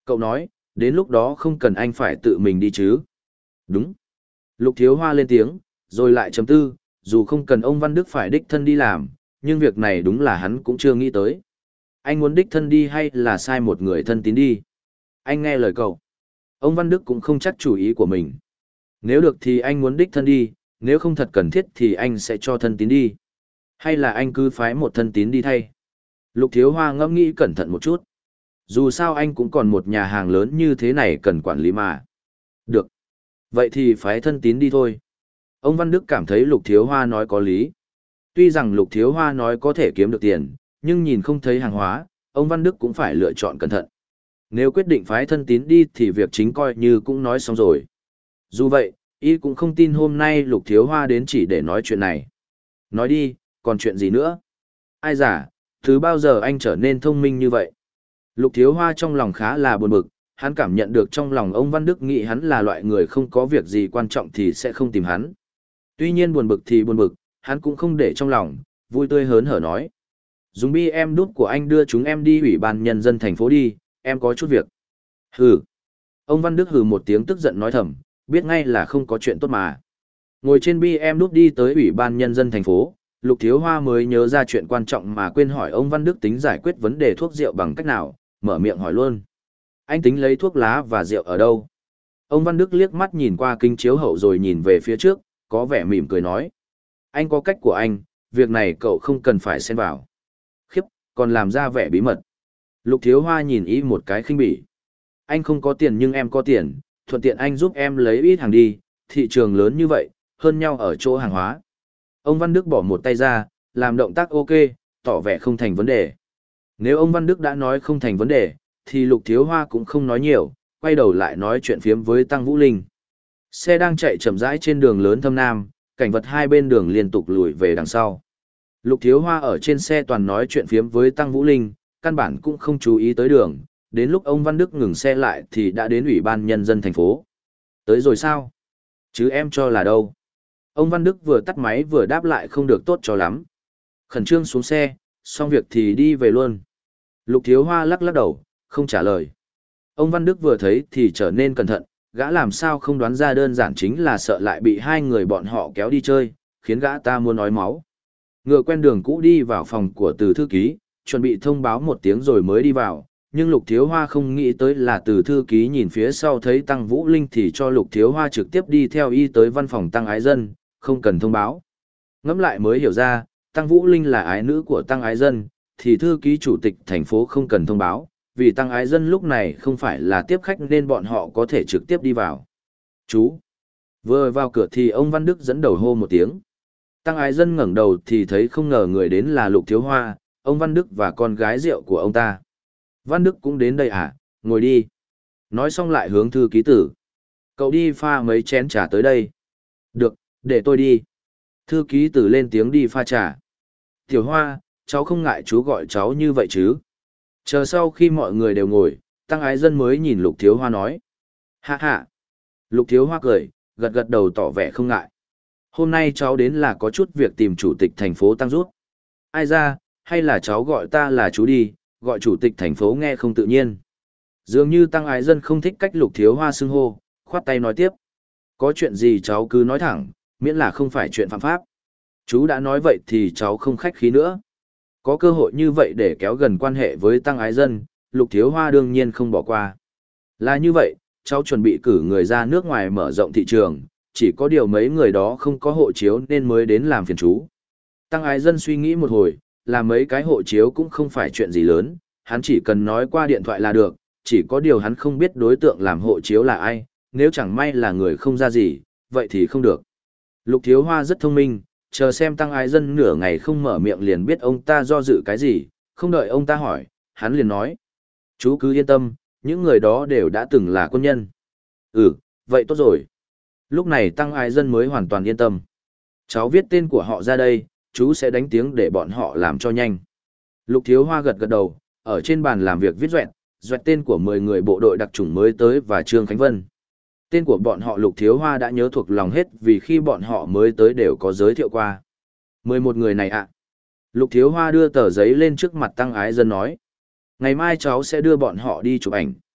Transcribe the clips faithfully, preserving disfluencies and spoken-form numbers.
Cậu nói, đến lúc đó không cần anh phải tự mình đi chứ. Đúng. Lục Thiếu Hoa lên tiếng, rồi lại chấm tư, dù không cần ông Văn Đức phải đích thân đi làm, nhưng việc này đúng là hắn cũng chưa nghĩ tới. Anh muốn đích thân đi hay là sai một người thân tín đi? Anh nghe lời cậu. Ông Văn Đức cũng không chắc chủ ý của mình. Nếu được thì anh muốn đích thân đi, nếu không thật cần thiết thì anh sẽ cho thân tín đi. Hay là anh cứ phái một thân tín đi thay? Lục Thiếu Hoa ngẫm nghĩ cẩn thận một chút. Dù sao anh cũng còn một nhà hàng lớn như thế này cần quản lý mà. Được. Vậy thì phái thân tín đi thôi. Ông Văn Đức cảm thấy Lục Thiếu Hoa nói có lý. Tuy rằng Lục Thiếu Hoa nói có thể kiếm được tiền, nhưng nhìn không thấy hàng hóa, ông Văn Đức cũng phải lựa chọn cẩn thận. Nếu quyết định phái thân tín đi thì việc chính coi như cũng nói xong rồi. Dù vậy, y cũng không tin hôm nay Lục Thiếu Hoa đến chỉ để nói chuyện này. Nói đi, còn chuyện gì nữa? Ai giả, từ bao giờ anh trở nên thông minh như vậy? Lục Thiếu Hoa trong lòng khá là buồn bực, hắn cảm nhận được trong lòng ông Văn Đức nghĩ hắn là loại người không có việc gì quan trọng thì sẽ không tìm hắn. Tuy nhiên buồn bực thì buồn bực, hắn cũng không để trong lòng, vui tươi hớn hở nói. Dùng bi em đút của anh đưa chúng em đi ủy ban nhân dân thành phố đi, em có chút việc. Hừ. Ông Văn Đức hừ một tiếng tức giận nói thầm, biết ngay là không có chuyện tốt mà. Ngồi trên bi em đút đi tới ủy ban nhân dân thành phố, Lục Thiếu Hoa mới nhớ ra chuyện quan trọng mà quên hỏi ông Văn Đức tính giải quyết vấn đề thuốc rượu bằng cách nào, mở miệng hỏi luôn. Anh tính lấy thuốc lá và rượu ở đâu? Ông Văn Đức liếc mắt nhìn qua kính chiếu hậu rồi nhìn về phía trước, có vẻ mỉm cười nói. Anh có cách của anh, việc này cậu không cần phải xen vào. Khiếp, còn làm ra vẻ bí mật. Lục Thiếu Hoa nhìn ý một cái khinh bỉ. Anh không có tiền nhưng em có tiền, thuận tiện anh giúp em lấy ít hàng đi, thị trường lớn như vậy, hơn nhau ở chỗ hàng hóa. Ông Văn Đức bỏ một tay ra, làm động tác ok, tỏ vẻ không thành vấn đề. Nếu ông Văn Đức đã nói không thành vấn đề, thì Lục Thiếu Hoa cũng không nói nhiều, quay đầu lại nói chuyện phiếm với Tăng Vũ Linh. Xe đang chạy chậm rãi trên đường lớn Thâm Nam, cảnh vật hai bên đường liên tục lùi về đằng sau. Lục Thiếu Hoa ở trên xe toàn nói chuyện phiếm với Tăng Vũ Linh, căn bản cũng không chú ý tới đường, đến lúc ông Văn Đức ngừng xe lại thì đã đến ủy ban nhân dân thành phố. Tới rồi sao? Chứ em cho là đâu? Ông Văn Đức vừa tắt máy vừa đáp lại không được tốt cho lắm. Khẩn trương xuống xe, xong việc thì đi về luôn. Lục Thiếu Hoa lắc lắc đầu, không trả lời. Ông Văn Đức vừa thấy thì trở nên cẩn thận, gã làm sao không đoán ra đơn giản chính là sợ lại bị hai người bọn họ kéo đi chơi, khiến gã ta muốn nói máu. Ngựa quen đường cũ đi vào phòng của Từ thư ký, chuẩn bị thông báo một tiếng rồi mới đi vào, nhưng Lục Thiếu Hoa không nghĩ tới là Từ thư ký nhìn phía sau thấy Tăng Vũ Linh thì cho Lục Thiếu Hoa trực tiếp đi theo y tới văn phòng Tăng Ái Dân, không cần thông báo. Ngẫm lại mới hiểu ra, Tăng Vũ Linh là ái nữ của Tăng Ái Dân, thì thư ký chủ tịch thành phố không cần thông báo, vì Tăng Ái Dân lúc này không phải là tiếp khách nên bọn họ có thể trực tiếp đi vào. Chú! Vừa vào cửa thì ông Văn Đức dẫn đầu hô một tiếng. Tăng Ái Dân ngẩng đầu thì thấy không ngờ người đến là Lục Thiếu Hoa, ông Văn Đức và con gái rượu của ông ta. Văn Đức cũng đến đây à, ngồi đi. Nói xong lại hướng thư ký tử. Cậu đi pha mấy chén trà tới đây. Được, để tôi đi. Thư ký tử lên tiếng đi pha trà. Tiểu Hoa, cháu không ngại chú gọi cháu như vậy chứ. Chờ sau khi mọi người đều ngồi, Tăng Ái Dân mới nhìn Lục Thiếu Hoa nói. Hạ hạ. Lục Thiếu Hoa cười, gật gật đầu tỏ vẻ không ngại. Hôm nay cháu đến là có chút việc tìm chủ tịch thành phố Tăng rút. Ai ra, hay là cháu gọi ta là chú đi, gọi chủ tịch thành phố nghe không tự nhiên. Dường như Tăng Ái Dân không thích cách Lục Thiếu Hoa xưng hô, khoát tay nói tiếp. Có chuyện gì cháu cứ nói thẳng, miễn là không phải chuyện phạm pháp. Chú đã nói vậy thì cháu không khách khí nữa. Có cơ hội như vậy để kéo gần quan hệ với Tăng Ái Dân, Lục Thiếu Hoa đương nhiên không bỏ qua. Là như vậy, cháu chuẩn bị cử người ra nước ngoài mở rộng thị trường, chỉ có điều mấy người đó không có hộ chiếu nên mới đến làm phiền chú. Tăng Ái Dân suy nghĩ một hồi, làm mấy cái hộ chiếu cũng không phải chuyện gì lớn, hắn chỉ cần nói qua điện thoại là được, chỉ có điều hắn không biết đối tượng làm hộ chiếu là ai, nếu chẳng may là người không ra gì, vậy thì không được. Lục Thiếu Hoa rất thông minh, chờ xem Tăng Ái Dân nửa ngày không mở miệng liền biết ông ta do dự cái gì, không đợi ông ta hỏi, hắn liền nói. Chú cứ yên tâm, những người đó đều đã từng là quân nhân. Ừ, vậy tốt rồi. Lúc này Tăng Ái Dân mới hoàn toàn yên tâm. Cháu viết tên của họ ra đây, chú sẽ đánh tiếng để bọn họ làm cho nhanh. Lục Thiếu Hoa gật gật đầu, ở trên bàn làm việc viết doẹt, doẹt tên của mười người bộ đội đặc chủng mới tới và Trương Khánh Vân. Tên của bọn họ Lục Thiếu Hoa đã nhớ thuộc lòng hết vì khi bọn họ mới tới đều có giới thiệu qua. Mười một người này ạ. Lục Thiếu Hoa đưa tờ giấy lên trước mặt Tăng Ái Dân nói. Ngày mai cháu sẽ đưa bọn họ đi chụp ảnh.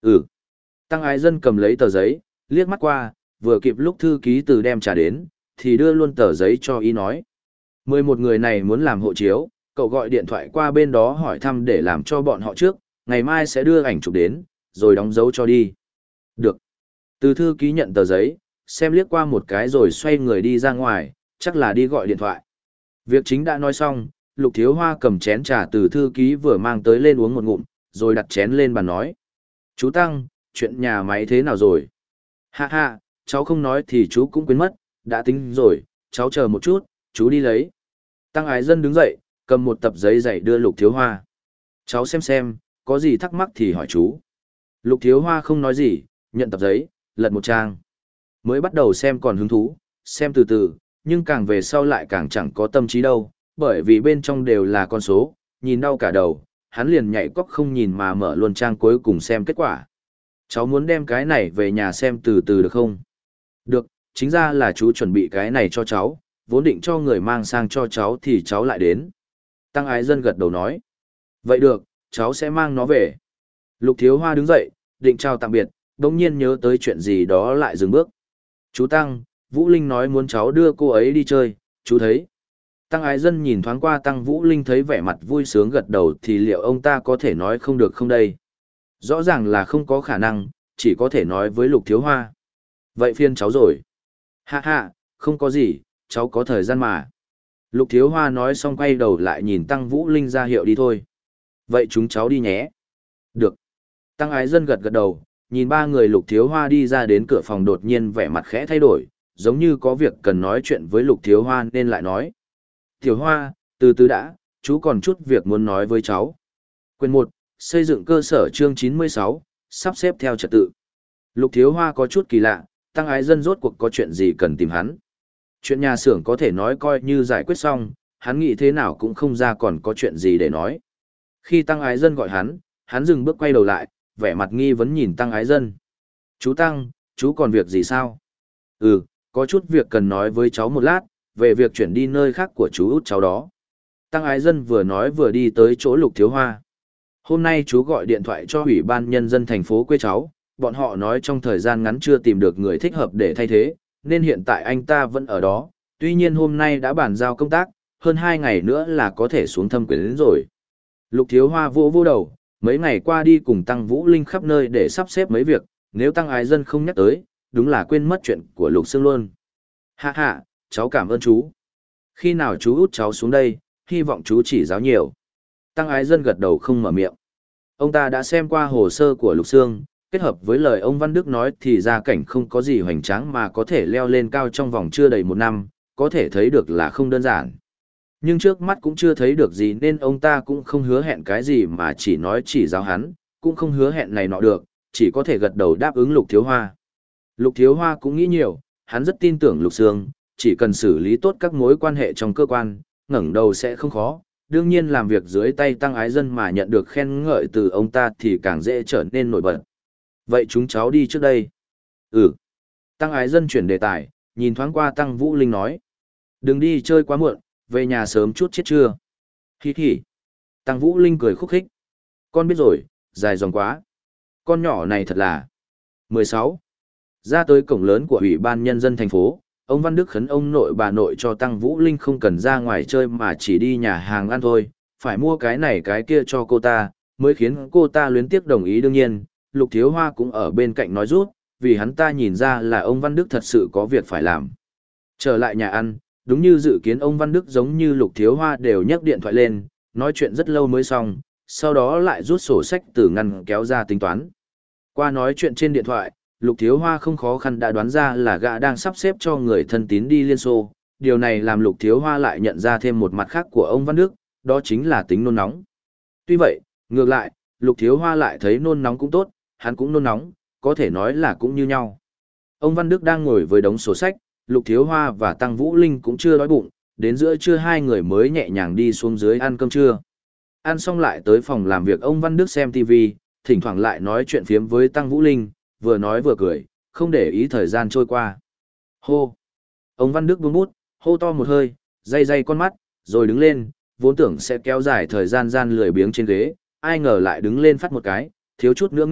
Ừ. Tăng ái dân cầm lấy tờ giấy, liếc mắt qua, vừa kịp lúc thư ký từ đem trả đến, thì đưa luôn tờ giấy cho ý nói. Mười một người này muốn làm hộ chiếu, cậu gọi điện thoại qua bên đó hỏi thăm để làm cho bọn họ trước, ngày mai sẽ đưa ảnh chụp đến, rồi đóng dấu cho đi. Được. Từ thư ký nhận tờ giấy, xem liếc qua một cái rồi xoay người đi ra ngoài, chắc là đi gọi điện thoại. Việc chính đã nói xong, Lục Thiếu Hoa cầm chén trà từ thư ký vừa mang tới lên uống một ngụm, rồi đặt chén lên bàn nói. Chú Tăng, chuyện nhà máy thế nào rồi? Ha ha, cháu không nói thì chú cũng quên mất, đã tính rồi, cháu chờ một chút, chú đi lấy. Tăng ái dân đứng dậy, cầm một tập giấy dạy đưa Lục Thiếu Hoa. Cháu xem xem, có gì thắc mắc thì hỏi chú. Lục Thiếu Hoa không nói gì, nhận tập giấy, lật một trang. Mới bắt đầu xem còn hứng thú, xem từ từ, nhưng càng về sau lại càng chẳng có tâm trí đâu, bởi vì bên trong đều là con số, nhìn đau cả đầu, hắn liền nhảy cóc không nhìn mà mở luôn trang cuối cùng xem kết quả. Cháu muốn đem cái này về nhà xem từ từ được không? Được, chính ra là chú chuẩn bị cái này cho cháu, vốn định cho người mang sang cho cháu thì cháu lại đến. Tăng ái dân gật đầu nói. Vậy được, cháu sẽ mang nó về. Lục Thiếu Hoa đứng dậy, định chào tạm biệt, đồng nhiên nhớ tới chuyện gì đó lại dừng bước. Chú Tăng, Vũ Linh nói muốn cháu đưa cô ấy đi chơi, chú thấy. Tăng ái dân nhìn thoáng qua Tăng Vũ Linh thấy vẻ mặt vui sướng gật đầu thì liệu ông ta có thể nói không được không đây? Rõ ràng là không có khả năng, chỉ có thể nói với Lục Thiếu Hoa. Vậy phiền cháu rồi. Ha ha, không có gì, cháu có thời gian mà. Lục Thiếu Hoa nói xong quay đầu lại nhìn Tăng Vũ Linh ra hiệu đi thôi. Vậy chúng cháu đi nhé. Được. Tăng ái dân gật gật đầu, nhìn ba người Lục Thiếu Hoa đi ra đến cửa phòng đột nhiên vẻ mặt khẽ thay đổi, giống như có việc cần nói chuyện với Lục Thiếu Hoa nên lại nói. Tiểu Hoa, từ từ đã, chú còn chút việc muốn nói với cháu. Quyền một, xây dựng cơ sở chương chín mươi sáu, sắp xếp theo trật tự. Lục Thiếu Hoa có chút kỳ lạ, Tăng ái dân rốt cuộc có chuyện gì cần tìm hắn. Chuyện nhà xưởng có thể nói coi như giải quyết xong, hắn nghĩ thế nào cũng không ra còn có chuyện gì để nói. Khi Tăng ái dân gọi hắn, hắn dừng bước quay đầu lại, vẻ mặt nghi vấn nhìn Tăng ái dân. Chú Tăng, chú còn việc gì sao? Ừ, có chút việc cần nói với cháu một lát, về việc chuyển đi nơi khác của chú út cháu đó. Tăng ái dân vừa nói vừa đi tới chỗ Lục Thiếu Hoa. Hôm nay chú gọi điện thoại cho Ủy ban Nhân dân thành phố quê cháu, bọn họ nói trong thời gian ngắn chưa tìm được người thích hợp để thay thế, nên hiện tại anh ta vẫn ở đó, tuy nhiên hôm nay đã bàn giao công tác, hơn hai ngày nữa là có thể xuống thâm quyến đến rồi. Lục Thiếu Hoa vô vô đầu, mấy ngày qua đi cùng Tăng Vũ Linh khắp nơi để sắp xếp mấy việc, nếu Tăng ái dân không nhắc tới, đúng là quên mất chuyện của Lục Sương luôn. Hạ hạ, cháu cảm ơn chú. Khi nào chú út cháu xuống đây, hy vọng chú chỉ giáo nhiều. Tăng ái dân gật đầu không mở miệng. Ông ta đã xem qua hồ sơ của Lục Sương, kết hợp với lời ông Văn Đức nói thì gia cảnh không có gì hoành tráng mà có thể leo lên cao trong vòng chưa đầy một năm, có thể thấy được là không đơn giản. Nhưng trước mắt cũng chưa thấy được gì nên ông ta cũng không hứa hẹn cái gì mà chỉ nói chỉ giáo hắn, cũng không hứa hẹn này nọ được, chỉ có thể gật đầu đáp ứng Lục Thiếu Hoa. Lục Thiếu Hoa cũng nghĩ nhiều, hắn rất tin tưởng Lục Sương, chỉ cần xử lý tốt các mối quan hệ trong cơ quan, ngẩng đầu sẽ không khó. Đương nhiên làm việc dưới tay Tăng ái dân mà nhận được khen ngợi từ ông ta thì càng dễ trở nên nổi bật. Vậy chúng cháu đi trước đây. Ừ. Tăng ái dân chuyển đề tài, nhìn thoáng qua Tăng Vũ Linh nói. Đừng đi chơi quá muộn, về nhà sớm chút chết trưa. Hì hì. Tăng Vũ Linh cười khúc khích. Con biết rồi, dài dòng quá. Con nhỏ này thật là. mười sáu. Ra tới cổng lớn của Ủy ban Nhân dân thành phố, ông Văn Đức khấn ông nội bà nội cho Tăng Vũ Linh không cần ra ngoài chơi mà chỉ đi nhà hàng ăn thôi, phải mua cái này cái kia cho cô ta, mới khiến cô ta luyến tiếc đồng ý. Đương nhiên, Lục Thiếu Hoa cũng ở bên cạnh nói rút, vì hắn ta nhìn ra là ông Văn Đức thật sự có việc phải làm. Trở lại nhà ăn, đúng như dự kiến ông Văn Đức giống như Lục Thiếu Hoa đều nhấc điện thoại lên, nói chuyện rất lâu mới xong, sau đó lại rút sổ sách từ ngăn kéo ra tính toán. Qua nói chuyện trên điện thoại, Lục Thiếu Hoa không khó khăn đã đoán ra là gã đang sắp xếp cho người thân tín đi Liên Xô. Điều này làm Lục Thiếu Hoa lại nhận ra thêm một mặt khác của ông Văn Đức, đó chính là tính nôn nóng. Tuy vậy, ngược lại, Lục Thiếu Hoa lại thấy nôn nóng cũng tốt, hắn cũng nôn nóng, có thể nói là cũng như nhau. Ông Văn Đức đang ngồi với đống sổ sách, Lục Thiếu Hoa và Tăng Vũ Linh cũng chưa đói bụng, đến giữa trưa hai người mới nhẹ nhàng đi xuống dưới ăn cơm trưa. Ăn xong lại tới phòng làm việc ông Văn Đức xem ti vi, thỉnh thoảng lại nói chuyện phiếm với Tăng Vũ Linh, vừa nói vừa cười, không để ý thời gian trôi qua. Hô! Ông Văn Đức buông bút, hô to một hơi, day day con mắt, rồi đứng lên, vốn tưởng sẽ kéo dài thời gian gian lười biếng trên ghế, ai ngờ lại đứng lên phát một cái, thiếu chút nữa ngã,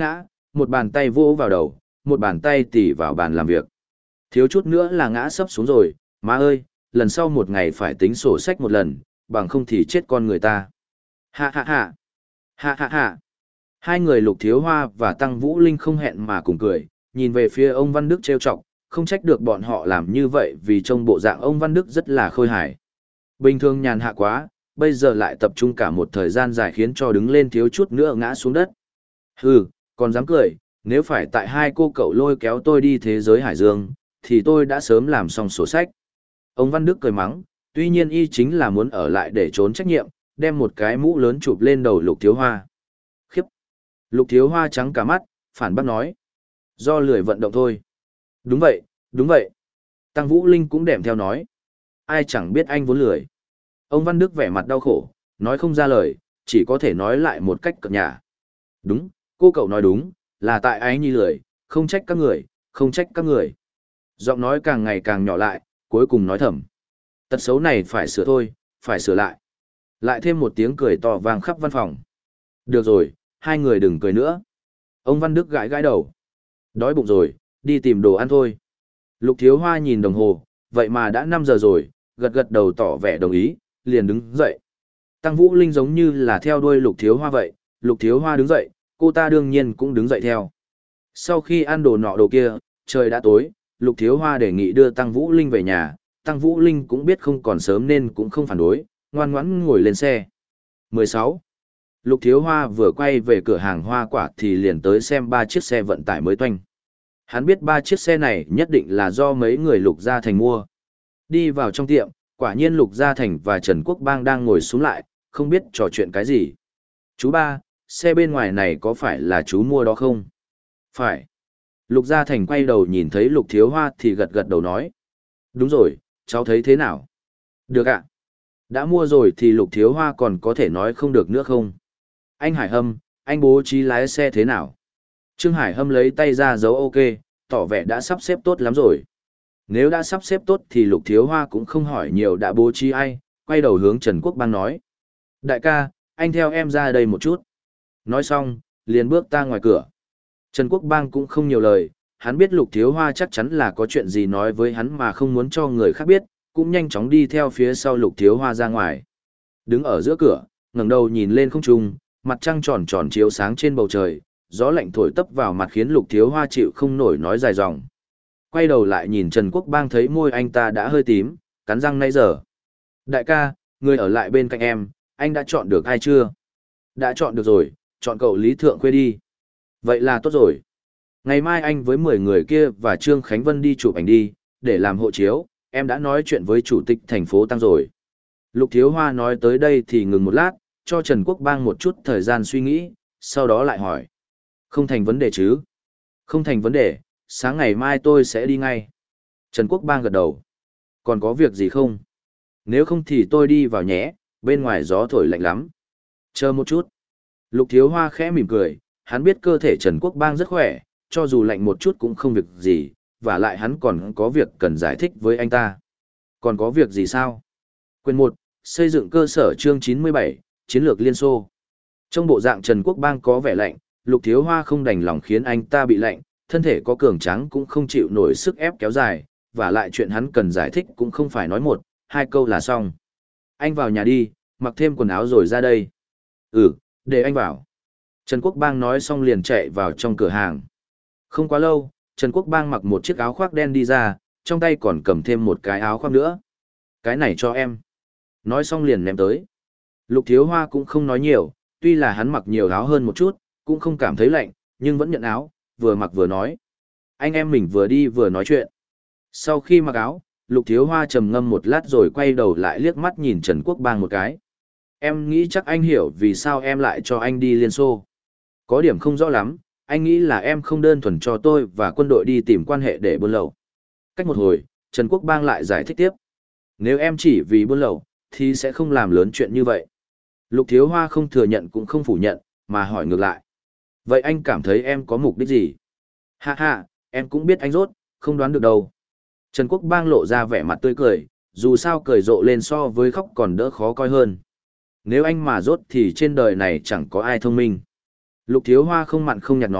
một bàn tay vỗ vào đầu, một bàn tay tỉ vào bàn làm việc. Thiếu chút nữa là ngã sấp xuống rồi, má ơi, lần sau một ngày phải tính sổ sách một lần, bằng không thì chết con người ta. Hạ hạ hạ, hạ hạ hạ. Hai người Lục Thiếu Hoa và Tăng Vũ Linh không hẹn mà cùng cười, nhìn về phía ông Văn Đức trêu chọc, không trách được bọn họ làm như vậy vì trông bộ dạng ông Văn Đức rất là khôi hài. Bình thường nhàn hạ quá, bây giờ lại tập trung cả một thời gian dài khiến cho đứng lên thiếu chút nữa ngã xuống đất. Hừ, còn dám cười, nếu phải tại hai cô cậu lôi kéo tôi đi thế giới Hải Dương, thì tôi đã sớm làm xong sổ sách. Ông Văn Đức cười mắng, tuy nhiên y chính là muốn ở lại để trốn trách nhiệm, đem một cái mũ lớn chụp lên đầu Lục Thiếu Hoa. Khiếp! Lục Thiếu Hoa trắng cả mắt, phản bác nói. Do lười vận động thôi. Đúng vậy, đúng vậy. Tăng Vũ Linh cũng đẻm theo nói. Ai chẳng biết anh vốn lười. Ông Văn Đức vẻ mặt đau khổ, nói không ra lời, chỉ có thể nói lại một cách cợt nhả. Đúng, cô cậu nói đúng, là tại ái nhi lười, không trách các người, không trách các người. Giọng nói càng ngày càng nhỏ lại, cuối cùng nói thầm. Tật xấu này phải sửa thôi, phải sửa lại. Lại thêm một tiếng cười to vang khắp văn phòng. Được rồi, hai người đừng cười nữa. Ông Văn Đức gãi gãi đầu. Đói bụng rồi, đi tìm đồ ăn thôi. Lục Thiếu Hoa nhìn đồng hồ, vậy mà đã năm giờ rồi, gật gật đầu tỏ vẻ đồng ý, liền đứng dậy. Tăng Vũ Linh giống như là theo đuôi Lục Thiếu Hoa vậy, Lục Thiếu Hoa đứng dậy, cô ta đương nhiên cũng đứng dậy theo. Sau khi ăn đồ nọ đồ kia, trời đã tối, Lục Thiếu Hoa đề nghị đưa Tăng Vũ Linh về nhà, Tăng Vũ Linh cũng biết không còn sớm nên cũng không phản đối, ngoan ngoãn ngồi lên xe. mười sáu. Lục Thiếu Hoa vừa quay về cửa hàng hoa quả thì liền tới xem ba chiếc xe vận tải mới toanh. Hắn biết ba chiếc xe này nhất định là do mấy người Lục Gia Thành mua. Đi vào trong tiệm, quả nhiên Lục Gia Thành và Trần Quốc Bang đang ngồi xuống lại, không biết trò chuyện cái gì. Chú ba, xe bên ngoài này có phải là chú mua đó không? Phải. Lục Gia Thành quay đầu nhìn thấy Lục Thiếu Hoa thì gật gật đầu nói. Đúng rồi, cháu thấy thế nào? Được ạ. Đã mua rồi thì Lục Thiếu Hoa còn có thể nói không được nữa không? Anh Hải Hâm, anh bố trí lái xe thế nào? Trương Hải Hâm lấy tay ra dấu ok, tỏ vẻ đã sắp xếp tốt lắm rồi. Nếu đã sắp xếp tốt thì Lục Thiếu Hoa cũng không hỏi nhiều đã bố trí ai, quay đầu hướng Trần Quốc Bang nói. Đại ca, anh theo em ra đây một chút. Nói xong, liền bước ta ngoài cửa. Trần Quốc Bang cũng không nhiều lời, hắn biết Lục Thiếu Hoa chắc chắn là có chuyện gì nói với hắn mà không muốn cho người khác biết, cũng nhanh chóng đi theo phía sau Lục Thiếu Hoa ra ngoài. Đứng ở giữa cửa, ngẩng đầu nhìn lên không trung, mặt trăng tròn tròn chiếu sáng trên bầu trời, gió lạnh thổi tấp vào mặt khiến Lục Thiếu Hoa chịu không nổi nói dài dòng. Quay đầu lại nhìn Trần Quốc Bang thấy môi anh ta đã hơi tím, cắn răng nãy giờ. Đại ca, người ở lại bên cạnh em, anh đã chọn được ai chưa? Đã chọn được rồi, chọn cậu Lý Thượng Khuê đi. Vậy là tốt rồi. Ngày mai anh với mười người kia và Trương Khánh Vân đi chụp ảnh đi, để làm hộ chiếu, em đã nói chuyện với chủ tịch thành phố Tăng rồi. Lục Thiếu Hoa nói tới đây thì ngừng một lát, cho Trần Quốc Bang một chút thời gian suy nghĩ, sau đó lại hỏi. Không thành vấn đề chứ? Không thành vấn đề, sáng ngày mai tôi sẽ đi ngay. Trần Quốc Bang gật đầu. Còn có việc gì không? Nếu không thì tôi đi vào nhé, bên ngoài gió thổi lạnh lắm. Chờ một chút. Lục Thiếu Hoa khẽ mỉm cười, hắn biết cơ thể Trần Quốc Bang rất khỏe, cho dù lạnh một chút cũng không việc gì, và lại hắn còn có việc cần giải thích với anh ta. Còn có việc gì sao? Quyền một, xây dựng cơ sở chương chín mươi bảy, chiến lược Liên Xô. Trong bộ dạng Trần Quốc Bang có vẻ lạnh, Lục Thiếu Hoa không đành lòng khiến anh ta bị lạnh, thân thể có cường tráng cũng không chịu nổi sức ép kéo dài, và lại chuyện hắn cần giải thích cũng không phải nói một, hai câu là xong. Anh vào nhà đi, mặc thêm quần áo rồi ra đây. Ừ, để anh vào. Trần Quốc Bang nói xong liền chạy vào trong cửa hàng. Không quá lâu, Trần Quốc Bang mặc một chiếc áo khoác đen đi ra, trong tay còn cầm thêm một cái áo khoác nữa. Cái này cho em. Nói xong liền ném tới. Lục Thiếu Hoa cũng không nói nhiều, tuy là hắn mặc nhiều áo hơn một chút, cũng không cảm thấy lạnh, nhưng vẫn nhận áo, vừa mặc vừa nói. Anh em mình vừa đi vừa nói chuyện. Sau khi mặc áo, Lục Thiếu Hoa trầm ngâm một lát rồi quay đầu lại liếc mắt nhìn Trần Quốc Bang một cái. Em nghĩ chắc anh hiểu vì sao em lại cho anh đi Liên Xô. Có điểm không rõ lắm, anh nghĩ là em không đơn thuần cho tôi và quân đội đi tìm quan hệ để buôn lậu. Cách một hồi, Trần Quốc Bang lại giải thích tiếp. Nếu em chỉ vì buôn lậu, thì sẽ không làm lớn chuyện như vậy. Lục Thiếu Hoa không thừa nhận cũng không phủ nhận, mà hỏi ngược lại. Vậy anh cảm thấy em có mục đích gì? Ha ha, em cũng biết anh rốt, không đoán được đâu. Trần Quốc Bang lộ ra vẻ mặt tươi cười, dù sao cười rộ lên so với khóc còn đỡ khó coi hơn. Nếu anh mà rốt thì trên đời này chẳng có ai thông minh. Lục Thiếu Hoa không mặn không nhạt nói,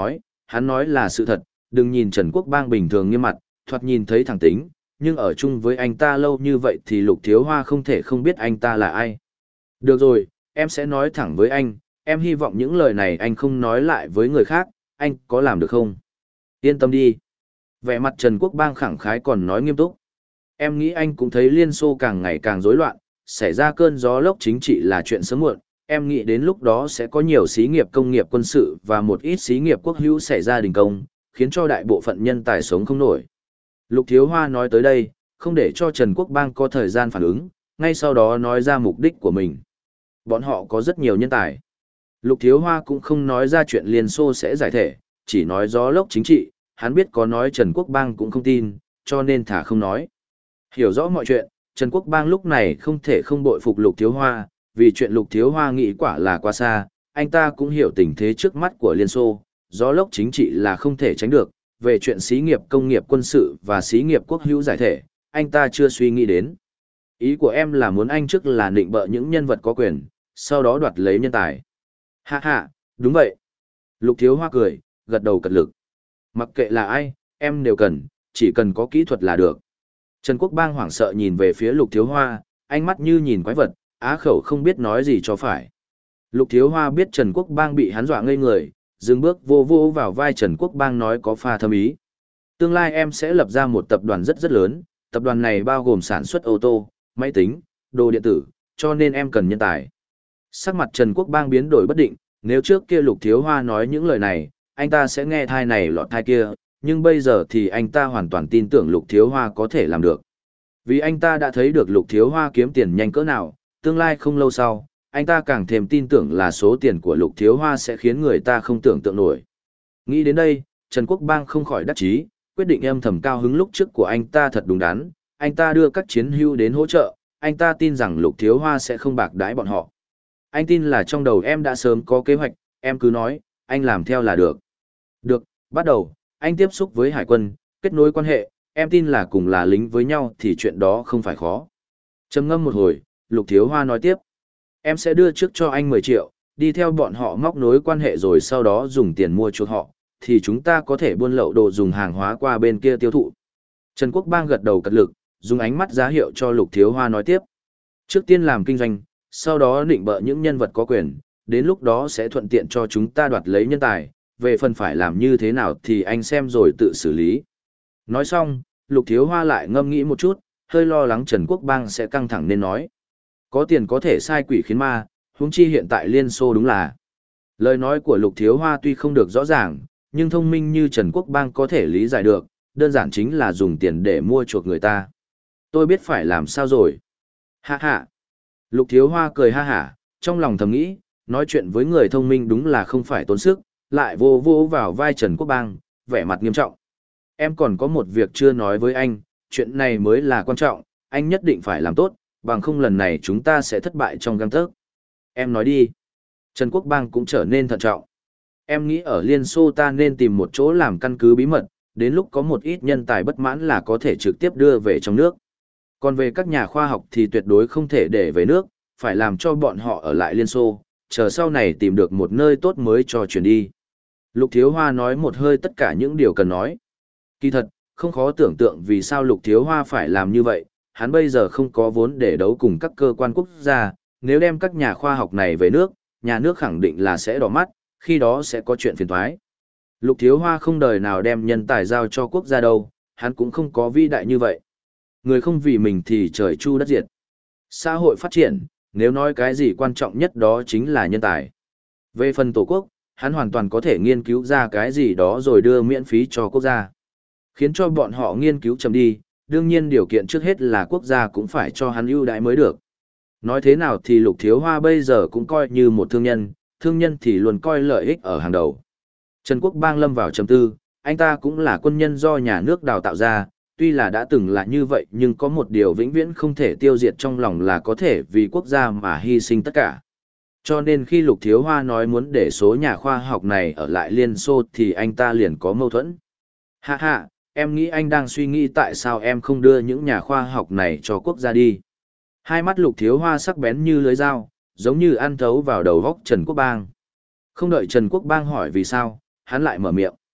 hắn nói là sự thật, đừng nhìn Trần Quốc Bang bình thường nghiêm mặt, thoạt nhìn thấy thẳng tính, nhưng ở chung với anh ta lâu như vậy thì Lục Thiếu Hoa không thể không biết anh ta là ai. Được rồi, em sẽ nói thẳng với anh, em hy vọng những lời này anh không nói lại với người khác, anh có làm được không? Yên tâm đi. Vẻ mặt Trần Quốc Bang khẳng khái còn nói nghiêm túc. Em nghĩ anh cũng thấy Liên Xô càng ngày càng rối loạn, xảy ra cơn gió lốc chính trị là chuyện sớm muộn. Em nghĩ đến lúc đó sẽ có nhiều xí nghiệp công nghiệp quân sự và một ít xí nghiệp quốc hữu xảy ra đình công, khiến cho đại bộ phận nhân tài sống không nổi. Lục Thiếu Hoa nói tới đây, không để cho Trần Quốc Bang có thời gian phản ứng, ngay sau đó nói ra mục đích của mình. Bọn họ có rất nhiều nhân tài. Lục Thiếu Hoa cũng không nói ra chuyện Liên Xô sẽ giải thể, chỉ nói gió lốc chính trị, hắn biết có nói Trần Quốc Bang cũng không tin, cho nên thả không nói. Hiểu rõ mọi chuyện, Trần Quốc Bang lúc này không thể không bội phục Lục Thiếu Hoa, vì chuyện Lục Thiếu Hoa nghĩ quả là quá xa, anh ta cũng hiểu tình thế trước mắt của Liên Xô, gió lốc chính trị là không thể tránh được, về chuyện xí nghiệp công nghiệp quân sự và xí nghiệp quốc hữu giải thể, anh ta chưa suy nghĩ đến. Ý của em là muốn anh trước là định bợ những nhân vật có quyền, sau đó đoạt lấy nhân tài. Ha ha, đúng vậy. Lục Thiếu Hoa cười, gật đầu cật lực. Mặc kệ là ai, em đều cần, chỉ cần có kỹ thuật là được. Trần Quốc Bang hoảng sợ nhìn về phía Lục Thiếu Hoa, ánh mắt như nhìn quái vật, á khẩu không biết nói gì cho phải. Lục Thiếu Hoa biết Trần Quốc Bang bị hắn dọa ngây người, dừng bước vô vô vào vai Trần Quốc Bang nói có pha thâm ý. Tương lai em sẽ lập ra một tập đoàn rất rất lớn, tập đoàn này bao gồm sản xuất ô tô, máy tính, đồ điện tử, cho nên em cần nhân tài. Sắc mặt Trần Quốc Bang biến đổi bất định, nếu trước kia Lục Thiếu Hoa nói những lời này, anh ta sẽ nghe thai này lọt thai kia, nhưng bây giờ thì anh ta hoàn toàn tin tưởng Lục Thiếu Hoa có thể làm được. Vì anh ta đã thấy được Lục Thiếu Hoa kiếm tiền nhanh cỡ nào, tương lai không lâu sau, anh ta càng thêm tin tưởng là số tiền của Lục Thiếu Hoa sẽ khiến người ta không tưởng tượng nổi. Nghĩ đến đây, Trần Quốc Bang không khỏi đắc chí, quyết định âm thầm cao hứng lúc trước của anh ta thật đúng đắn, anh ta đưa các chiến hữu đến hỗ trợ, anh ta tin rằng Lục Thiếu Hoa sẽ không bạc đãi bọn họ. Anh tin là trong đầu em đã sớm có kế hoạch, em cứ nói, anh làm theo là được. Được, bắt đầu, anh tiếp xúc với hải quân, kết nối quan hệ, em tin là cùng là lính với nhau thì chuyện đó không phải khó. Trầm ngâm một hồi, Lục Thiếu Hoa nói tiếp. Em sẽ đưa trước cho anh mười triệu, đi theo bọn họ móc nối quan hệ rồi sau đó dùng tiền mua chuộc họ, thì chúng ta có thể buôn lậu đồ dùng hàng hóa qua bên kia tiêu thụ. Trần Quốc Bang gật đầu cật lực, dùng ánh mắt giá hiệu cho Lục Thiếu Hoa nói tiếp. Trước tiên làm kinh doanh, sau đó định bợ những nhân vật có quyền, đến lúc đó sẽ thuận tiện cho chúng ta đoạt lấy nhân tài, về phần phải làm như thế nào thì anh xem rồi tự xử lý. Nói xong, Lục Thiếu Hoa lại ngâm nghĩ một chút, hơi lo lắng Trần Quốc Bang sẽ căng thẳng nên nói. Có tiền có thể sai quỷ khiến ma, huống chi hiện tại Liên Xô đúng là. Lời nói của Lục Thiếu Hoa tuy không được rõ ràng, nhưng thông minh như Trần Quốc Bang có thể lý giải được, đơn giản chính là dùng tiền để mua chuộc người ta. Tôi biết phải làm sao rồi. Ha ha. Lục Thiếu Hoa cười ha hả, trong lòng thầm nghĩ, nói chuyện với người thông minh đúng là không phải tốn sức, lại vô vô vào vai Trần Quốc Bang, vẻ mặt nghiêm trọng. Em còn có một việc chưa nói với anh, chuyện này mới là quan trọng, anh nhất định phải làm tốt, bằng không lần này chúng ta sẽ thất bại trong gang tấc. Em nói đi. Trần Quốc Bang cũng trở nên thận trọng. Em nghĩ ở Liên Xô ta nên tìm một chỗ làm căn cứ bí mật, đến lúc có một ít nhân tài bất mãn là có thể trực tiếp đưa về trong nước. Còn về các nhà khoa học thì tuyệt đối không thể để về nước, phải làm cho bọn họ ở lại Liên Xô, chờ sau này tìm được một nơi tốt mới cho chuyển đi. Lục Thiếu Hoa nói một hơi tất cả những điều cần nói. Kỳ thật, không khó tưởng tượng vì sao Lục Thiếu Hoa phải làm như vậy, hắn bây giờ không có vốn để đấu cùng các cơ quan quốc gia, nếu đem các nhà khoa học này về nước, nhà nước khẳng định là sẽ đỏ mắt, khi đó sẽ có chuyện phiền toái. Lục Thiếu Hoa không đời nào đem nhân tài giao cho quốc gia đâu, hắn cũng không có vĩ đại như vậy. Người không vì mình thì trời chu đất diệt. Xã hội phát triển, nếu nói cái gì quan trọng nhất đó chính là nhân tài. Về phần tổ quốc, hắn hoàn toàn có thể nghiên cứu ra cái gì đó rồi đưa miễn phí cho quốc gia. Khiến cho bọn họ nghiên cứu chậm đi, đương nhiên điều kiện trước hết là quốc gia cũng phải cho hắn ưu đãi mới được. Nói thế nào thì Lục Thiếu Hoa bây giờ cũng coi như một thương nhân, thương nhân thì luôn coi lợi ích ở hàng đầu. Trần Quốc Bang lâm vào trầm tư, anh ta cũng là quân nhân do nhà nước đào tạo ra, tuy là đã từng là như vậy nhưng có một điều vĩnh viễn không thể tiêu diệt trong lòng là có thể vì quốc gia mà hy sinh tất cả. Cho nên khi Lục Thiếu Hoa nói muốn để số nhà khoa học này ở lại Liên Xô thì anh ta liền có mâu thuẫn. Ha ha, em nghĩ anh đang suy nghĩ tại sao em không đưa những nhà khoa học này cho quốc gia đi. Hai mắt Lục Thiếu Hoa sắc bén như lưới dao, giống như ăn thấu vào đầu góc Trần Quốc Bang. Không đợi Trần Quốc Bang hỏi vì sao, hắn lại mở miệng.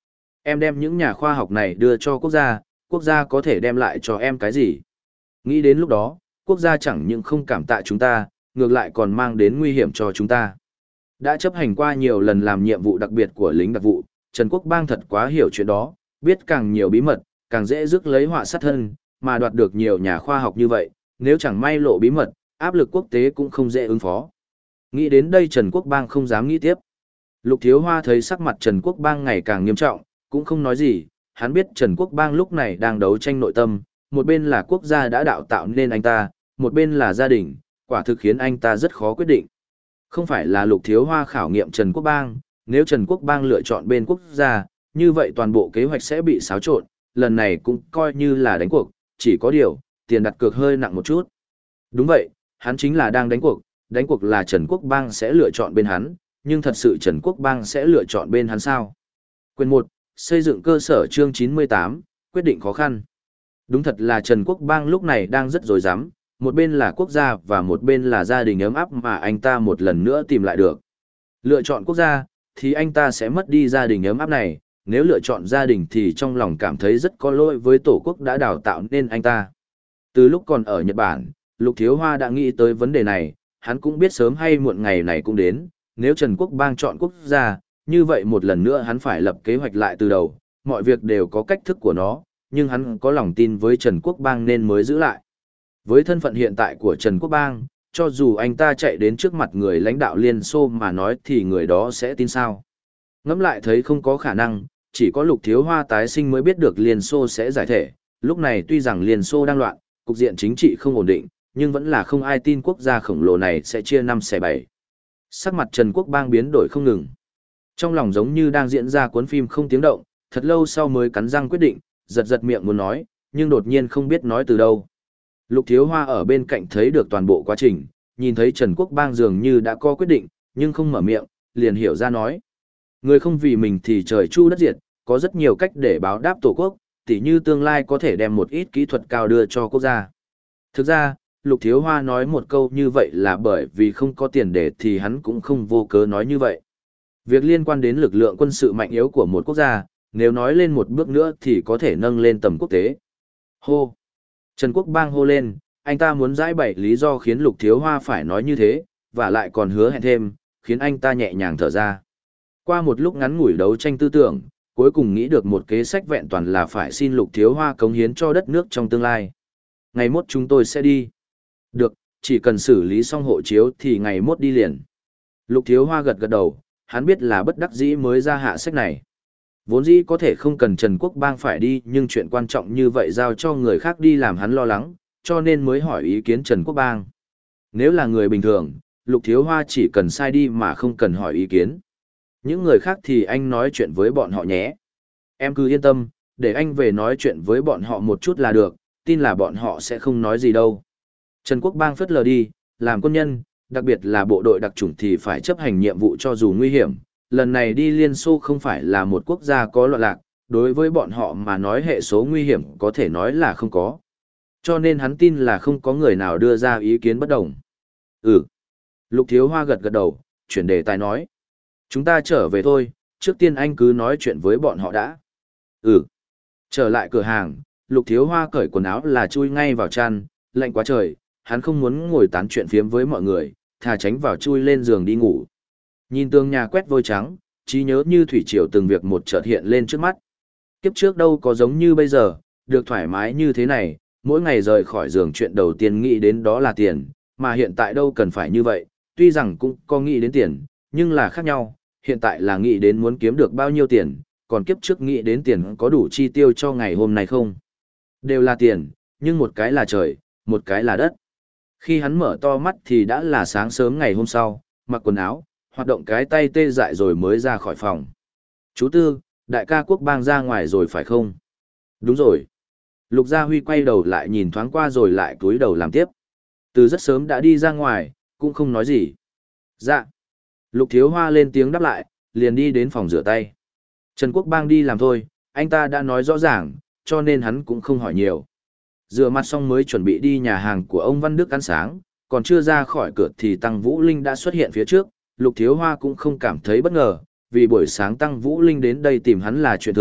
Em đem những nhà khoa học này đưa cho quốc gia, quốc gia có thể đem lại cho em cái gì? Nghĩ đến lúc đó, quốc gia chẳng những không cảm tạ chúng ta, ngược lại còn mang đến nguy hiểm cho chúng ta. Đã chấp hành qua nhiều lần làm nhiệm vụ đặc biệt của lính đặc vụ, Trần Quốc Bang thật quá hiểu chuyện đó, biết càng nhiều bí mật, càng dễ rước lấy họa sát thân, mà đoạt được nhiều nhà khoa học như vậy, nếu chẳng may lộ bí mật, áp lực quốc tế cũng không dễ ứng phó. Nghĩ đến đây Trần Quốc Bang không dám nghĩ tiếp. Lục Thiếu Hoa thấy sắc mặt Trần Quốc Bang ngày càng nghiêm trọng, cũng không nói gì, hắn biết Trần Quốc Bang lúc này đang đấu tranh nội tâm, một bên là quốc gia đã đạo tạo nên anh ta, một bên là gia đình, quả thực khiến anh ta rất khó quyết định. Không phải là Lục Thiếu Hoa khảo nghiệm Trần Quốc Bang, nếu Trần Quốc Bang lựa chọn bên quốc gia, như vậy toàn bộ kế hoạch sẽ bị xáo trộn, lần này cũng coi như là đánh cuộc, chỉ có điều, tiền đặt cược hơi nặng một chút. Đúng vậy, hắn chính là đang đánh cuộc, đánh cuộc là Trần Quốc Bang sẽ lựa chọn bên hắn, nhưng thật sự Trần Quốc Bang sẽ lựa chọn bên hắn sao? Quyền một, xây dựng cơ sở chương chín mươi tám, quyết định khó khăn. Đúng thật là Trần Quốc Bang lúc này đang rất rối rắm, một bên là quốc gia và một bên là gia đình ấm áp mà anh ta một lần nữa tìm lại được. Lựa chọn quốc gia, thì anh ta sẽ mất đi gia đình ấm áp này, nếu lựa chọn gia đình thì trong lòng cảm thấy rất có lỗi với tổ quốc đã đào tạo nên anh ta. Từ lúc còn ở Nhật Bản, Lục Thiếu Hoa đã nghĩ tới vấn đề này, hắn cũng biết sớm hay muộn ngày này cũng đến, nếu Trần Quốc Bang chọn quốc gia, như vậy một lần nữa hắn phải lập kế hoạch lại từ đầu, mọi việc đều có cách thức của nó, nhưng hắn có lòng tin với Trần Quốc Bang nên mới giữ lại. Với thân phận hiện tại của Trần Quốc Bang, cho dù anh ta chạy đến trước mặt người lãnh đạo Liên Xô mà nói thì người đó sẽ tin sao. Ngẫm lại thấy không có khả năng, chỉ có Lục Thiếu Hoa tái sinh mới biết được Liên Xô sẽ giải thể. Lúc này tuy rằng Liên Xô đang loạn, cục diện chính trị không ổn định, nhưng vẫn là không ai tin quốc gia khổng lồ này sẽ chia năm xẻ bảy. Sắc mặt Trần Quốc Bang biến đổi không ngừng. Trong lòng giống như đang diễn ra cuốn phim không tiếng động, thật lâu sau mới cắn răng quyết định, giật giật miệng muốn nói, nhưng đột nhiên không biết nói từ đâu. Lục Thiếu Hoa ở bên cạnh thấy được toàn bộ quá trình, nhìn thấy Trần Quốc Bang dường như đã có quyết định, nhưng không mở miệng, liền hiểu ra nói. Người không vì mình thì trời chu đất diệt, có rất nhiều cách để báo đáp tổ quốc, tỉ như tương lai có thể đem một ít kỹ thuật cao đưa cho quốc gia. Thực ra, Lục Thiếu Hoa nói một câu như vậy là bởi vì không có tiền để thì hắn cũng không vô cớ nói như vậy. Việc liên quan đến lực lượng quân sự mạnh yếu của một quốc gia, nếu nói lên một bước nữa thì có thể nâng lên tầm quốc tế. Hô! Trần Quốc Bang hô lên, anh ta muốn giải bày lý do khiến Lục Thiếu Hoa phải nói như thế, và lại còn hứa hẹn thêm, khiến anh ta nhẹ nhàng thở ra. Qua một lúc ngắn ngủi đấu tranh tư tưởng, cuối cùng nghĩ được một kế sách vẹn toàn là phải xin Lục Thiếu Hoa cống hiến cho đất nước trong tương lai. Ngày mốt chúng tôi sẽ đi. Được, chỉ cần xử lý xong hộ chiếu thì ngày mốt đi liền. Lục Thiếu Hoa gật gật đầu, hắn biết là bất đắc dĩ mới ra hạ sách này. Vốn dĩ có thể không cần Trần Quốc Bang phải đi, nhưng chuyện quan trọng như vậy giao cho người khác đi làm hắn lo lắng, cho nên mới hỏi ý kiến Trần Quốc Bang. Nếu là người bình thường, Lục Thiếu Hoa chỉ cần sai đi mà không cần hỏi ý kiến. Những người khác thì anh nói chuyện với bọn họ nhé. Em cứ yên tâm, để anh về nói chuyện với bọn họ một chút là được, tin là bọn họ sẽ không nói gì đâu. Trần Quốc Bang phớt lờ đi, làm quân nhân, đặc biệt là bộ đội đặc chủng thì phải chấp hành nhiệm vụ cho dù nguy hiểm. Lần này đi Liên Xô không phải là một quốc gia có loạn lạc, đối với bọn họ mà nói hệ số nguy hiểm có thể nói là không có. Cho nên hắn tin là không có người nào đưa ra ý kiến bất đồng. Ừ. Lục Thiếu Hoa gật gật đầu, chuyển đề tài nói. Chúng ta trở về thôi, trước tiên anh cứ nói chuyện với bọn họ đã. Ừ. Trở lại cửa hàng, Lục Thiếu Hoa cởi quần áo là chui ngay vào chăn, lạnh quá trời, hắn không muốn ngồi tán chuyện phiếm với mọi người, thà tránh vào chui lên giường đi ngủ. Nhìn tường nhà quét vôi trắng, trí nhớ như thủy triều từng việc một chợt hiện lên trước mắt. Kiếp trước đâu có giống như bây giờ, được thoải mái như thế này, mỗi ngày rời khỏi giường chuyện đầu tiên nghĩ đến đó là tiền, mà hiện tại đâu cần phải như vậy, tuy rằng cũng có nghĩ đến tiền, nhưng là khác nhau, hiện tại là nghĩ đến muốn kiếm được bao nhiêu tiền, còn kiếp trước nghĩ đến tiền có đủ chi tiêu cho ngày hôm nay không. Đều là tiền, nhưng một cái là trời, một cái là đất. Khi hắn mở to mắt thì đã là sáng sớm ngày hôm sau, mặc quần áo, hoạt động cái tay tê dại rồi mới ra khỏi phòng. Chú Tư, đại ca Quốc Bang ra ngoài rồi phải không? Đúng rồi. Lục Gia Huy quay đầu lại nhìn thoáng qua rồi lại cúi đầu làm tiếp. Từ rất sớm đã đi ra ngoài, cũng không nói gì. Dạ. Lục Thiếu Hoa lên tiếng đáp lại, liền đi đến phòng rửa tay. Trần Quốc Bang đi làm thôi, anh ta đã nói rõ ràng, cho nên hắn cũng không hỏi nhiều. Rửa mặt xong mới chuẩn bị đi nhà hàng của ông Văn Đức ăn sáng, còn chưa ra khỏi cửa thì Tăng Vũ Linh đã xuất hiện phía trước. Lục Thiếu Hoa cũng không cảm thấy bất ngờ, vì buổi sáng Tăng Vũ Linh đến đây tìm hắn là chuyện thường,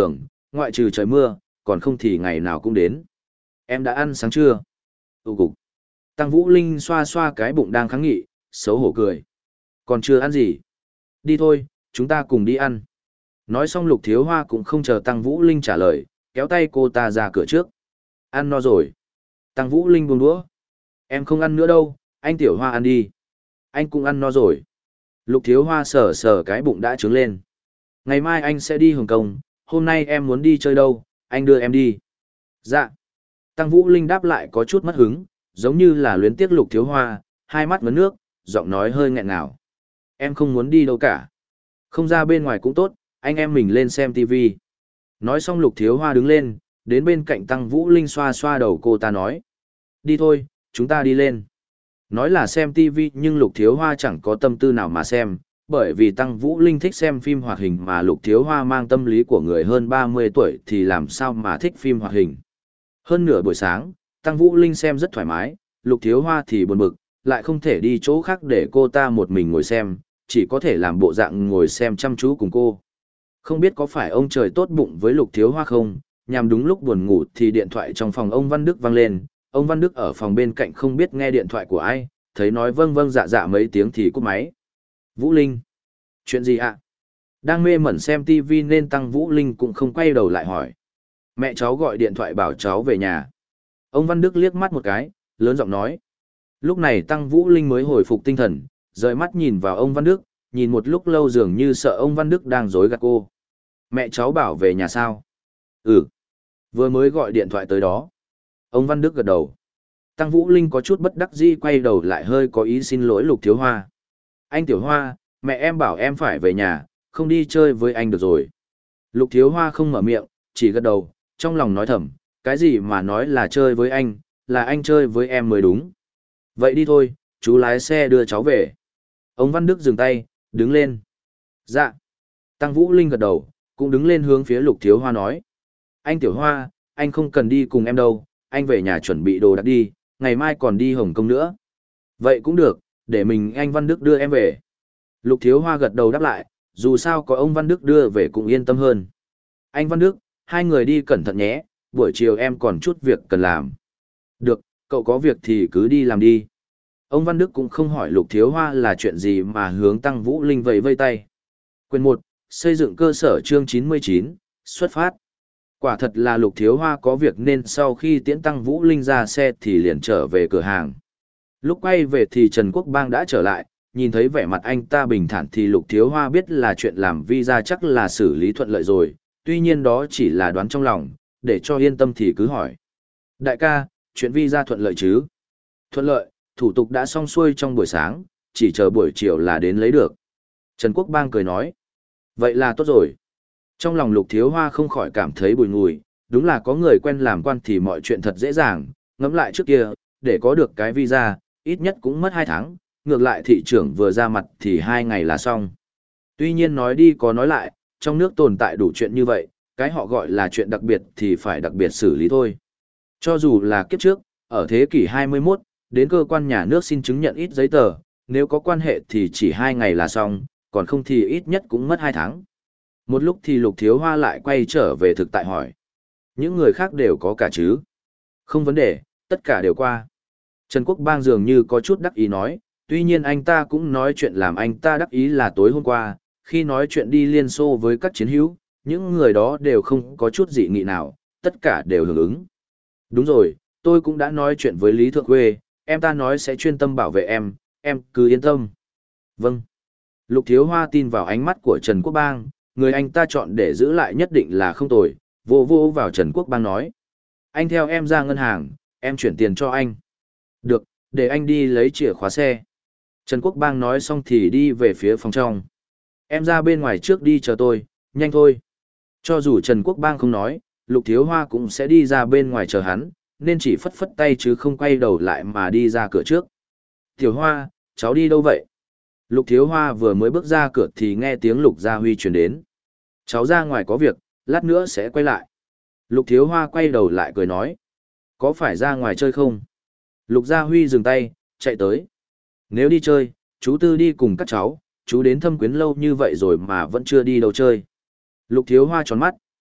ngoại trừ trời mưa, còn không thì ngày nào cũng đến. Em đã ăn sáng chưa? Tụ cục. Tăng Vũ Linh xoa xoa cái bụng đang kháng nghị, xấu hổ cười. Còn chưa ăn gì? Đi thôi, chúng ta cùng đi ăn. Nói xong Lục Thiếu Hoa cũng không chờ Tăng Vũ Linh trả lời, kéo tay cô ta ra cửa trước. Ăn no rồi. Tăng Vũ Linh buông đũa. Em không ăn nữa đâu, anh Tiểu Hoa ăn đi. Anh cũng ăn no rồi. Lục Thiếu Hoa sờ sờ cái bụng đã trướng lên. Ngày mai anh sẽ đi Hồng Kông, hôm nay em muốn đi chơi đâu, anh đưa em đi. Dạ. Tăng Vũ Linh đáp lại có chút mất hứng, giống như là luyến tiếc Lục Thiếu Hoa, hai mắt ngấn nước, giọng nói hơi nghẹn ngào. Em không muốn đi đâu cả. Không ra bên ngoài cũng tốt, anh em mình lên xem tivi. Nói xong Lục Thiếu Hoa đứng lên, đến bên cạnh Tăng Vũ Linh xoa xoa đầu cô ta nói. Đi thôi, chúng ta đi lên. Nói là xem tivi nhưng Lục Thiếu Hoa chẳng có tâm tư nào mà xem, bởi vì Tăng Vũ Linh thích xem phim hoạt hình mà Lục Thiếu Hoa mang tâm lý của người hơn ba mươi tuổi thì làm sao mà thích phim hoạt hình. Hơn nửa buổi sáng, Tăng Vũ Linh xem rất thoải mái, Lục Thiếu Hoa thì buồn bực, lại không thể đi chỗ khác để cô ta một mình ngồi xem, chỉ có thể làm bộ dạng ngồi xem chăm chú cùng cô. Không biết có phải ông trời tốt bụng với Lục Thiếu Hoa không, nhằm đúng lúc buồn ngủ thì điện thoại trong phòng ông Văn Đức vang lên, ông Văn Đức ở phòng bên cạnh không biết nghe điện thoại của ai, thấy nói vâng vâng dạ dạ mấy tiếng thì cúp máy. Vũ Linh. Chuyện gì ạ? Đang mê mẩn xem tivi nên Tăng Vũ Linh cũng không quay đầu lại hỏi. Mẹ cháu gọi điện thoại bảo cháu về nhà. Ông Văn Đức liếc mắt một cái, lớn giọng nói. Lúc này Tăng Vũ Linh mới hồi phục tinh thần, rời mắt nhìn vào ông Văn Đức, nhìn một lúc lâu dường như sợ ông Văn Đức đang dối gạt cô. Mẹ cháu bảo về nhà sao? Ừ. Vừa mới gọi điện thoại tới đó. Ông Văn Đức gật đầu. Tăng Vũ Linh có chút bất đắc dĩ quay đầu lại hơi có ý xin lỗi Lục Thiếu Hoa. Anh Tiểu Hoa, mẹ em bảo em phải về nhà, không đi chơi với anh được rồi. Lục Thiếu Hoa không mở miệng, chỉ gật đầu, trong lòng nói thầm, cái gì mà nói là chơi với anh, là anh chơi với em mới đúng. Vậy đi thôi, chú lái xe đưa cháu về. Ông Văn Đức dừng tay, đứng lên. Dạ. Tăng Vũ Linh gật đầu, cũng đứng lên hướng phía Lục Thiếu Hoa nói. Anh Tiểu Hoa, anh không cần đi cùng em đâu, anh về nhà chuẩn bị đồ đạc đi, ngày mai còn đi Hồng Kông nữa. Vậy cũng được, để mình anh Văn Đức đưa em về. Lục Thiếu Hoa gật đầu đáp lại, dù sao có ông Văn Đức đưa về cũng yên tâm hơn. Anh Văn Đức, hai người đi cẩn thận nhé, buổi chiều em còn chút việc cần làm. Được, cậu có việc thì cứ đi làm đi. Ông Văn Đức cũng không hỏi Lục Thiếu Hoa là chuyện gì mà hướng Tăng Vũ Linh vẫy vây tay. Quyền một, xây dựng cơ sở chương chín mươi chín, xuất phát. Quả thật là Lục Thiếu Hoa có việc nên sau khi tiễn Tăng Vũ Linh ra xe thì liền trở về cửa hàng. Lúc quay về thì Trần Quốc Bang đã trở lại, nhìn thấy vẻ mặt anh ta bình thản thì Lục Thiếu Hoa biết là chuyện làm visa chắc là xử lý thuận lợi rồi, tuy nhiên đó chỉ là đoán trong lòng, để cho yên tâm thì cứ hỏi. Đại ca, chuyện visa thuận lợi chứ? Thuận lợi, thủ tục đã xong xuôi trong buổi sáng, chỉ chờ buổi chiều là đến lấy được. Trần Quốc Bang cười nói. Vậy là tốt rồi. Trong lòng Lục Thiếu Hoa không khỏi cảm thấy bùi ngùi, đúng là có người quen làm quan thì mọi chuyện thật dễ dàng, ngẫm lại trước kia, để có được cái visa, ít nhất cũng mất hai tháng, ngược lại thị trưởng vừa ra mặt thì hai ngày là xong. Tuy nhiên nói đi có nói lại, trong nước tồn tại đủ chuyện như vậy, cái họ gọi là chuyện đặc biệt thì phải đặc biệt xử lý thôi. Cho dù là kiếp trước, ở thế kỷ hai mươi mốt, đến cơ quan nhà nước xin chứng nhận ít giấy tờ, nếu có quan hệ thì chỉ hai ngày là xong, còn không thì ít nhất cũng mất hai tháng. Một lúc thì Lục Thiếu Hoa lại quay trở về thực tại hỏi. Những người khác đều có cả chứ? Không vấn đề, tất cả đều qua. Trần Quốc Bang dường như có chút đắc ý nói, tuy nhiên anh ta cũng nói chuyện làm anh ta đắc ý là tối hôm qua, khi nói chuyện đi Liên Xô với các chiến hữu, những người đó đều không có chút dị nghị nào, tất cả đều hưởng ứng. Đúng rồi, tôi cũng đã nói chuyện với Lý Thượng Quê, em ta nói sẽ chuyên tâm bảo vệ em, em cứ yên tâm. Vâng. Lục Thiếu Hoa tin vào ánh mắt của Trần Quốc Bang, người anh ta chọn để giữ lại nhất định là không tồi, vô vô vào Trần Quốc Bang nói. Anh theo em ra ngân hàng, em chuyển tiền cho anh. Được, để anh đi lấy chìa khóa xe. Trần Quốc Bang nói xong thì đi về phía phòng trong. Em ra bên ngoài trước đi chờ tôi, nhanh thôi. Cho dù Trần Quốc Bang không nói, Lục Thiếu Hoa cũng sẽ đi ra bên ngoài chờ hắn, nên chỉ phất phất tay chứ không quay đầu lại mà đi ra cửa trước. Tiểu Hoa, cháu đi đâu vậy? Lục Thiếu Hoa vừa mới bước ra cửa thì nghe tiếng Lục Gia Huy truyền đến. Cháu ra ngoài có việc, lát nữa sẽ quay lại. Lục Thiếu Hoa quay đầu lại cười nói. Có phải ra ngoài chơi không? Lục Gia Huy dừng tay, chạy tới. Nếu đi chơi, chú Tư đi cùng các cháu, chú đến Thâm Quyến lâu như vậy rồi mà vẫn chưa đi đâu chơi. Lục Thiếu Hoa tròn mắt,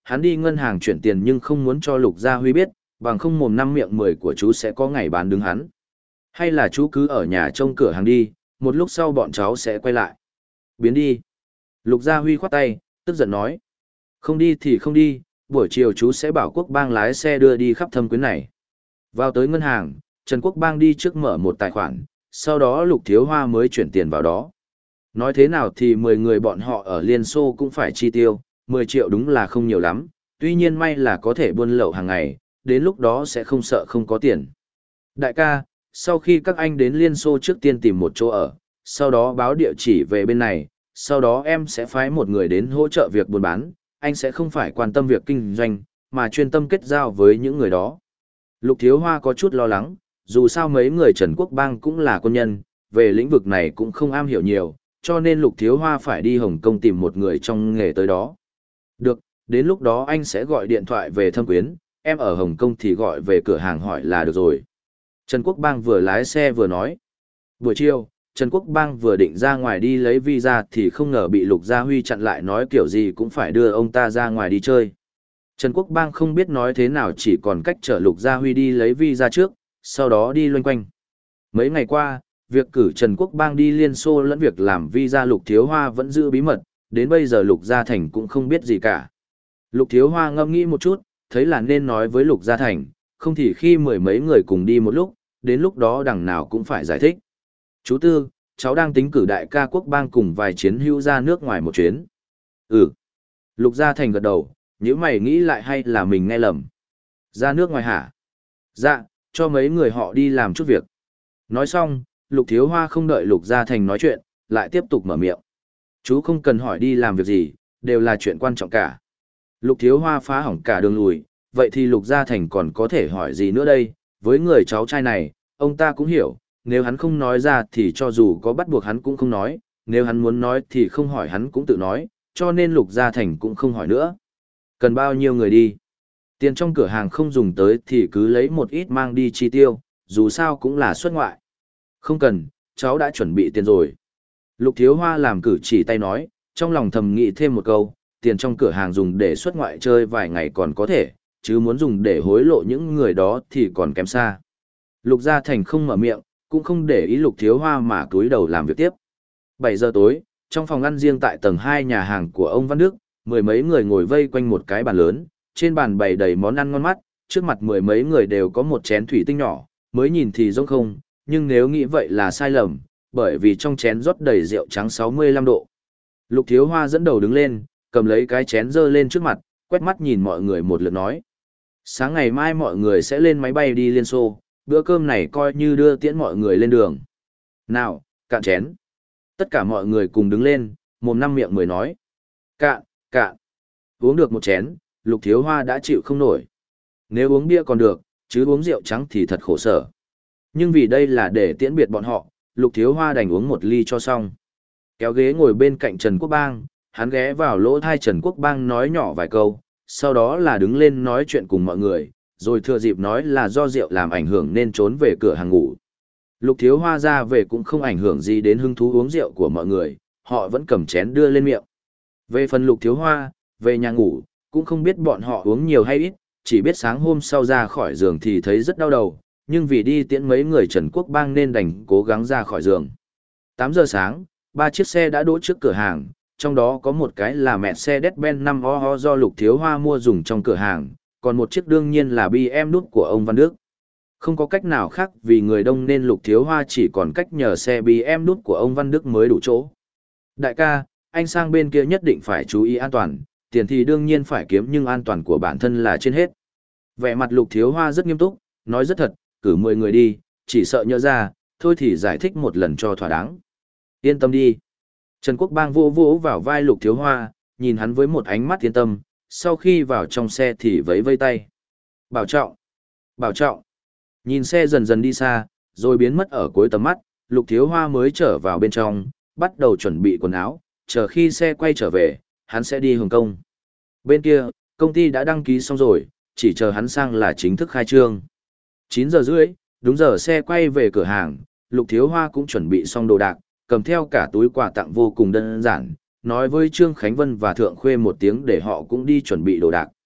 hắn đi ngân hàng chuyển tiền nhưng không muốn cho Lục Gia Huy biết, bằng không mồm năm miệng mười của chú sẽ có ngày bán đứng hắn. Hay là chú cứ ở nhà trông cửa hàng đi, một lúc sau bọn cháu sẽ quay lại. Biến đi. Lục Gia Huy khoát tay, tức giận nói. Không đi thì không đi, buổi chiều chú sẽ bảo Quốc Bang lái xe đưa đi khắp thâm quyến này. Vào tới ngân hàng, Trần Quốc Bang đi trước mở một tài khoản, sau đó Lục Thiếu Hoa mới chuyển tiền vào đó. Nói thế nào thì mười người bọn họ ở Liên Xô cũng phải chi tiêu, mười triệu đúng là không nhiều lắm, tuy nhiên may là có thể buôn lậu hàng ngày, đến lúc đó sẽ không sợ không có tiền. Đại ca, sau khi các anh đến Liên Xô trước tiên tìm một chỗ ở, sau đó báo địa chỉ về bên này, sau đó em sẽ phái một người đến hỗ trợ việc buôn bán, anh sẽ không phải quan tâm việc kinh doanh, mà chuyên tâm kết giao với những người đó. Lục Thiếu Hoa có chút lo lắng, dù sao mấy người Trần Quốc Bang cũng là quân nhân, về lĩnh vực này cũng không am hiểu nhiều, cho nên Lục Thiếu Hoa phải đi Hồng Kông tìm một người trong nghề tới đó. Được, đến lúc đó anh sẽ gọi điện thoại về Thâm Quyến, em ở Hồng Kông thì gọi về cửa hàng hỏi là được rồi. Trần Quốc Bang vừa lái xe vừa nói. Buổi chiều, Trần Quốc Bang vừa định ra ngoài đi lấy visa thì không ngờ bị Lục Gia Huy chặn lại nói kiểu gì cũng phải đưa ông ta ra ngoài đi chơi. Trần Quốc Bang không biết nói thế nào chỉ còn cách chở Lục Gia Huy đi lấy visa trước, sau đó đi loanh quanh. Mấy ngày qua, việc cử Trần Quốc Bang đi Liên Xô lẫn việc làm visa Lục Thiếu Hoa vẫn giữ bí mật, đến bây giờ Lục Gia Thành cũng không biết gì cả. Lục Thiếu Hoa ngẫm nghĩ một chút, thấy là nên nói với Lục Gia Thành, không thì khi mười mấy người cùng đi một lúc, đến lúc đó đằng nào cũng phải giải thích. Chú Tư, cháu đang tính cử đại ca Quốc Bang cùng vài chiến hữu ra nước ngoài một chuyến. Ừ. Lục Gia Thành gật đầu, nếu mày nghĩ lại hay là mình nghe lầm. Ra nước ngoài hả? Dạ, cho mấy người họ đi làm chút việc. Nói xong, Lục Thiếu Hoa không đợi Lục Gia Thành nói chuyện, lại tiếp tục mở miệng. Chú không cần hỏi đi làm việc gì, đều là chuyện quan trọng cả. Lục Thiếu Hoa phá hỏng cả đường lùi, vậy thì Lục Gia Thành còn có thể hỏi gì nữa đây? Với người cháu trai này, ông ta cũng hiểu, nếu hắn không nói ra thì cho dù có bắt buộc hắn cũng không nói, nếu hắn muốn nói thì không hỏi hắn cũng tự nói, cho nên Lục Gia Thành cũng không hỏi nữa. Cần bao nhiêu người đi? Tiền trong cửa hàng không dùng tới thì cứ lấy một ít mang đi chi tiêu, dù sao cũng là xuất ngoại. Không cần, cháu đã chuẩn bị tiền rồi. Lục Thiếu Hoa làm cử chỉ tay nói, trong lòng thầm nghĩ thêm một câu, tiền trong cửa hàng dùng để xuất ngoại chơi vài ngày còn có thể, chứ muốn dùng để hối lộ những người đó thì còn kém xa. Lục Gia Thành không mở miệng, cũng không để ý Lục Thiếu Hoa mà cúi đầu làm việc tiếp. bảy giờ tối, trong phòng ăn riêng tại tầng hai nhà hàng của ông Văn Đức, mười mấy người ngồi vây quanh một cái bàn lớn, trên bàn bày đầy món ăn ngon mắt, trước mặt mười mấy người đều có một chén thủy tinh nhỏ, mới nhìn thì rỗng không, nhưng nếu nghĩ vậy là sai lầm, bởi vì trong chén rót đầy rượu trắng sáu mươi lăm độ. Lục Thiếu Hoa dẫn đầu đứng lên, cầm lấy cái chén dơ lên trước mặt, quét mắt nhìn mọi người một lượt nói. Sáng ngày mai mọi người sẽ lên máy bay đi Liên Xô, bữa cơm này coi như đưa tiễn mọi người lên đường. Nào, cạn chén. Tất cả mọi người cùng đứng lên, mồm năm miệng mười nói. Cạn, cạn. Uống được một chén, Lục Thiếu Hoa đã chịu không nổi. Nếu uống bia còn được, chứ uống rượu trắng thì thật khổ sở. Nhưng vì đây là để tiễn biệt bọn họ, Lục Thiếu Hoa đành uống một ly cho xong. Kéo ghế ngồi bên cạnh Trần Quốc Bang, hắn ghé vào lỗ tai Trần Quốc Bang nói nhỏ vài câu, sau đó là đứng lên nói chuyện cùng mọi người, rồi thừa dịp nói là do rượu làm ảnh hưởng nên trốn về cửa hàng ngủ. Lục Thiếu Hoa ra về cũng không ảnh hưởng gì đến hứng thú uống rượu của mọi người, họ vẫn cầm chén đưa lên miệng. Về phần Lục Thiếu Hoa, về nhà ngủ, cũng không biết bọn họ uống nhiều hay ít, chỉ biết sáng hôm sau ra khỏi giường thì thấy rất đau đầu, nhưng vì đi tiễn mấy người Trần Quốc Bang nên đành cố gắng ra khỏi giường. tám giờ sáng, ba chiếc xe đã đỗ trước cửa hàng, trong đó có một cái là Mercedes-Benz năm O O do Lục Thiếu Hoa mua dùng trong cửa hàng, còn một chiếc đương nhiên là bê em đút của ông Văn Đức. Không có cách nào khác vì người đông nên Lục Thiếu Hoa chỉ còn cách nhờ xe bê em đút của ông Văn Đức mới đủ chỗ. Đại ca, anh sang bên kia nhất định phải chú ý an toàn, tiền thì đương nhiên phải kiếm nhưng an toàn của bản thân là trên hết. Vẻ mặt Lục Thiếu Hoa rất nghiêm túc, nói rất thật, cử mười người đi, chỉ sợ nhớ ra, thôi thì giải thích một lần cho thỏa đáng. Yên tâm đi. Trần Quốc Bang vỗ vỗ vào vai Lục Thiếu Hoa, nhìn hắn với một ánh mắt yên tâm, sau khi vào trong xe thì vẫy vây tay. Bảo trọng. Bảo trọng. Nhìn xe dần dần đi xa, rồi biến mất ở cuối tầm mắt, Lục Thiếu Hoa mới trở vào bên trong, bắt đầu chuẩn bị quần áo, chờ khi xe quay trở về, hắn sẽ đi Hồng Kông. Bên kia, công ty đã đăng ký xong rồi, chỉ chờ hắn sang là chính thức khai trương. chín giờ rưỡi, đúng giờ xe quay về cửa hàng, Lục Thiếu Hoa cũng chuẩn bị xong đồ đạc, cầm theo cả túi quà tặng vô cùng đơn giản, nói với Trương Khánh Vân và Thượng Khuê một tiếng để họ cũng đi chuẩn bị đồ đạc.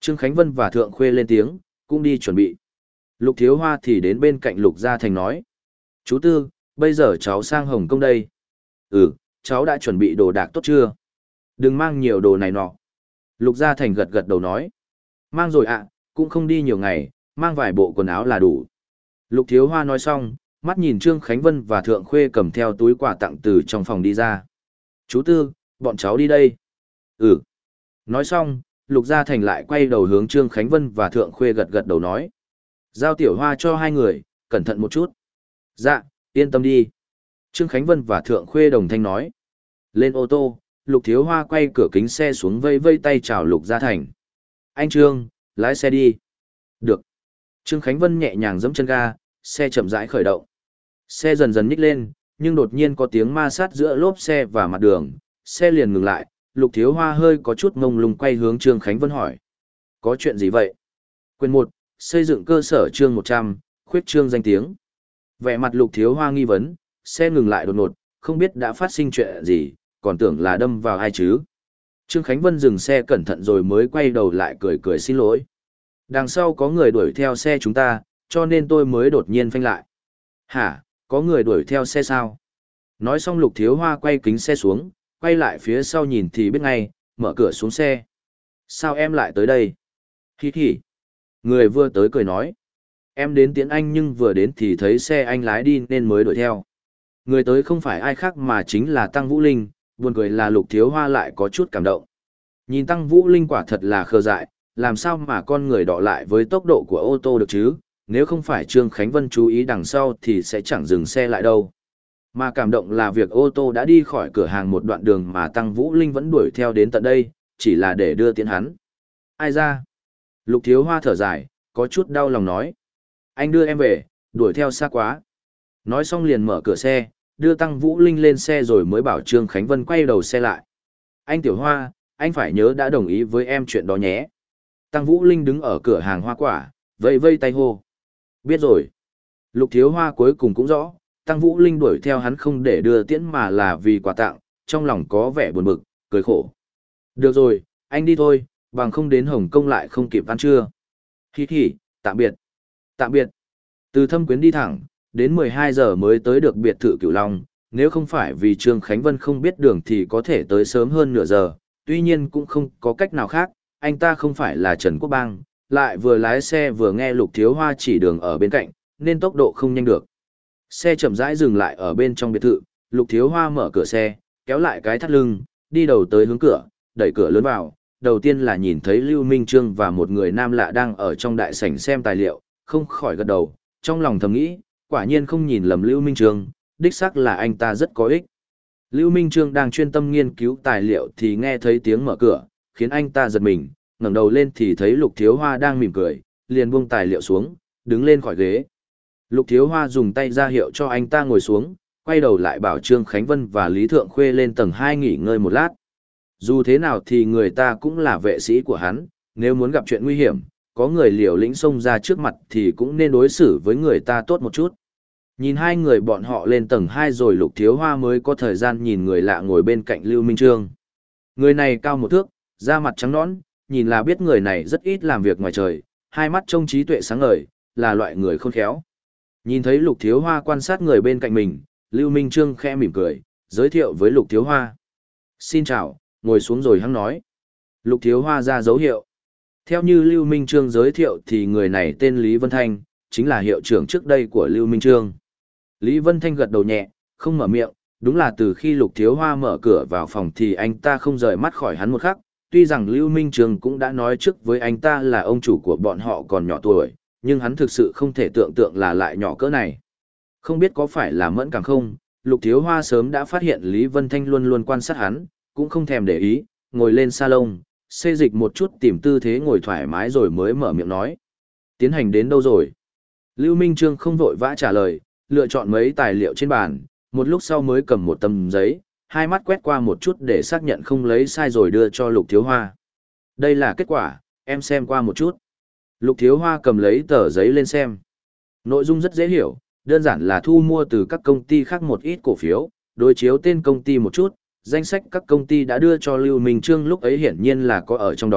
Trương Khánh Vân và Thượng Khuê lên tiếng, cũng đi chuẩn bị. Lục Thiếu Hoa thì đến bên cạnh Lục Gia Thành nói. Chú Tư, bây giờ cháu sang Hồng Kông đây. Ừ, cháu đã chuẩn bị đồ đạc tốt chưa? Đừng mang nhiều đồ này nọ. Lục Gia Thành gật gật đầu nói. Mang rồi ạ, cũng không đi nhiều ngày, mang vài bộ quần áo là đủ. Lục Thiếu Hoa nói xong, mắt nhìn Trương Khánh Vân và Thượng Khuê cầm theo túi quà tặng từ trong phòng đi ra. Chú Tư, bọn cháu đi đây. Ừ. Nói xong, Lục Gia Thành lại quay đầu hướng Trương Khánh Vân và Thượng Khuê gật gật đầu nói. Giao Tiểu Hoa cho hai người, cẩn thận một chút. Dạ, yên tâm đi. Trương Khánh Vân và Thượng Khuê đồng thanh nói. Lên ô tô, Lục Thiếu Hoa quay cửa kính xe xuống vây vây tay chào Lục Gia Thành. Anh Trương, lái xe đi. Được. Trương Khánh Vân nhẹ nhàng giẫm chân ga, xe chậm rãi khởi động. Xe dần dần nhích lên, nhưng đột nhiên có tiếng ma sát giữa lốp xe và mặt đường, xe liền ngừng lại, Lục Thiếu Hoa hơi có chút ngông lung quay hướng Trương Khánh Vân hỏi. Có chuyện gì vậy? Quyền một, xây dựng cơ sở chương một trăm, khuyết trương danh tiếng. Vẻ mặt Lục Thiếu Hoa nghi vấn, xe ngừng lại đột ngột, không biết đã phát sinh chuyện gì, còn tưởng là đâm vào ai chứ. Trương Khánh Vân dừng xe cẩn thận rồi mới quay đầu lại cười cười xin lỗi. Đằng sau có người đuổi theo xe chúng ta, cho nên tôi mới đột nhiên phanh lại. Hả, có người đuổi theo xe sao? Nói xong Lục Thiếu Hoa quay kính xe xuống, quay lại phía sau nhìn thì biết ngay, mở cửa xuống xe. Sao em lại tới đây? Hì hì. Người vừa tới cười nói. Em đến tiễn anh nhưng vừa đến thì thấy xe anh lái đi nên mới đuổi theo. Người tới không phải ai khác mà chính là Tăng Vũ Linh, buồn cười là Lục Thiếu Hoa lại có chút cảm động. Nhìn Tăng Vũ Linh quả thật là khờ dại, làm sao mà con người đọ lại với tốc độ của ô tô được chứ, nếu không phải Trương Khánh Vân chú ý đằng sau thì sẽ chẳng dừng xe lại đâu. Mà cảm động là việc ô tô đã đi khỏi cửa hàng một đoạn đường mà Tăng Vũ Linh vẫn đuổi theo đến tận đây, chỉ là để đưa tiễn hắn. Ai ra? Lục Thiếu Hoa thở dài, có chút đau lòng nói. Anh đưa em về, đuổi theo xa quá. Nói xong liền mở cửa xe, đưa Tăng Vũ Linh lên xe rồi mới bảo Trương Khánh Vân quay đầu xe lại. Anh Tiểu Hoa, anh phải nhớ đã đồng ý với em chuyện đó nhé. Tăng Vũ Linh đứng ở cửa hàng hoa quả, vây vây tay hô. Biết rồi. Lục Thiếu Hoa cuối cùng cũng rõ, Tăng Vũ Linh đuổi theo hắn không để đưa tiễn mà là vì quà tặng, trong lòng có vẻ buồn bực, cười khổ. Được rồi, anh đi thôi, bằng không đến Hồng Kông lại không kịp ăn trưa. Hi hi, tạm biệt. Tạm biệt. Từ Thâm Quyến đi thẳng, đến mười hai giờ mới tới được biệt thự Cửu Long, nếu không phải vì Trương Khánh Vân không biết đường thì có thể tới sớm hơn nửa giờ, tuy nhiên cũng không có cách nào khác, anh ta không phải là Trần Quốc Bang, lại vừa lái xe vừa nghe Lục Thiếu Hoa chỉ đường ở bên cạnh, nên tốc độ không nhanh được. Xe chậm rãi dừng lại ở bên trong biệt thự, Lục Thiếu Hoa mở cửa xe, kéo lại cái thắt lưng, đi đầu tới hướng cửa, đẩy cửa lớn vào, đầu tiên là nhìn thấy Lưu Minh Trương và một người nam lạ đang ở trong đại sảnh xem tài liệu, không khỏi gật đầu, trong lòng thầm nghĩ, quả nhiên không nhìn lầm Lưu Minh Trương, đích xác là anh ta rất có ích. Lưu Minh Trương đang chuyên tâm nghiên cứu tài liệu thì nghe thấy tiếng mở cửa, khiến anh ta giật mình, ngẩng đầu lên thì thấy Lục Thiếu Hoa đang mỉm cười, liền buông tài liệu xuống, đứng lên khỏi ghế. Lục Thiếu Hoa dùng tay ra hiệu cho anh ta ngồi xuống, quay đầu lại bảo Trương Khánh Vân và Lý Thượng Khuê lên tầng hai nghỉ ngơi một lát. Dù thế nào thì người ta cũng là vệ sĩ của hắn, nếu muốn gặp chuyện nguy hiểm, có người liều lĩnh xông ra trước mặt thì cũng nên đối xử với người ta tốt một chút. Nhìn hai người bọn họ lên tầng hai rồi Lục Thiếu Hoa mới có thời gian nhìn người lạ ngồi bên cạnh Lưu Minh Trương. Người này cao một thước, da mặt trắng nõn, nhìn là biết người này rất ít làm việc ngoài trời, hai mắt trông trí tuệ sáng ngời, là loại người khôn khéo. Nhìn thấy Lục Thiếu Hoa quan sát người bên cạnh mình, Lưu Minh Trương khẽ mỉm cười, giới thiệu với Lục Thiếu Hoa. Xin chào, ngồi xuống rồi hắn nói. Lục Thiếu Hoa ra dấu hiệu. Theo như Lưu Minh Trương giới thiệu thì người này tên Lý Vân Thanh, chính là hiệu trưởng trước đây của Lưu Minh Trương. Lý Vân Thanh gật đầu nhẹ, không mở miệng, đúng là từ khi Lục Thiếu Hoa mở cửa vào phòng thì anh ta không rời mắt khỏi hắn một khắc, tuy rằng Lưu Minh Trương cũng đã nói trước với anh ta là ông chủ của bọn họ còn nhỏ tuổi, nhưng hắn thực sự không thể tưởng tượng là lại nhỏ cỡ này. Không biết có phải là mẫn cảm không, Lục Thiếu Hoa sớm đã phát hiện Lý Vân Thanh luôn luôn quan sát hắn, cũng không thèm để ý, ngồi lên salon, xê dịch một chút tìm tư thế ngồi thoải mái rồi mới mở miệng nói. Tiến hành đến đâu rồi? Lưu Minh Trương không vội vã trả lời, lựa chọn mấy tài liệu trên bàn, một lúc sau mới cầm một tấm giấy, hai mắt quét qua một chút để xác nhận không lấy sai rồi đưa cho Lục Thiếu Hoa. Đây là kết quả, em xem qua một chút. Lục Thiếu Hoa cầm lấy tờ giấy lên xem. Nội dung rất dễ hiểu, đơn giản là thu mua từ các công ty khác một ít cổ phiếu, đối chiếu tên công ty một chút, danh sách các công ty đã đưa cho Lưu Minh Trương lúc ấy hiển nhiên là có ở trong đó,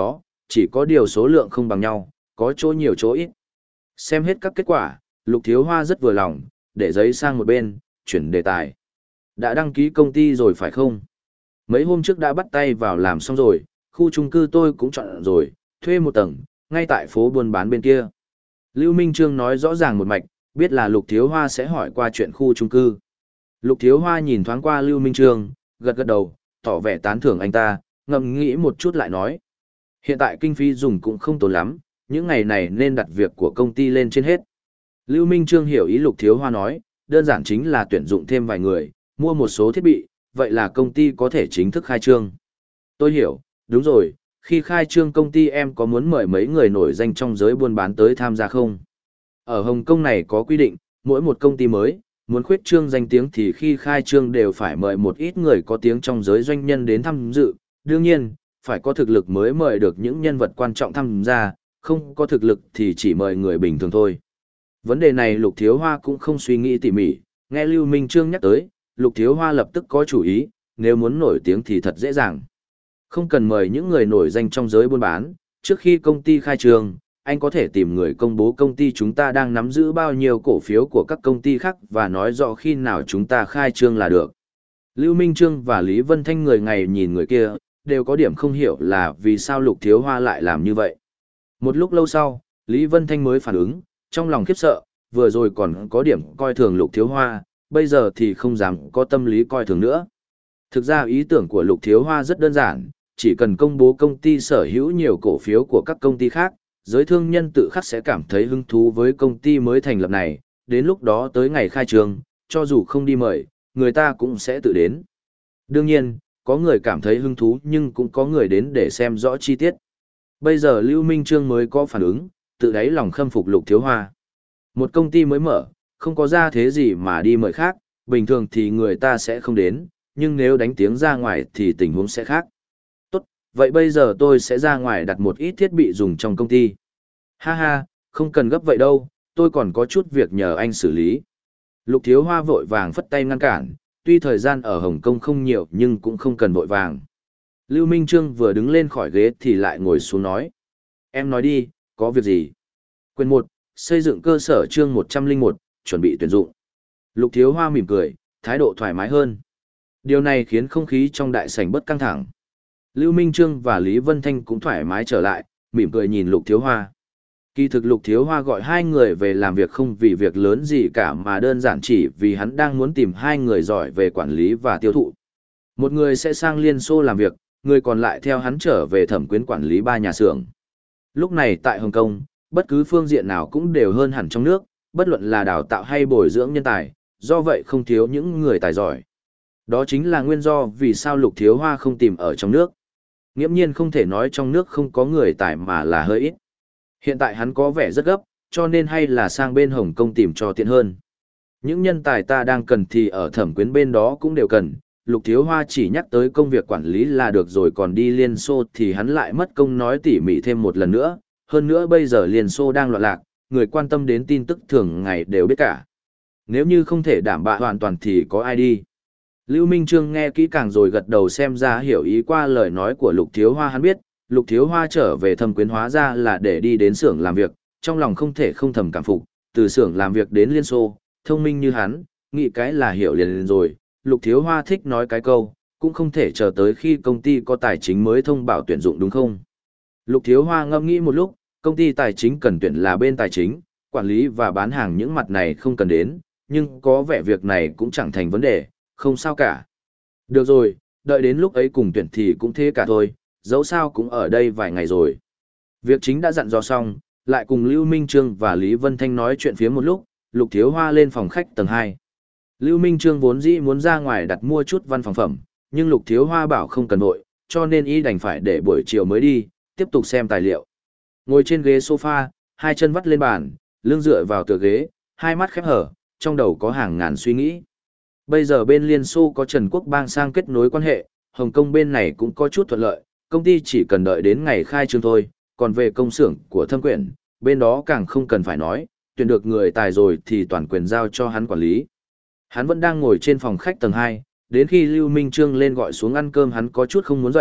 chỉ có điều số lượng không bằng nhau, có chỗ nhiều chỗ ít. Xem hết các kết quả, Lục Thiếu Hoa rất vừa lòng, để giấy sang một bên, chuyển đề tài. Đã đăng ký công ty rồi phải không? Mấy hôm trước đã bắt tay vào làm xong rồi, khu chung cư tôi cũng chọn rồi, thuê một tầng, ngay tại phố buôn bán bên kia. Lưu Minh Trương nói rõ ràng một mạch, biết là Lục Thiếu Hoa sẽ hỏi qua chuyện khu chung cư. Lục Thiếu Hoa nhìn thoáng qua Lưu Minh Trương, gật gật đầu, tỏ vẻ tán thưởng anh ta, ngẫm nghĩ một chút lại nói. Hiện tại kinh phí dùng cũng không tốn lắm, những ngày này nên đặt việc của công ty lên trên hết. Lưu Minh Trương hiểu ý Lục Thiếu Hoa nói, đơn giản chính là tuyển dụng thêm vài người, mua một số thiết bị, vậy là công ty có thể chính thức khai trương. Tôi hiểu, đúng rồi, khi khai trương công ty em có muốn mời mấy người nổi danh trong giới buôn bán tới tham gia không? Ở Hồng Kông này có quy định, mỗi một công ty mới, muốn khuyết trương danh tiếng thì khi khai trương đều phải mời một ít người có tiếng trong giới doanh nhân đến tham dự. Đương nhiên, phải có thực lực mới mời được những nhân vật quan trọng tham gia, không có thực lực thì chỉ mời người bình thường thôi. Vấn đề này Lục Thiếu Hoa cũng không suy nghĩ tỉ mỉ, nghe Lưu Minh Trương nhắc tới, Lục Thiếu Hoa lập tức có chủ ý, nếu muốn nổi tiếng thì thật dễ dàng. Không cần mời những người nổi danh trong giới buôn bán, trước khi công ty khai trương, anh có thể tìm người công bố công ty chúng ta đang nắm giữ bao nhiêu cổ phiếu của các công ty khác và nói rõ khi nào chúng ta khai trương là được. Lưu Minh Trương và Lý Vân Thanh người ngày nhìn người kia, đều có điểm không hiểu là vì sao Lục Thiếu Hoa lại làm như vậy. Một lúc lâu sau, Lý Vân Thanh mới phản ứng, trong lòng khiếp sợ, vừa rồi còn có điểm coi thường Lục Thiếu Hoa, bây giờ thì không dám có tâm lý coi thường nữa. Thực ra ý tưởng của Lục Thiếu Hoa rất đơn giản, chỉ cần công bố công ty sở hữu nhiều cổ phiếu của các công ty khác, giới thương nhân tự khắc sẽ cảm thấy hứng thú với công ty mới thành lập này, đến lúc đó tới ngày khai trương, cho dù không đi mời, người ta cũng sẽ tự đến. Đương nhiên, có người cảm thấy hứng thú nhưng cũng có người đến để xem rõ chi tiết. Bây giờ Lưu Minh Trương mới có phản ứng, tự đáy lòng khâm phục Lục Thiếu Hoa. Một công ty mới mở, không có ra thế gì mà đi mời khác, bình thường thì người ta sẽ không đến, nhưng nếu đánh tiếng ra ngoài thì tình huống sẽ khác. Tốt, vậy bây giờ tôi sẽ ra ngoài đặt một ít thiết bị dùng trong công ty. Ha ha, không cần gấp vậy đâu, tôi còn có chút việc nhờ anh xử lý. Lục Thiếu Hoa vội vàng phất tay ngăn cản, tuy thời gian ở Hồng Kông không nhiều nhưng cũng không cần vội vàng. Lưu Minh Trương vừa đứng lên khỏi ghế thì lại ngồi xuống nói. Em nói đi, có việc gì? Quyền một, xây dựng cơ sở chương một trăm lẻ một, chuẩn bị tuyển dụng. Lục Thiếu Hoa mỉm cười, thái độ thoải mái hơn. Điều này khiến không khí trong đại sảnh bớt căng thẳng. Lưu Minh Trương và Lý Vân Thanh cũng thoải mái trở lại, mỉm cười nhìn Lục Thiếu Hoa. Kỳ thực Lục Thiếu Hoa gọi hai người về làm việc không vì việc lớn gì cả mà đơn giản chỉ vì hắn đang muốn tìm hai người giỏi về quản lý và tiêu thụ. Một người sẽ sang Liên Xô làm việc, người còn lại theo hắn trở về thẩm quyến quản lý ba nhà xưởng. Lúc này tại Hồng Kông, bất cứ phương diện nào cũng đều hơn hẳn trong nước, bất luận là đào tạo hay bồi dưỡng nhân tài, do vậy không thiếu những người tài giỏi. Đó chính là nguyên do vì sao Lục Thiếu Hoa không tìm ở trong nước. Nghiễm nhiên không thể nói trong nước không có người tài mà là hơi ít. Hiện tại hắn có vẻ rất gấp, cho nên hay là sang bên Hồng Kông tìm cho tiện hơn. Những nhân tài ta đang cần thì ở thẩm quyến bên đó cũng đều cần. Lục Thiếu Hoa chỉ nhắc tới công việc quản lý là được rồi, còn đi Liên Xô thì hắn lại mất công nói tỉ mỉ thêm một lần nữa. Hơn nữa bây giờ Liên Xô đang loạn lạc, người quan tâm đến tin tức thường ngày đều biết cả. Nếu như không thể đảm bảo hoàn toàn thì có ai đi. Lưu Minh Trương nghe kỹ càng rồi gật đầu, xem ra hiểu ý qua lời nói của Lục Thiếu Hoa. Hắn biết, Lục Thiếu Hoa trở về thẩm quyến hóa ra là để đi đến xưởng làm việc, trong lòng không thể không thầm cảm phục, từ xưởng làm việc đến Liên Xô, thông minh như hắn, nghĩ cái là hiểu liền, liền rồi. Lục Thiếu Hoa thích nói cái câu, cũng không thể chờ tới khi công ty có tài chính mới thông báo tuyển dụng đúng không? Lục Thiếu Hoa ngẫm nghĩ một lúc, công ty tài chính cần tuyển là bên tài chính, quản lý và bán hàng những mặt này không cần đến, nhưng có vẻ việc này cũng chẳng thành vấn đề, không sao cả. Được rồi, đợi đến lúc ấy cùng tuyển thì cũng thế cả thôi, dẫu sao cũng ở đây vài ngày rồi. Việc chính đã dặn dò xong, lại cùng Lưu Minh Trương và Lý Vân Thanh nói chuyện phía một lúc, Lục Thiếu Hoa lên phòng khách tầng hai. Lưu Minh Trương vốn dĩ muốn ra ngoài đặt mua chút văn phòng phẩm, nhưng Lục Thiếu Hoa bảo không cần vội, cho nên y đành phải để buổi chiều mới đi, tiếp tục xem tài liệu. Ngồi trên ghế sofa, hai chân vắt lên bàn, lưng dựa vào tựa ghế, hai mắt khép hở, trong đầu có hàng ngàn suy nghĩ. Bây giờ bên Liên Xô có Trần Quốc Bang sang kết nối quan hệ, Hồng Kông bên này cũng có chút thuận lợi, công ty chỉ cần đợi đến ngày khai trương thôi, còn về công xưởng của Thâm Quyển, bên đó càng không cần phải nói, tuyển được người tài rồi thì toàn quyền giao cho hắn quản lý. Hắn vẫn đang ngồi trên phòng khách tầng hai, đến khi Lưu Minh Trương lên gọi xuống ăn cơm hắn có chút không muốn dậy,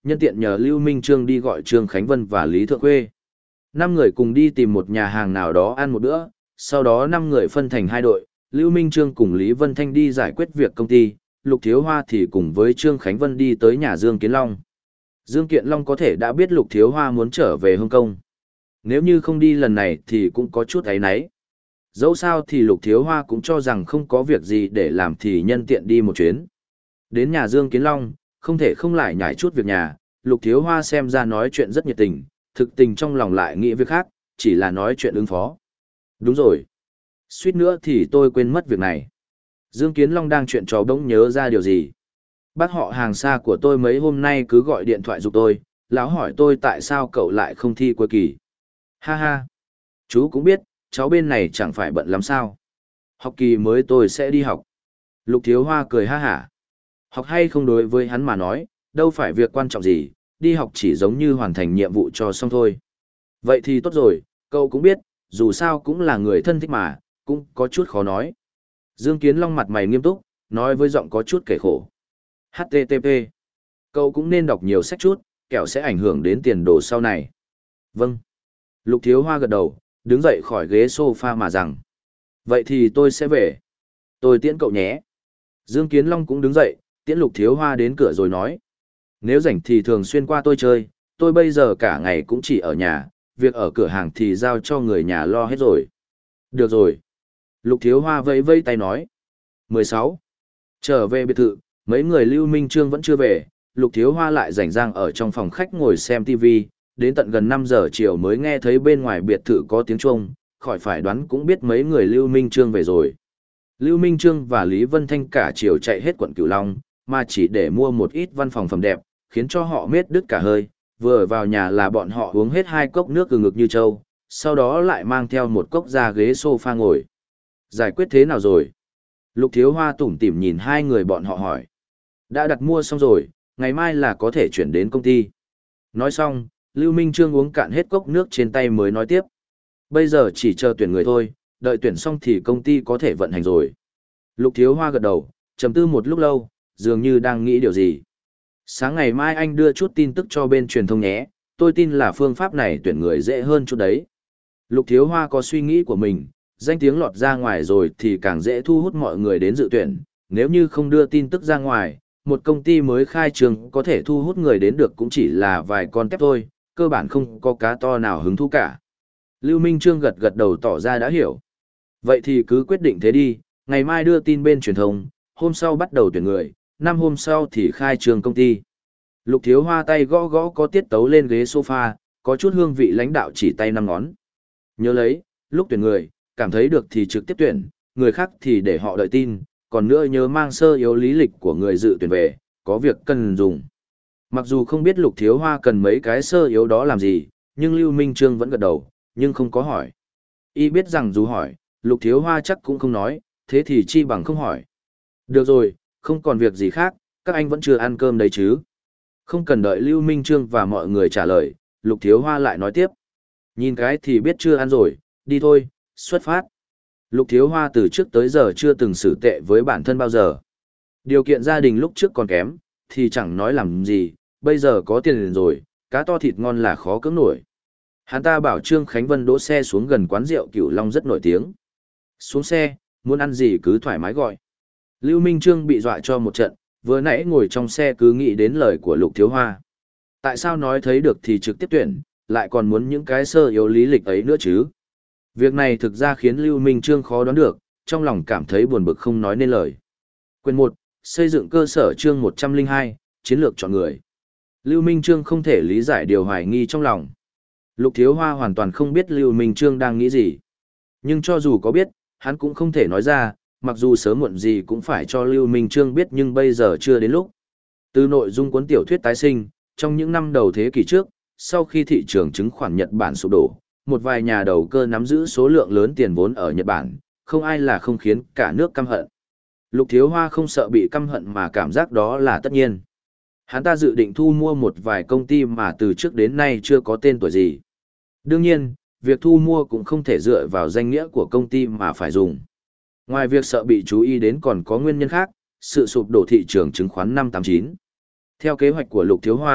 nhân tiện nhờ Lưu Minh Trương đi gọi Trương Khánh Vân và Lý Thượng Khuê. Năm người cùng đi tìm một nhà hàng nào đó ăn một bữa, sau đó năm người phân thành hai đội, Lưu Minh Trương cùng Lý Vân Thanh đi giải quyết việc công ty, Lục Thiếu Hoa thì cùng với Trương Khánh Vân đi tới nhà Dương Kiến Long. Dương Kiện Long có thể đã biết Lục Thiếu Hoa muốn trở về Hồng Kông. Nếu như không đi lần này thì cũng có chút áy náy. Dẫu sao thì Lục Thiếu Hoa cũng cho rằng không có việc gì để làm thì nhân tiện đi một chuyến. Đến nhà Dương Kiến Long, không thể không lại nhảy chút việc nhà, Lục Thiếu Hoa xem ra nói chuyện rất nhiệt tình, thực tình trong lòng lại nghĩ việc khác, chỉ là nói chuyện ứng phó. Đúng rồi. Suýt nữa thì tôi quên mất việc này. Dương Kiến Long đang chuyện trò bỗng nhớ ra điều gì. Bác họ hàng xa của tôi mấy hôm nay cứ gọi điện thoại giục tôi, lão hỏi tôi tại sao cậu lại không thi cuối kỳ. Ha ha. Chú cũng biết, cháu bên này chẳng phải bận lắm sao. Học kỳ mới tôi sẽ đi học. Lục Thiếu Hoa cười ha hả. Học hay không đối với hắn mà nói, đâu phải việc quan trọng gì, đi học chỉ giống như hoàn thành nhiệm vụ cho xong thôi. Vậy thì tốt rồi, cậu cũng biết, dù sao cũng là người thân thích mà, cũng có chút khó nói. Dương Kiến Long mặt mày nghiêm túc, nói với giọng có chút kể khổ. hát tê tê pê. Cậu cũng nên đọc nhiều sách chút, kẻo sẽ ảnh hưởng đến tiền đồ sau này. Vâng. Lục Thiếu Hoa gật đầu, đứng dậy khỏi ghế sofa mà rằng. Vậy thì tôi sẽ về. Tôi tiễn cậu nhé. Dương Kiến Long cũng đứng dậy, tiễn Lục Thiếu Hoa đến cửa rồi nói. Nếu rảnh thì thường xuyên qua tôi chơi, tôi bây giờ cả ngày cũng chỉ ở nhà, việc ở cửa hàng thì giao cho người nhà lo hết rồi. Được rồi. Lục Thiếu Hoa vẫy vẫy tay nói. mười sáu. Trở về biệt thự, mấy người Lưu Minh Trương vẫn chưa về, Lục Thiếu Hoa lại rảnh rang ở trong phòng khách ngồi xem ti vi, đến tận gần năm giờ chiều mới nghe thấy bên ngoài biệt thự có tiếng chuông, khỏi phải đoán cũng biết mấy người Lưu Minh Trương về rồi. Lưu Minh Trương và Lý Vân Thanh cả chiều chạy hết quận Cửu Long, mà chỉ để mua một ít văn phòng phẩm đẹp, khiến cho họ mết đứt cả hơi, vừa vào nhà là bọn họ uống hết hai cốc nước từ ngực như trâu, sau đó lại mang theo một cốc ra ghế sofa ngồi. Giải quyết thế nào rồi? Lục Thiếu Hoa tủm tỉm nhìn hai người bọn họ hỏi. Đã đặt mua xong rồi, ngày mai là có thể chuyển đến công ty. Nói xong, Lưu Minh Trương uống cạn hết cốc nước trên tay mới nói tiếp. Bây giờ chỉ chờ tuyển người thôi, đợi tuyển xong thì công ty có thể vận hành rồi. Lục Thiếu Hoa gật đầu, trầm tư một lúc lâu, dường như đang nghĩ điều gì. Sáng ngày mai anh đưa chút tin tức cho bên truyền thông nhé, tôi tin là phương pháp này tuyển người dễ hơn chút đấy. Lục Thiếu Hoa có suy nghĩ của mình, danh tiếng lọt ra ngoài rồi thì càng dễ thu hút mọi người đến dự tuyển. Nếu như không đưa tin tức ra ngoài, một công ty mới khai trường có thể thu hút người đến được cũng chỉ là vài con tép thôi, cơ bản không có cá to nào hứng thú cả. Lưu Minh Trương gật gật đầu tỏ ra đã hiểu. Vậy thì cứ quyết định thế đi, ngày mai đưa tin bên truyền thông, hôm sau bắt đầu tuyển người, năm hôm sau thì khai trường công ty. Lục Thiếu Hoa tay gõ gõ có tiết tấu lên ghế sofa, có chút hương vị lãnh đạo chỉ tay năm ngón. Nhớ lấy, lúc tuyển người, cảm thấy được thì trực tiếp tuyển, người khác thì để họ đợi tin, còn nữa nhớ mang sơ yếu lý lịch của người dự tuyển về, có việc cần dùng. Mặc dù không biết Lục Thiếu Hoa cần mấy cái sơ yếu đó làm gì, nhưng Lưu Minh Trương vẫn gật đầu, nhưng không có hỏi. Y biết rằng dù hỏi, Lục Thiếu Hoa chắc cũng không nói, thế thì chi bằng không hỏi. Được rồi, không còn việc gì khác, các anh vẫn chưa ăn cơm đấy chứ. Không cần đợi Lưu Minh Trương và mọi người trả lời, Lục Thiếu Hoa lại nói tiếp. Nhìn cái thì biết chưa ăn rồi, đi thôi, xuất phát. Lục Thiếu Hoa từ trước tới giờ chưa từng xử tệ với bản thân bao giờ. Điều kiện gia đình lúc trước còn kém, thì chẳng nói làm gì, bây giờ có tiền rồi, cá to thịt ngon là khó cưỡng nổi. Hắn ta bảo Trương Khánh Vân đỗ xe xuống gần quán rượu Cửu Long rất nổi tiếng. Xuống xe, muốn ăn gì cứ thoải mái gọi. Lưu Minh Trương bị dọa cho một trận, vừa nãy ngồi trong xe cứ nghĩ đến lời của Lục Thiếu Hoa. Tại sao nói thấy được thì trực tiếp tuyển, lại còn muốn những cái sơ yếu lý lịch ấy nữa chứ? Việc này thực ra khiến Lưu Minh Trương khó đoán được, trong lòng cảm thấy buồn bực không nói nên lời. Quyền một, xây dựng cơ sở chương một trăm lẻ hai, chiến lược chọn người. Lưu Minh Trương không thể lý giải điều hoài nghi trong lòng. Lục Thiếu Hoa hoàn toàn không biết Lưu Minh Trương đang nghĩ gì. Nhưng cho dù có biết, hắn cũng không thể nói ra, mặc dù sớm muộn gì cũng phải cho Lưu Minh Trương biết nhưng bây giờ chưa đến lúc. Từ nội dung cuốn tiểu thuyết tái sinh, trong những năm đầu thế kỷ trước, sau khi thị trường chứng khoán Nhật Bản sụp đổ, một vài nhà đầu cơ nắm giữ số lượng lớn tiền vốn ở Nhật Bản, không ai là không khiến cả nước căm hận. Lục Thiếu Hoa không sợ bị căm hận mà cảm giác đó là tất nhiên. Hắn ta dự định thu mua một vài công ty mà từ trước đến nay chưa có tên tuổi gì. Đương nhiên, việc thu mua cũng không thể dựa vào danh nghĩa của công ty mà phải dùng. Ngoài việc sợ bị chú ý đến còn có nguyên nhân khác, sự sụp đổ thị trường chứng khoán năm tám chín. Theo kế hoạch của Lục Thiếu Hoa,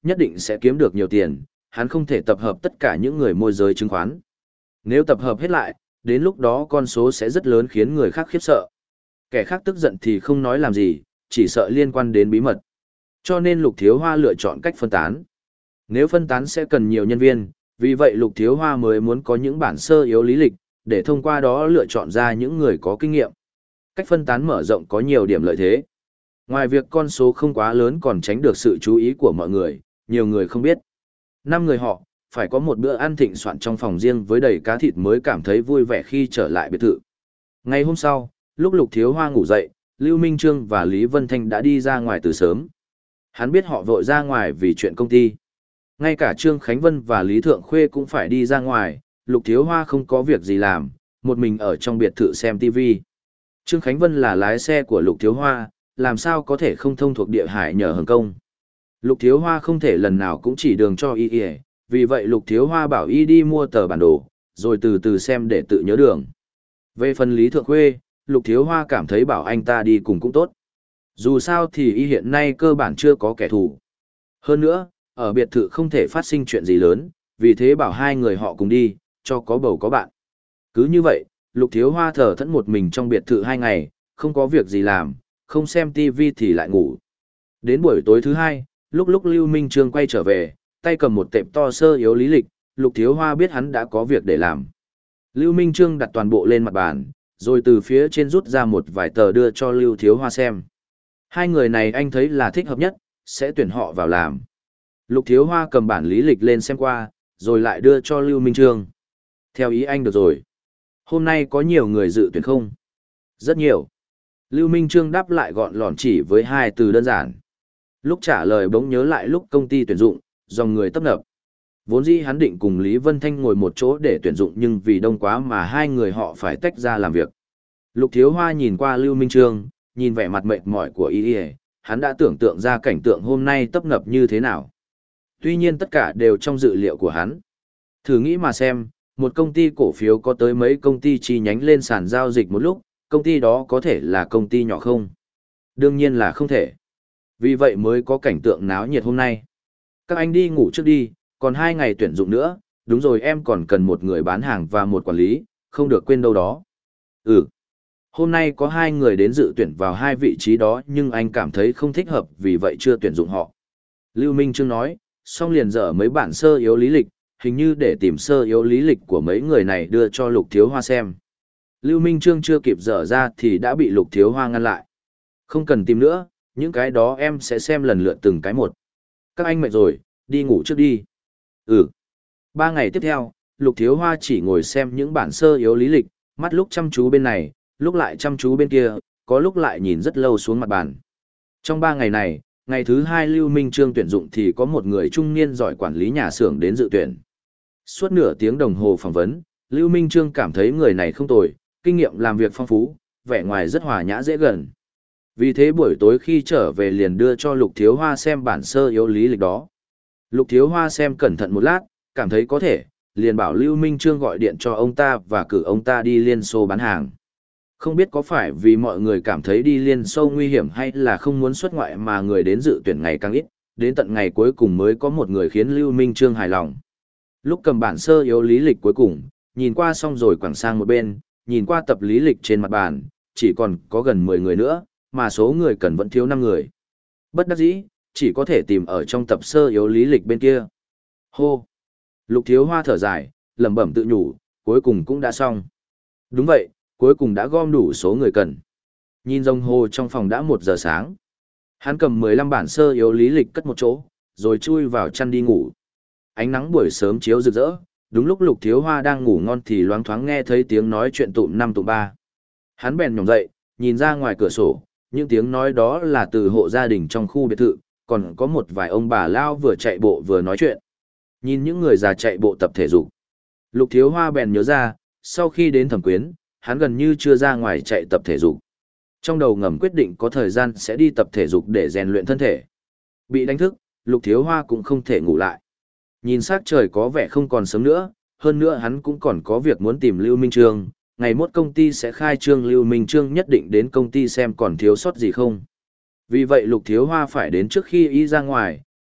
nhất định sẽ kiếm được nhiều tiền, hắn không thể tập hợp tất cả những người môi giới chứng khoán. Nếu tập hợp hết lại, đến lúc đó con số sẽ rất lớn khiến người khác khiếp sợ. Kẻ khác tức giận thì không nói làm gì, chỉ sợ liên quan đến bí mật. Cho nên Lục Thiếu Hoa lựa chọn cách phân tán. Nếu phân tán sẽ cần nhiều nhân viên, vì vậy Lục Thiếu Hoa mới muốn có những bản sơ yếu lý lịch, để thông qua đó lựa chọn ra những người có kinh nghiệm. Cách phân tán mở rộng có nhiều điểm lợi thế. Ngoài việc con số không quá lớn còn tránh được sự chú ý của mọi người, nhiều người không biết. Năm người họ, phải có một bữa ăn thịnh soạn trong phòng riêng với đầy cá thịt mới cảm thấy vui vẻ khi trở lại biệt thự. Ngày hôm sau, lúc Lục Thiếu Hoa ngủ dậy, Lưu Minh Trương và Lý Vân Thanh đã đi ra ngoài từ sớm. Hắn biết họ vội ra ngoài vì chuyện công ty. Ngay cả Trương Khánh Vân và Lý Thượng Khuê cũng phải đi ra ngoài, Lục Thiếu Hoa không có việc gì làm, một mình ở trong biệt thự xem ti vi. Trương Khánh Vân là lái xe của Lục Thiếu Hoa, làm sao có thể không thông thuộc địa hải nhờ Hồng Kông. Lục Thiếu Hoa không thể lần nào cũng chỉ đường cho y y, vì vậy Lục Thiếu Hoa bảo y đi mua tờ bản đồ, rồi từ từ xem để tự nhớ đường. Về phần Lý Thượng Khuê, Lục Thiếu Hoa cảm thấy bảo anh ta đi cùng cũng tốt. Dù sao thì y hiện nay cơ bản chưa có kẻ thù. Hơn nữa, ở biệt thự không thể phát sinh chuyện gì lớn, vì thế bảo hai người họ cùng đi, cho có bầu có bạn. Cứ như vậy, Lục Thiếu Hoa thở thẫn một mình trong biệt thự hai ngày, không có việc gì làm, không xem tivi thì lại ngủ. Đến buổi tối thứ hai, lúc lúc Lưu Minh Trương quay trở về, tay cầm một tệp to sơ yếu lý lịch, Lục Thiếu Hoa biết hắn đã có việc để làm. Lưu Minh Trương đặt toàn bộ lên mặt bàn, rồi từ phía trên rút ra một vài tờ đưa cho Lưu Thiếu Hoa xem. Hai người này anh thấy là thích hợp nhất, sẽ tuyển họ vào làm. Lục Thiếu Hoa cầm bản lý lịch lên xem qua, rồi lại đưa cho Lưu Minh Trương. Theo ý anh được rồi. Hôm nay có nhiều người dự tuyển không? Rất nhiều. Lưu Minh Trương đáp lại gọn lỏn chỉ với hai từ đơn giản. Lúc trả lời bỗng nhớ lại lúc công ty tuyển dụng, dòng người tấp nập. Vốn dĩ hắn định cùng Lý Vân Thanh ngồi một chỗ để tuyển dụng nhưng vì đông quá mà hai người họ phải tách ra làm việc. Lục Thiếu Hoa nhìn qua Lưu Minh Trương, nhìn vẻ mặt mệt mỏi của y y, hắn đã tưởng tượng ra cảnh tượng hôm nay tấp nập như thế nào. Tuy nhiên tất cả đều trong dự liệu của hắn. Thử nghĩ mà xem, một công ty cổ phiếu có tới mấy công ty chi nhánh lên sàn giao dịch một lúc, công ty đó có thể là công ty nhỏ không? Đương nhiên là không thể. Vì vậy mới có cảnh tượng náo nhiệt hôm nay. Các anh đi ngủ trước đi, còn hai ngày tuyển dụng nữa, đúng rồi em còn cần một người bán hàng và một quản lý, không được quên đâu đó. Ừ. Hôm nay có hai người đến dự tuyển vào hai vị trí đó nhưng anh cảm thấy không thích hợp vì vậy chưa tuyển dụng họ. Lưu Minh Trương nói, xong liền dở mấy bản sơ yếu lý lịch, hình như để tìm sơ yếu lý lịch của mấy người này đưa cho Lục Thiếu Hoa xem. Lưu Minh Trương chưa kịp dở ra thì đã bị Lục Thiếu Hoa ngăn lại. Không cần tìm nữa, những cái đó em sẽ xem lần lượt từng cái một. Các anh mệt rồi, đi ngủ trước đi. Ừ. Ba ngày tiếp theo, Lục Thiếu Hoa chỉ ngồi xem những bản sơ yếu lý lịch, mắt lúc chăm chú bên này, lúc lại chăm chú bên kia, có lúc lại nhìn rất lâu xuống mặt bàn. Trong ba ngày này, ngày thứ hai Lưu Minh Trương tuyển dụng thì có một người trung niên giỏi quản lý nhà xưởng đến dự tuyển. Suốt nửa tiếng đồng hồ phỏng vấn, Lưu Minh Trương cảm thấy người này không tồi, kinh nghiệm làm việc phong phú, vẻ ngoài rất hòa nhã dễ gần. Vì thế buổi tối khi trở về liền đưa cho Lục Thiếu Hoa xem bản sơ yếu lý lịch đó. Lục Thiếu Hoa xem cẩn thận một lát, cảm thấy có thể, liền bảo Lưu Minh Trương gọi điện cho ông ta và cử ông ta đi Liên Xô bán hàng. Không biết có phải vì mọi người cảm thấy đi Liên Xô nguy hiểm hay là không muốn xuất ngoại mà người đến dự tuyển ngày càng ít, đến tận ngày cuối cùng mới có một người khiến Lưu Minh Trương hài lòng. Lúc cầm bản sơ yếu lý lịch cuối cùng, nhìn qua xong rồi quẳng sang một bên, nhìn qua tập lý lịch trên mặt bàn, chỉ còn có gần mười người nữa, mà số người cần vẫn thiếu năm người. Bất đắc dĩ, chỉ có thể tìm ở trong tập sơ yếu lý lịch bên kia. Hô! Lục Thiếu Hoa thở dài, lẩm bẩm tự nhủ, cuối cùng cũng đã xong. Đúng vậy, cuối cùng đã gom đủ số người cần. Nhìn đồng hồ trong phòng đã một giờ sáng. Hắn cầm mười lăm bản sơ yếu lý lịch cất một chỗ, rồi chui vào chăn đi ngủ. Ánh nắng buổi sớm chiếu rực rỡ, đúng lúc Lục Thiếu Hoa đang ngủ ngon thì loáng thoáng nghe thấy tiếng nói chuyện tụm năm tụm ba. Hắn bèn nhổm dậy, nhìn ra ngoài cửa sổ, những tiếng nói đó là từ hộ gia đình trong khu biệt thự, còn có một vài ông bà lao vừa chạy bộ vừa nói chuyện. Nhìn những người già chạy bộ tập thể dục. Lục Thiếu Hoa bèn nhớ ra, sau khi đến Thẩm Quyến, hắn gần như chưa ra ngoài chạy tập thể dục. Trong đầu ngầm quyết định có thời gian sẽ đi tập thể dục để rèn luyện thân thể. Bị đánh thức, Lục Thiếu Hoa cũng không thể ngủ lại. Nhìn sắc trời có vẻ không còn sớm nữa, hơn nữa hắn cũng còn có việc muốn tìm Lưu Minh Trương, ngày mốt công ty sẽ khai trương Lưu Minh Trương nhất định đến công ty xem còn thiếu sót gì không. Vì vậy Lục Thiếu Hoa phải đến trước khi y ra ngoài,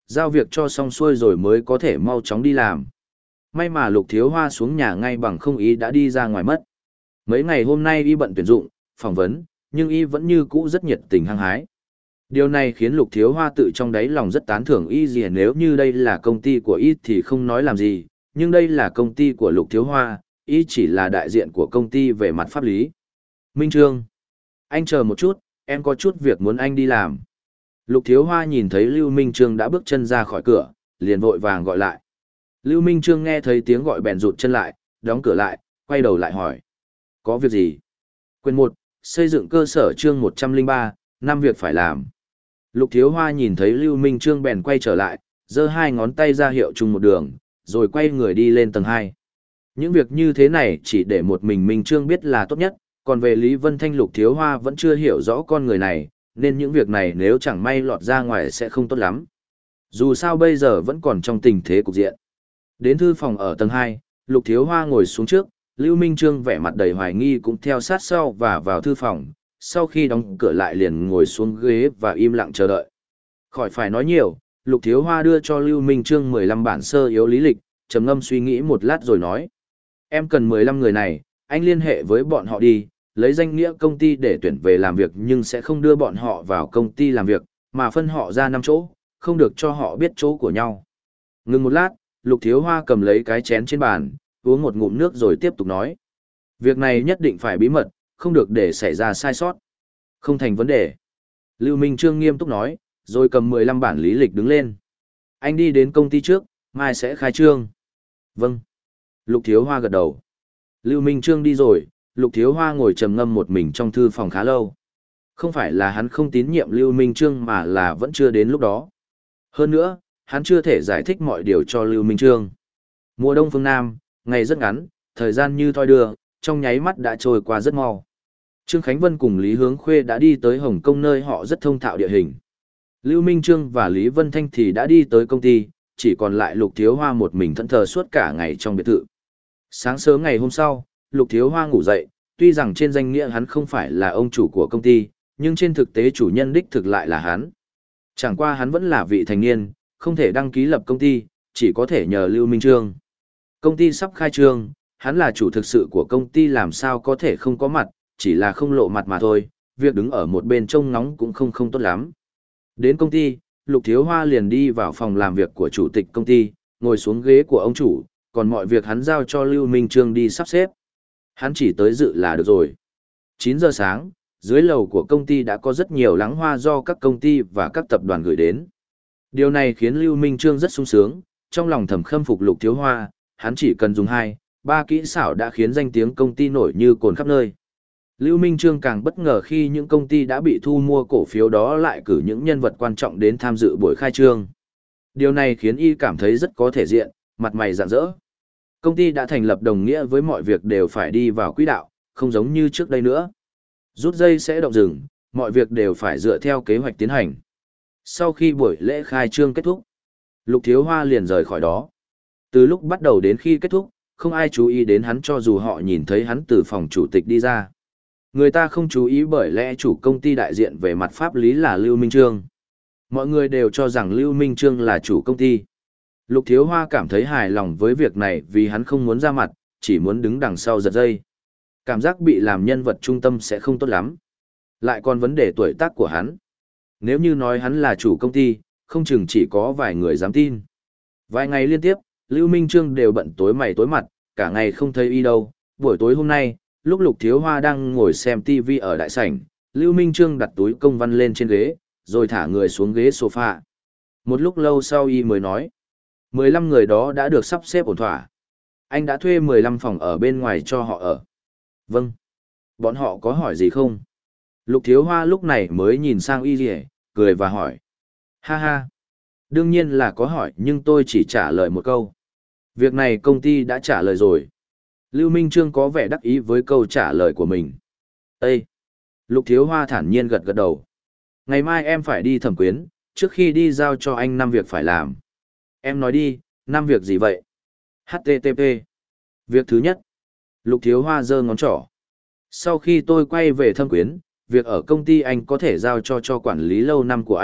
giao việc cho xong xuôi rồi mới có thể mau chóng đi làm. May mà Lục Thiếu Hoa xuống nhà ngay bằng không ý đã đi ra ngoài mất. Mấy ngày hôm nay y bận tuyển dụng, phỏng vấn, nhưng y vẫn như cũ rất nhiệt tình hăng hái. Điều này khiến Lục Thiếu Hoa tự trong đáy lòng rất tán thưởng y, gì nếu như đây là công ty của y thì không nói làm gì, nhưng đây là công ty của Lục Thiếu Hoa, y chỉ là đại diện của công ty về mặt pháp lý. Minh Trương, anh chờ một chút, em có chút việc muốn anh đi làm. Lục Thiếu Hoa nhìn thấy Lưu Minh Trương đã bước chân ra khỏi cửa, liền vội vàng gọi lại. Lưu Minh Trương nghe thấy tiếng gọi bèn rụt chân lại, đóng cửa lại, quay đầu lại hỏi. Có việc gì? Quyền một, xây dựng cơ sở chương một trăm lẻ ba, năm việc phải làm. Lục Thiếu Hoa nhìn thấy Lưu Minh Trương bèn quay trở lại, giơ hai ngón tay ra hiệu chung một đường, rồi quay người đi lên tầng hai. Những việc như thế này chỉ để một mình Minh Trương biết là tốt nhất, còn về Lý Vân Thanh Lục Thiếu Hoa vẫn chưa hiểu rõ con người này, nên những việc này nếu chẳng may lọt ra ngoài sẽ không tốt lắm. Dù sao bây giờ vẫn còn trong tình thế cục diện. Đến thư phòng ở tầng hai, Lục Thiếu Hoa ngồi xuống trước, Lưu Minh Trương vẻ mặt đầy hoài nghi cũng theo sát sau và vào thư phòng, sau khi đóng cửa lại liền ngồi xuống ghế và im lặng chờ đợi. Khỏi phải nói nhiều, Lục Thiếu Hoa đưa cho Lưu Minh Trương mười lăm bản sơ yếu lý lịch, trầm ngâm suy nghĩ một lát rồi nói. Em cần mười lăm người này, anh liên hệ với bọn họ đi, lấy danh nghĩa công ty để tuyển về làm việc nhưng sẽ không đưa bọn họ vào công ty làm việc, mà phân họ ra năm chỗ, không được cho họ biết chỗ của nhau. Ngừng một lát, Lục Thiếu Hoa cầm lấy cái chén trên bàn, uống một ngụm nước rồi tiếp tục nói. Việc này nhất định phải bí mật, không được để xảy ra sai sót. Không thành vấn đề. Lưu Minh Trương nghiêm túc nói, rồi cầm mười lăm bản lý lịch đứng lên. Anh đi đến công ty trước, mai sẽ khai trương. Vâng. Lục Thiếu Hoa gật đầu. Lưu Minh Trương đi rồi, Lục Thiếu Hoa ngồi trầm ngâm một mình trong thư phòng khá lâu. Không phải là hắn không tín nhiệm Lưu Minh Trương mà là vẫn chưa đến lúc đó. Hơn nữa, hắn chưa thể giải thích mọi điều cho Lưu Minh Trương. Mùa đông phương Nam, ngày rất ngắn, thời gian như thoi đưa, trong nháy mắt đã trôi qua rất mau. Trương Khánh Vân cùng Lý Hướng Khuê đã đi tới Hồng Kông nơi họ rất thông thạo địa hình. Lưu Minh Trương và Lý Vân Thanh thì đã đi tới công ty, chỉ còn lại Lục Thiếu Hoa một mình thẫn thờ suốt cả ngày trong biệt thự. Sáng sớm ngày hôm sau, Lục Thiếu Hoa ngủ dậy, tuy rằng trên danh nghĩa hắn không phải là ông chủ của công ty, nhưng trên thực tế chủ nhân đích thực lại là hắn. Chẳng qua hắn vẫn là vị thành niên, không thể đăng ký lập công ty, chỉ có thể nhờ Lưu Minh Trương. Công ty sắp khai trương, hắn là chủ thực sự của công ty làm sao có thể không có mặt, chỉ là không lộ mặt mà thôi, việc đứng ở một bên trông ngóng cũng không không tốt lắm. Đến công ty, Lục Thiếu Hoa liền đi vào phòng làm việc của chủ tịch công ty, ngồi xuống ghế của ông chủ, còn mọi việc hắn giao cho Lưu Minh Trương đi sắp xếp. Hắn chỉ tới dự là được rồi. chín giờ sáng, dưới lầu của công ty đã có rất nhiều lắng hoa do các công ty và các tập đoàn gửi đến. Điều này khiến Lưu Minh Trương rất sung sướng, trong lòng thầm khâm phục Lục Thiếu Hoa, hắn chỉ cần dùng hai, ba kỹ xảo đã khiến danh tiếng công ty nổi như cồn khắp nơi. Lưu Minh Trương càng bất ngờ khi những công ty đã bị thu mua cổ phiếu đó lại cử những nhân vật quan trọng đến tham dự buổi khai trương. Điều này khiến y cảm thấy rất có thể diện, mặt mày rạng rỡ. Công ty đã thành lập đồng nghĩa với mọi việc đều phải đi vào quỹ đạo, không giống như trước đây nữa. Rút dây sẽ động rừng, mọi việc đều phải dựa theo kế hoạch tiến hành. Sau khi buổi lễ khai trương kết thúc, Lục Thiếu Hoa liền rời khỏi đó. Từ lúc bắt đầu đến khi kết thúc, không ai chú ý đến hắn cho dù họ nhìn thấy hắn từ phòng chủ tịch đi ra. Người ta không chú ý bởi lẽ chủ công ty đại diện về mặt pháp lý là Lưu Minh Trương. Mọi người đều cho rằng Lưu Minh Trương là chủ công ty. Lục Thiếu Hoa cảm thấy hài lòng với việc này vì hắn không muốn ra mặt, chỉ muốn đứng đằng sau giật dây. Cảm giác bị làm nhân vật trung tâm sẽ không tốt lắm. Lại còn vấn đề tuổi tác của hắn. Nếu như nói hắn là chủ công ty, không chừng chỉ có vài người dám tin. Vài ngày liên tiếp, Lưu Minh Trương đều bận tối mày tối mặt, cả ngày không thấy y đâu. Buổi tối hôm nay, lúc Lục Thiếu Hoa đang ngồi xem ti vi ở đại sảnh, Lưu Minh Trương đặt túi công văn lên trên ghế, rồi thả người xuống ghế sofa. Một lúc lâu sau y mới nói, mười lăm người đó đã được sắp xếp ổn thỏa. Anh đã thuê mười lăm phòng ở bên ngoài cho họ ở. Vâng. Bọn họ có hỏi gì không? Lục Thiếu Hoa lúc này mới nhìn sang y rỉa, cười và hỏi. Ha ha. Đương nhiên là có hỏi nhưng tôi chỉ trả lời một câu. Việc này công ty đã trả lời rồi. Lưu Minh Trương có vẻ đắc ý với câu trả lời của mình. Ê! Lục Thiếu Hoa thản nhiên gật gật đầu. Ngày mai em phải đi thẩm quyến, trước khi đi giao cho anh năm việc phải làm. Em nói đi, năm việc gì vậy? hát tê tê pê. Việc thứ nhất. Lục Thiếu Hoa giơ ngón trỏ. Sau khi tôi quay về thẩm quyến, việc ở công ty anh có thể giao cho cho quản lý lâu năm của anh,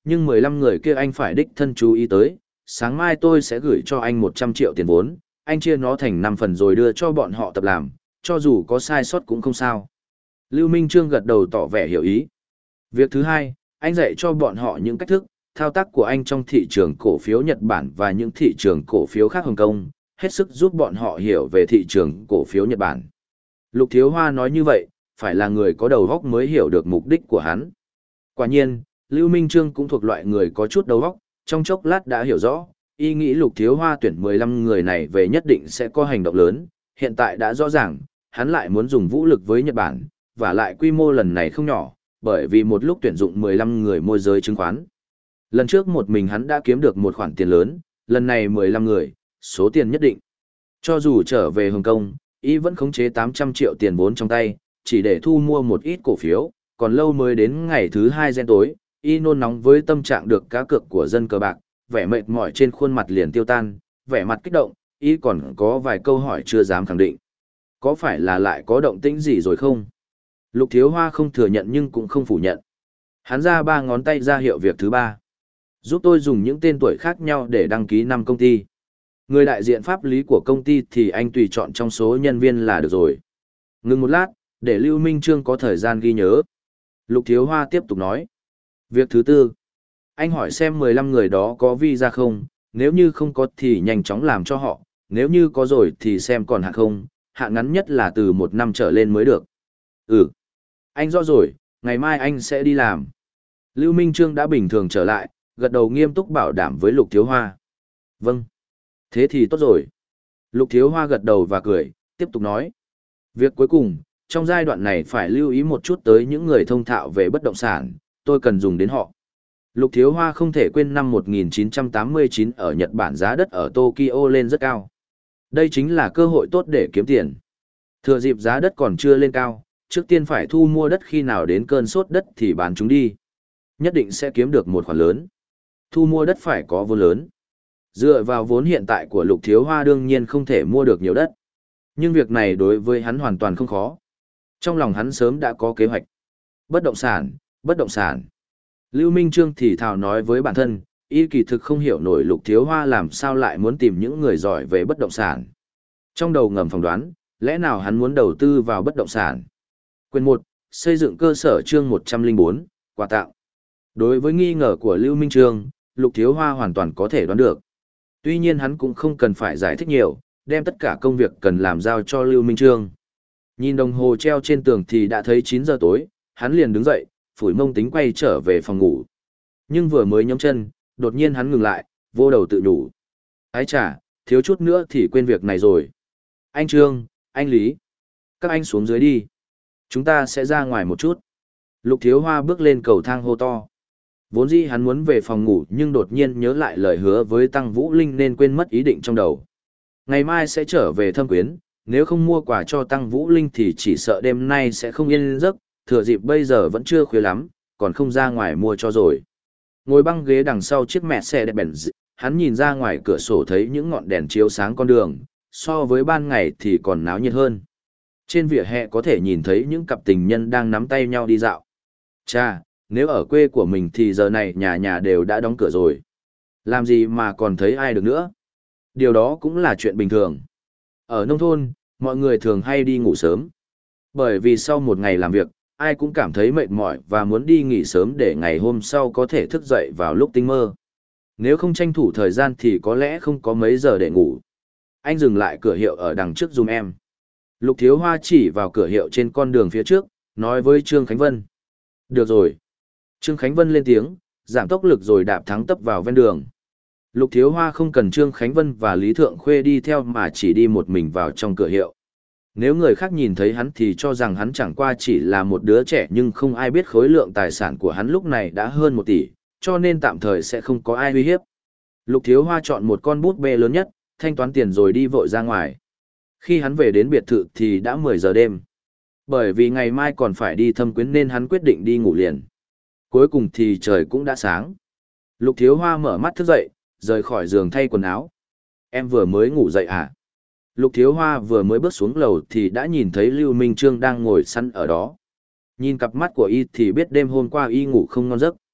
nhưng mười lăm người kia anh phải đích thân chú ý tới, sáng mai tôi sẽ gửi cho anh một trăm triệu tiền vốn, anh chia nó thành năm phần rồi đưa cho bọn họ tập làm, cho dù có sai sót cũng không sao. Lưu Minh Trương gật đầu tỏ vẻ hiểu ý. Việc thứ hai, anh dạy cho bọn họ những cách thức, thao tác của anh trong thị trường cổ phiếu Nhật Bản và những thị trường cổ phiếu khác Hồng Kông, hết sức giúp bọn họ hiểu về thị trường cổ phiếu Nhật Bản. Lục Thiếu Hoa nói như vậy, phải là người có đầu óc mới hiểu được mục đích của hắn. Quả nhiên, Lưu Minh Trương cũng thuộc loại người có chút đầu óc, trong chốc lát đã hiểu rõ, ý nghĩ Lục Thiếu Hoa tuyển mười lăm người này về nhất định sẽ có hành động lớn, hiện tại đã rõ ràng, hắn lại muốn dùng vũ lực với Nhật Bản, và lại quy mô lần này không nhỏ, bởi vì một lúc tuyển dụng mười lăm người môi giới chứng khoán. Lần trước một mình hắn đã kiếm được một khoản tiền lớn, lần này mười lăm người, số tiền nhất định. Cho dù trở về Hồng Kông, y vẫn khống chế tám trăm triệu tiền vốn trong tay, chỉ để thu mua một ít cổ phiếu, còn lâu mới đến ngày thứ hai gen tối, y nôn nóng với tâm trạng được cá cược của dân cờ bạc, vẻ mệt mỏi trên khuôn mặt liền tiêu tan, vẻ mặt kích động, y còn có vài câu hỏi chưa dám khẳng định. Có phải là lại có động tĩnh gì rồi không? Lục Thiếu Hoa không thừa nhận nhưng cũng không phủ nhận. Hắn ra ba ngón tay ra hiệu việc thứ ba. Giúp tôi dùng những tên tuổi khác nhau để đăng ký năm công ty. Người đại diện pháp lý của công ty thì anh tùy chọn trong số nhân viên là được rồi. Ngừng một lát, để Lưu Minh Trương có thời gian ghi nhớ. Lục Thiếu Hoa tiếp tục nói. Việc thứ tư. Anh hỏi xem mười lăm người đó có visa không, nếu như không có thì nhanh chóng làm cho họ, nếu như có rồi thì xem còn hạn không, hạn ngắn nhất là từ một năm trở lên mới được. Ừ. Anh rõ rồi, ngày mai anh sẽ đi làm. Lưu Minh Trương đã bình thường trở lại, gật đầu nghiêm túc bảo đảm với Lục Thiếu Hoa. Vâng. Thế thì tốt rồi. Lục Thiếu Hoa gật đầu và cười, tiếp tục nói. Việc cuối cùng, trong giai đoạn này phải lưu ý một chút tới những người thông thạo về bất động sản, tôi cần dùng đến họ. Lục Thiếu Hoa không thể quên năm một nghìn chín trăm tám mươi chín ở Nhật Bản giá đất ở Tokyo lên rất cao. Đây chính là cơ hội tốt để kiếm tiền. Thừa dịp giá đất còn chưa lên cao, trước tiên phải thu mua đất, khi nào đến cơn sốt đất thì bán chúng đi. Nhất định sẽ kiếm được một khoản lớn. Thu mua đất phải có vốn lớn. Dựa vào vốn hiện tại của Lục Thiếu Hoa đương nhiên không thể mua được nhiều đất. Nhưng việc này đối với hắn hoàn toàn không khó. Trong lòng hắn sớm đã có kế hoạch. Bất động sản, bất động sản. Lưu Minh Trương thì thào nói với bản thân, y kỳ thực không hiểu nổi Lục Thiếu Hoa làm sao lại muốn tìm những người giỏi về bất động sản. Trong đầu ngầm phỏng đoán, lẽ nào hắn muốn đầu tư vào bất động sản. Quyền một, xây dựng cơ sở chương một trăm lẻ bốn, quà tặng. Đối với nghi ngờ của Lưu Minh Trương, Lục Thiếu Hoa hoàn toàn có thể đoán được. Tuy nhiên hắn cũng không cần phải giải thích nhiều, đem tất cả công việc cần làm giao cho Lưu Minh Trương. Nhìn đồng hồ treo trên tường thì đã thấy chín giờ tối, hắn liền đứng dậy, phủi mông tính quay trở về phòng ngủ. Nhưng vừa mới nhấc chân, đột nhiên hắn ngừng lại, vô đầu tự nhủ. Ái chà, thiếu chút nữa thì quên việc này rồi. Anh Trương, anh Lý, các anh xuống dưới đi. Chúng ta sẽ ra ngoài một chút. Lục Thiếu Hoa bước lên cầu thang hô to. Vốn dĩ hắn muốn về phòng ngủ nhưng đột nhiên nhớ lại lời hứa với Tăng Vũ Linh nên quên mất ý định trong đầu. Ngày mai sẽ trở về Thâm Quyến, nếu không mua quà cho Tăng Vũ Linh thì chỉ sợ đêm nay sẽ không yên giấc, thừa dịp bây giờ vẫn chưa khuya lắm, còn không ra ngoài mua cho rồi. Ngồi băng ghế đằng sau chiếc mẹ xe đẹp bèn, hắn nhìn ra ngoài cửa sổ thấy những ngọn đèn chiếu sáng con đường, so với ban ngày thì còn náo nhiệt hơn. Trên vỉa hè có thể nhìn thấy những cặp tình nhân đang nắm tay nhau đi dạo. Chà, nếu ở quê của mình thì giờ này nhà nhà đều đã đóng cửa rồi. Làm gì mà còn thấy ai được nữa? Điều đó cũng là chuyện bình thường. Ở nông thôn, mọi người thường hay đi ngủ sớm. Bởi vì sau một ngày làm việc, ai cũng cảm thấy mệt mỏi và muốn đi nghỉ sớm để ngày hôm sau có thể thức dậy vào lúc tinh mơ. Nếu không tranh thủ thời gian thì có lẽ không có mấy giờ để ngủ. Anh dừng lại cửa hiệu ở đằng trước giùm em. Lục Thiếu Hoa chỉ vào cửa hiệu trên con đường phía trước, nói với Trương Khánh Vân. Được rồi. Trương Khánh Vân lên tiếng, giảm tốc lực rồi đạp thắng tấp vào ven đường. Lục Thiếu Hoa không cần Trương Khánh Vân và Lý Thượng Khuê đi theo mà chỉ đi một mình vào trong cửa hiệu. Nếu người khác nhìn thấy hắn thì cho rằng hắn chẳng qua chỉ là một đứa trẻ, nhưng không ai biết khối lượng tài sản của hắn lúc này đã hơn một tỷ, cho nên tạm thời sẽ không có ai uy hiếp. Lục Thiếu Hoa chọn một con bút bê lớn nhất, thanh toán tiền rồi đi vội ra ngoài. Khi hắn về đến biệt thự thì đã mười giờ đêm. Bởi vì ngày mai còn phải đi Thâm Quyến nên hắn quyết định đi ngủ liền. Cuối cùng thì trời cũng đã sáng. Lục Thiếu Hoa mở mắt thức dậy, rời khỏi giường thay quần áo. Em vừa mới ngủ dậy à? Lục Thiếu Hoa vừa mới bước xuống lầu thì đã nhìn thấy Lưu Minh Trương đang ngồi sẵn ở đó. Nhìn cặp mắt của y thì biết đêm hôm qua y ngủ không ngon giấc.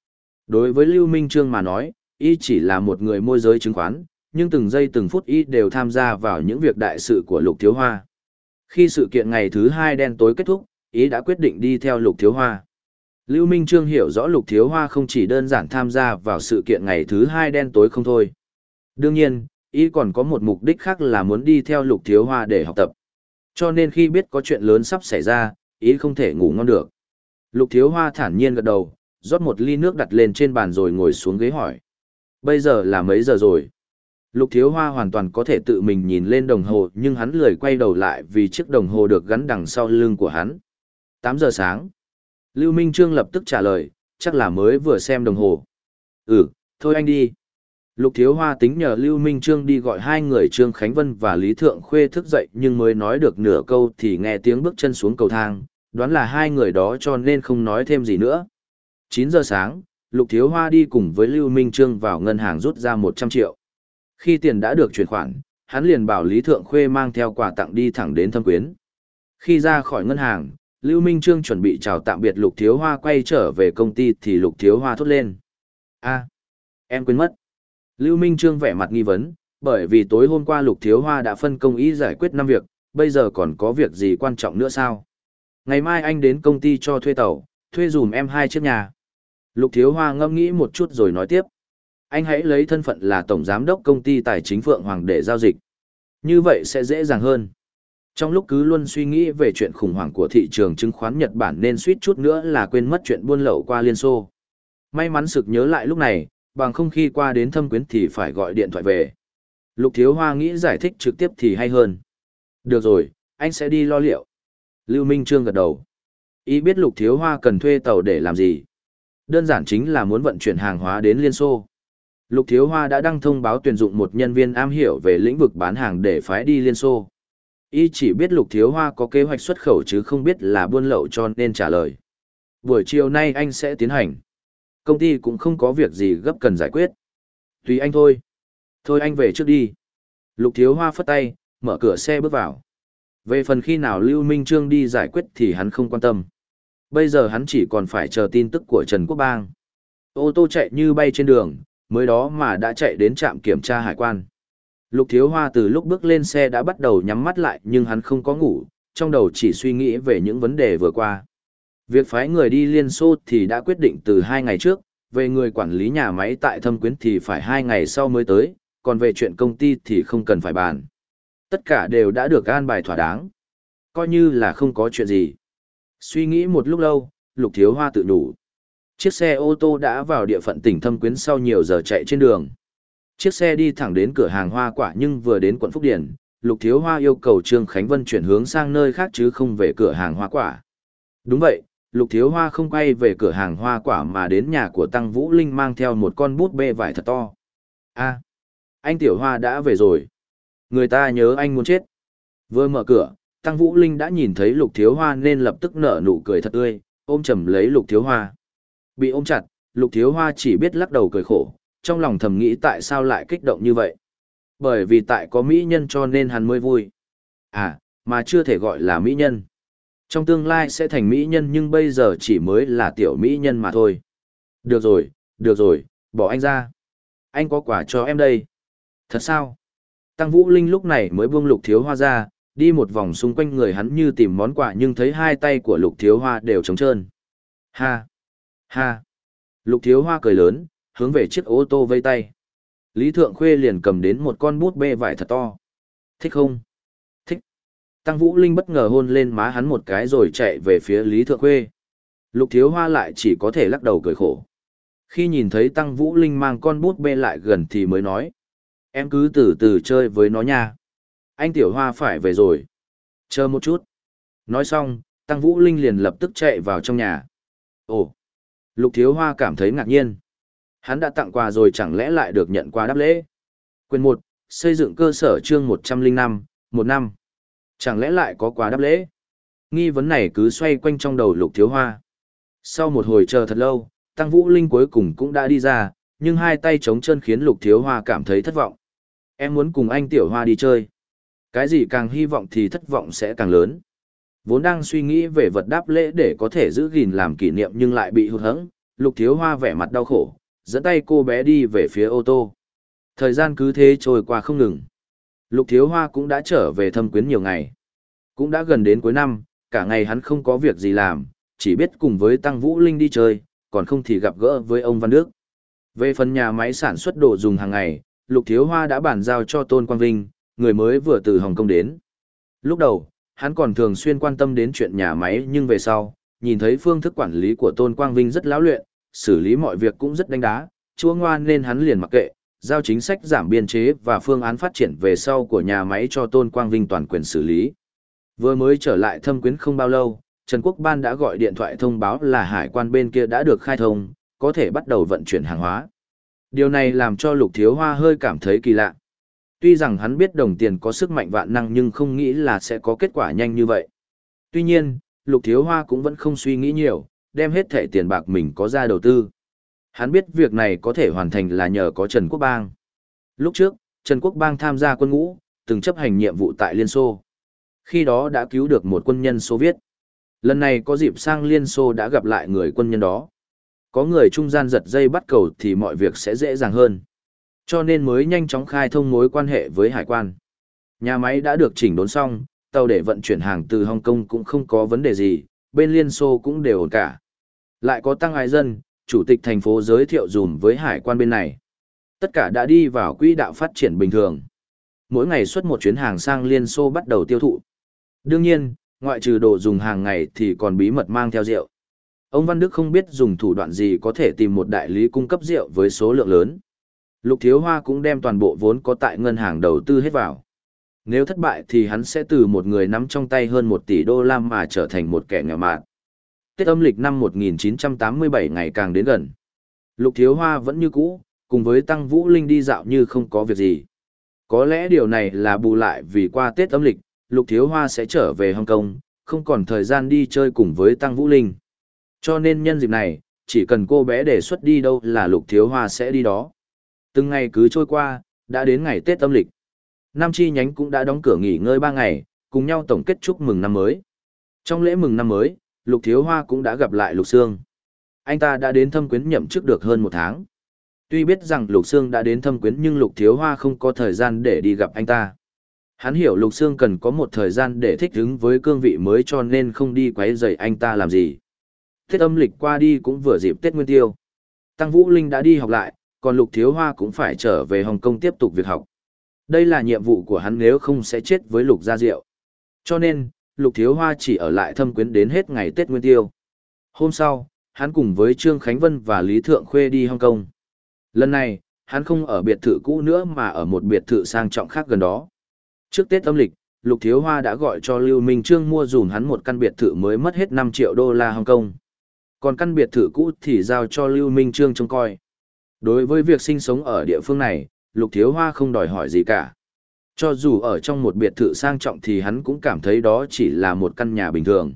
Đối với Lưu Minh Trương mà nói, y chỉ là một người môi giới chứng khoán, nhưng từng giây từng phút y đều tham gia vào những việc đại sự của Lục Thiếu Hoa. Khi sự kiện ngày thứ hai đen tối kết thúc, y đã quyết định đi theo Lục Thiếu Hoa. Lưu Minh Trương hiểu rõ Lục Thiếu Hoa không chỉ đơn giản tham gia vào sự kiện ngày thứ hai đen tối không thôi. Đương nhiên, y còn có một mục đích khác là muốn đi theo Lục Thiếu Hoa để học tập. Cho nên khi biết có chuyện lớn sắp xảy ra, y không thể ngủ ngon được. Lục Thiếu Hoa thản nhiên gật đầu, rót một ly nước đặt lên trên bàn rồi ngồi xuống ghế hỏi. Bây giờ là mấy giờ rồi? Lục Thiếu Hoa hoàn toàn có thể tự mình nhìn lên đồng hồ, nhưng hắn lười quay đầu lại vì chiếc đồng hồ được gắn đằng sau lưng của hắn. tám giờ sáng. Lưu Minh Trương lập tức trả lời, chắc là mới vừa xem đồng hồ. Ừ, thôi anh đi. Lục Thiếu Hoa tính nhờ Lưu Minh Trương đi gọi hai người Trương Khánh Vân và Lý Thượng Khuê thức dậy, nhưng mới nói được nửa câu thì nghe tiếng bước chân xuống cầu thang, đoán là hai người đó cho nên không nói thêm gì nữa. chín giờ sáng, Lục Thiếu Hoa đi cùng với Lưu Minh Trương vào ngân hàng rút ra một trăm triệu. Khi tiền đã được chuyển khoản, hắn liền bảo Lý Thượng Khuê mang theo quà tặng đi thẳng đến Thâm Quyến. Khi ra khỏi ngân hàng, Lưu Minh Trương chuẩn bị chào tạm biệt Lục Thiếu Hoa quay trở về công ty thì Lục Thiếu Hoa thốt lên. A, em quên mất. Lưu Minh Trương vẻ mặt nghi vấn, bởi vì tối hôm qua Lục Thiếu Hoa đã phân công ý giải quyết năm việc, bây giờ còn có việc gì quan trọng nữa sao? Ngày mai anh đến công ty cho thuê tàu, thuê dùm em hai chiếc nhà. Lục Thiếu Hoa ngẫm nghĩ một chút rồi nói tiếp. Anh hãy lấy thân phận là tổng giám đốc công ty tài chính Phượng Hoàng để giao dịch. Như vậy sẽ dễ dàng hơn. Trong lúc cứ luôn suy nghĩ về chuyện khủng hoảng của thị trường chứng khoán Nhật Bản nên suýt chút nữa là quên mất chuyện buôn lậu qua Liên Xô. May mắn sực nhớ lại lúc này, bằng không khi qua đến Thâm Quyến thì phải gọi điện thoại về. Lục Thiếu Hoa nghĩ giải thích trực tiếp thì hay hơn. Được rồi, anh sẽ đi lo liệu. Lưu Minh Trương gật đầu. Ý biết Lục Thiếu Hoa cần thuê tàu để làm gì. Đơn giản chính là muốn vận chuyển hàng hóa đến Liên Xô. Lục Thiếu Hoa đã đăng thông báo tuyển dụng một nhân viên am hiểu về lĩnh vực bán hàng để phái đi Liên Xô. Y chỉ biết Lục Thiếu Hoa có kế hoạch xuất khẩu chứ không biết là buôn lậu cho nên trả lời. Buổi chiều nay anh sẽ tiến hành. Công ty cũng không có việc gì gấp cần giải quyết. Tùy anh thôi. Thôi anh về trước đi. Lục Thiếu Hoa phất tay, mở cửa xe bước vào. Về phần khi nào Lưu Minh Trương đi giải quyết thì hắn không quan tâm. Bây giờ hắn chỉ còn phải chờ tin tức của Trần Quốc Bang. Ô tô chạy như bay trên đường, mới đó mà đã chạy đến trạm kiểm tra hải quan. Lục Thiếu Hoa từ lúc bước lên xe đã bắt đầu nhắm mắt lại nhưng hắn không có ngủ, trong đầu chỉ suy nghĩ về những vấn đề vừa qua. Việc phái người đi Liên Xô thì đã quyết định từ hai ngày trước, về người quản lý nhà máy tại Thâm Quyến thì phải hai ngày sau mới tới, còn về chuyện công ty thì không cần phải bàn. Tất cả đều đã được an bài thỏa đáng. Coi như là không có chuyện gì. Suy nghĩ một lúc lâu, Lục Thiếu Hoa tự nhủ. Chiếc xe ô tô đã vào địa phận tỉnh Thâm Quyến sau nhiều giờ chạy trên đường. Chiếc xe đi thẳng đến cửa hàng hoa quả nhưng vừa đến quận Phúc Điền, Lục Thiếu Hoa yêu cầu Trương Khánh Vân chuyển hướng sang nơi khác chứ không về cửa hàng hoa quả. Đúng vậy, Lục Thiếu Hoa không quay về cửa hàng hoa quả mà đến nhà của Tăng Vũ Linh mang theo một con bút bê vải thật to. A, anh Tiểu Hoa đã về rồi. Người ta nhớ anh muốn chết. Vừa mở cửa, Tăng Vũ Linh đã nhìn thấy Lục Thiếu Hoa nên lập tức nở nụ cười thật tươi, ôm chầm lấy Lục Thiếu Hoa. Bị ôm chặt, Lục Thiếu Hoa chỉ biết lắc đầu cười khổ, trong lòng thầm nghĩ tại sao lại kích động như vậy. Bởi vì tại có mỹ nhân cho nên hắn mới vui. À, mà chưa thể gọi là mỹ nhân. Trong tương lai sẽ thành mỹ nhân nhưng bây giờ chỉ mới là tiểu mỹ nhân mà thôi. Được rồi, được rồi, bỏ anh ra. Anh có quà cho em đây. Thật sao? Tăng Vũ Linh lúc này mới buông Lục Thiếu Hoa ra, đi một vòng xung quanh người hắn như tìm món quà nhưng thấy hai tay của Lục Thiếu Hoa đều trống trơn. Ha! Ha! Lục Thiếu Hoa cười lớn, hướng về chiếc ô tô vây tay. Lý Thượng Khuê liền cầm đến một con bút bê vải thật to. Thích không? Thích. Tăng Vũ Linh bất ngờ hôn lên má hắn một cái rồi chạy về phía Lý Thượng Khuê. Lục Thiếu Hoa lại chỉ có thể lắc đầu cười khổ. Khi nhìn thấy Tăng Vũ Linh mang con bút bê lại gần thì mới nói. Em cứ từ từ chơi với nó nha. Anh Tiểu Hoa phải về rồi. Chờ một chút. Nói xong, Tăng Vũ Linh liền lập tức chạy vào trong nhà. Ồ! Lục Thiếu Hoa cảm thấy ngạc nhiên. Hắn đã tặng quà rồi chẳng lẽ lại được nhận quà đáp lễ. Quyền một, xây dựng cơ sở chương một trăm lẻ năm, một năm. Chẳng lẽ lại có quà đáp lễ? Nghi vấn này cứ xoay quanh trong đầu Lục Thiếu Hoa. Sau một hồi chờ thật lâu, Tăng Vũ Linh cuối cùng cũng đã đi ra, nhưng hai tay trống chân khiến Lục Thiếu Hoa cảm thấy thất vọng. Em muốn cùng anh Tiểu Hoa đi chơi. Cái gì càng hy vọng thì thất vọng sẽ càng lớn. Vốn đang suy nghĩ về vật đáp lễ để có thể giữ gìn làm kỷ niệm nhưng lại bị hụt hẫng, Lục Thiếu Hoa vẻ mặt đau khổ, dẫn tay cô bé đi về phía ô tô. Thời gian cứ thế trôi qua không ngừng. Lục Thiếu Hoa cũng đã trở về Thâm Quyến nhiều ngày. Cũng đã gần đến cuối năm, cả ngày hắn không có việc gì làm, chỉ biết cùng với Tăng Vũ Linh đi chơi, còn không thì gặp gỡ với ông Văn Đức. Về phần nhà máy sản xuất đồ dùng hàng ngày, Lục Thiếu Hoa đã bàn giao cho Tôn Quang Vinh, người mới vừa từ Hồng Kông đến. Lúc đầu, hắn còn thường xuyên quan tâm đến chuyện nhà máy, nhưng về sau, nhìn thấy phương thức quản lý của Tôn Quang Vinh rất lão luyện, xử lý mọi việc cũng rất đánh đá, chúa ngoan nên hắn liền mặc kệ, giao chính sách giảm biên chế và phương án phát triển về sau của nhà máy cho Tôn Quang Vinh toàn quyền xử lý. Vừa mới trở lại Thâm Quyến không bao lâu, Trần Quốc Ban đã gọi điện thoại thông báo là hải quan bên kia đã được khai thông, có thể bắt đầu vận chuyển hàng hóa. Điều này làm cho Lục Thiếu Hoa hơi cảm thấy kỳ lạ. Tuy rằng hắn biết đồng tiền có sức mạnh vạn năng nhưng không nghĩ là sẽ có kết quả nhanh như vậy. Tuy nhiên, Lục Thiếu Hoa cũng vẫn không suy nghĩ nhiều, đem hết thẻ tiền bạc mình có ra đầu tư. Hắn biết việc này có thể hoàn thành là nhờ có Trần Quốc Bang. Lúc trước, Trần Quốc Bang tham gia quân ngũ, từng chấp hành nhiệm vụ tại Liên Xô. Khi đó đã cứu được một quân nhân Xô Viết. Lần này có dịp sang Liên Xô đã gặp lại người quân nhân đó. Có người trung gian giật dây bắt cầu thì mọi việc sẽ dễ dàng hơn. Cho nên mới nhanh chóng khai thông mối quan hệ với hải quan. Nhà máy đã được chỉnh đốn xong, tàu để vận chuyển hàng từ Hồng Kông cũng không có vấn đề gì, bên Liên Xô cũng đều ổn cả. Lại có Tăng Ái Dân, chủ tịch thành phố giới thiệu dùm với hải quan bên này. Tất cả đã đi vào quỹ đạo phát triển bình thường. Mỗi ngày xuất một chuyến hàng sang Liên Xô bắt đầu tiêu thụ. Đương nhiên, ngoại trừ đồ dùng hàng ngày thì còn bí mật mang theo rượu. Ông Văn Đức không biết dùng thủ đoạn gì có thể tìm một đại lý cung cấp rượu với số lượng lớn. Lục Thiếu Hoa cũng đem toàn bộ vốn có tại ngân hàng đầu tư hết vào. Nếu thất bại thì hắn sẽ từ một người nắm trong tay hơn một tỷ đô la mà trở thành một kẻ nghèo mạt. Tết âm lịch năm một nghìn chín trăm tám mươi bảy ngày càng đến gần. Lục Thiếu Hoa vẫn như cũ, cùng với Tăng Vũ Linh đi dạo như không có việc gì. Có lẽ điều này là bù lại vì qua Tết âm lịch, Lục Thiếu Hoa sẽ trở về Hồng Kông, không còn thời gian đi chơi cùng với Tăng Vũ Linh. Cho nên nhân dịp này, chỉ cần cô bé đề xuất đi đâu là Lục Thiếu Hoa sẽ đi đó. Từng ngày cứ trôi qua, đã đến ngày Tết âm lịch. Năm chi nhánh cũng đã đóng cửa nghỉ ngơi ba ngày, cùng nhau tổng kết chúc mừng năm mới. Trong lễ mừng năm mới, Lục Thiếu Hoa cũng đã gặp lại Lục Sương. Anh ta đã đến Thâm Quyến nhậm chức được hơn một tháng. Tuy biết rằng Lục Sương đã đến Thâm Quyến nhưng Lục Thiếu Hoa không có thời gian để đi gặp anh ta. Hắn hiểu Lục Sương cần có một thời gian để thích ứng với cương vị mới cho nên không đi quấy rầy anh ta làm gì. Tết âm lịch qua đi cũng vừa dịp Tết Nguyên Tiêu. Tăng Vũ Linh đã đi học lại, còn Lục Thiếu Hoa cũng phải trở về Hồng Kông tiếp tục việc học. Đây là nhiệm vụ của hắn, nếu không sẽ chết với Lục Gia Diệu. Cho nên, Lục Thiếu Hoa chỉ ở lại Thâm Quyến đến hết ngày Tết Nguyên Tiêu. Hôm sau, hắn cùng với Trương Khánh Vân và Lý Thượng Khuê đi Hồng Kông. Lần này, hắn không ở biệt thự cũ nữa mà ở một biệt thự sang trọng khác gần đó. Trước Tết âm lịch, Lục Thiếu Hoa đã gọi cho Lưu Minh Trương mua dùm hắn một căn biệt thự mới mất hết năm triệu đô la Hồng Kông. Còn căn biệt thự cũ thì giao cho Lưu Minh Trương trông coi. Đối với việc sinh sống ở địa phương này, Lục Thiếu Hoa không đòi hỏi gì cả. Cho dù ở trong một biệt thự sang trọng thì hắn cũng cảm thấy đó chỉ là một căn nhà bình thường.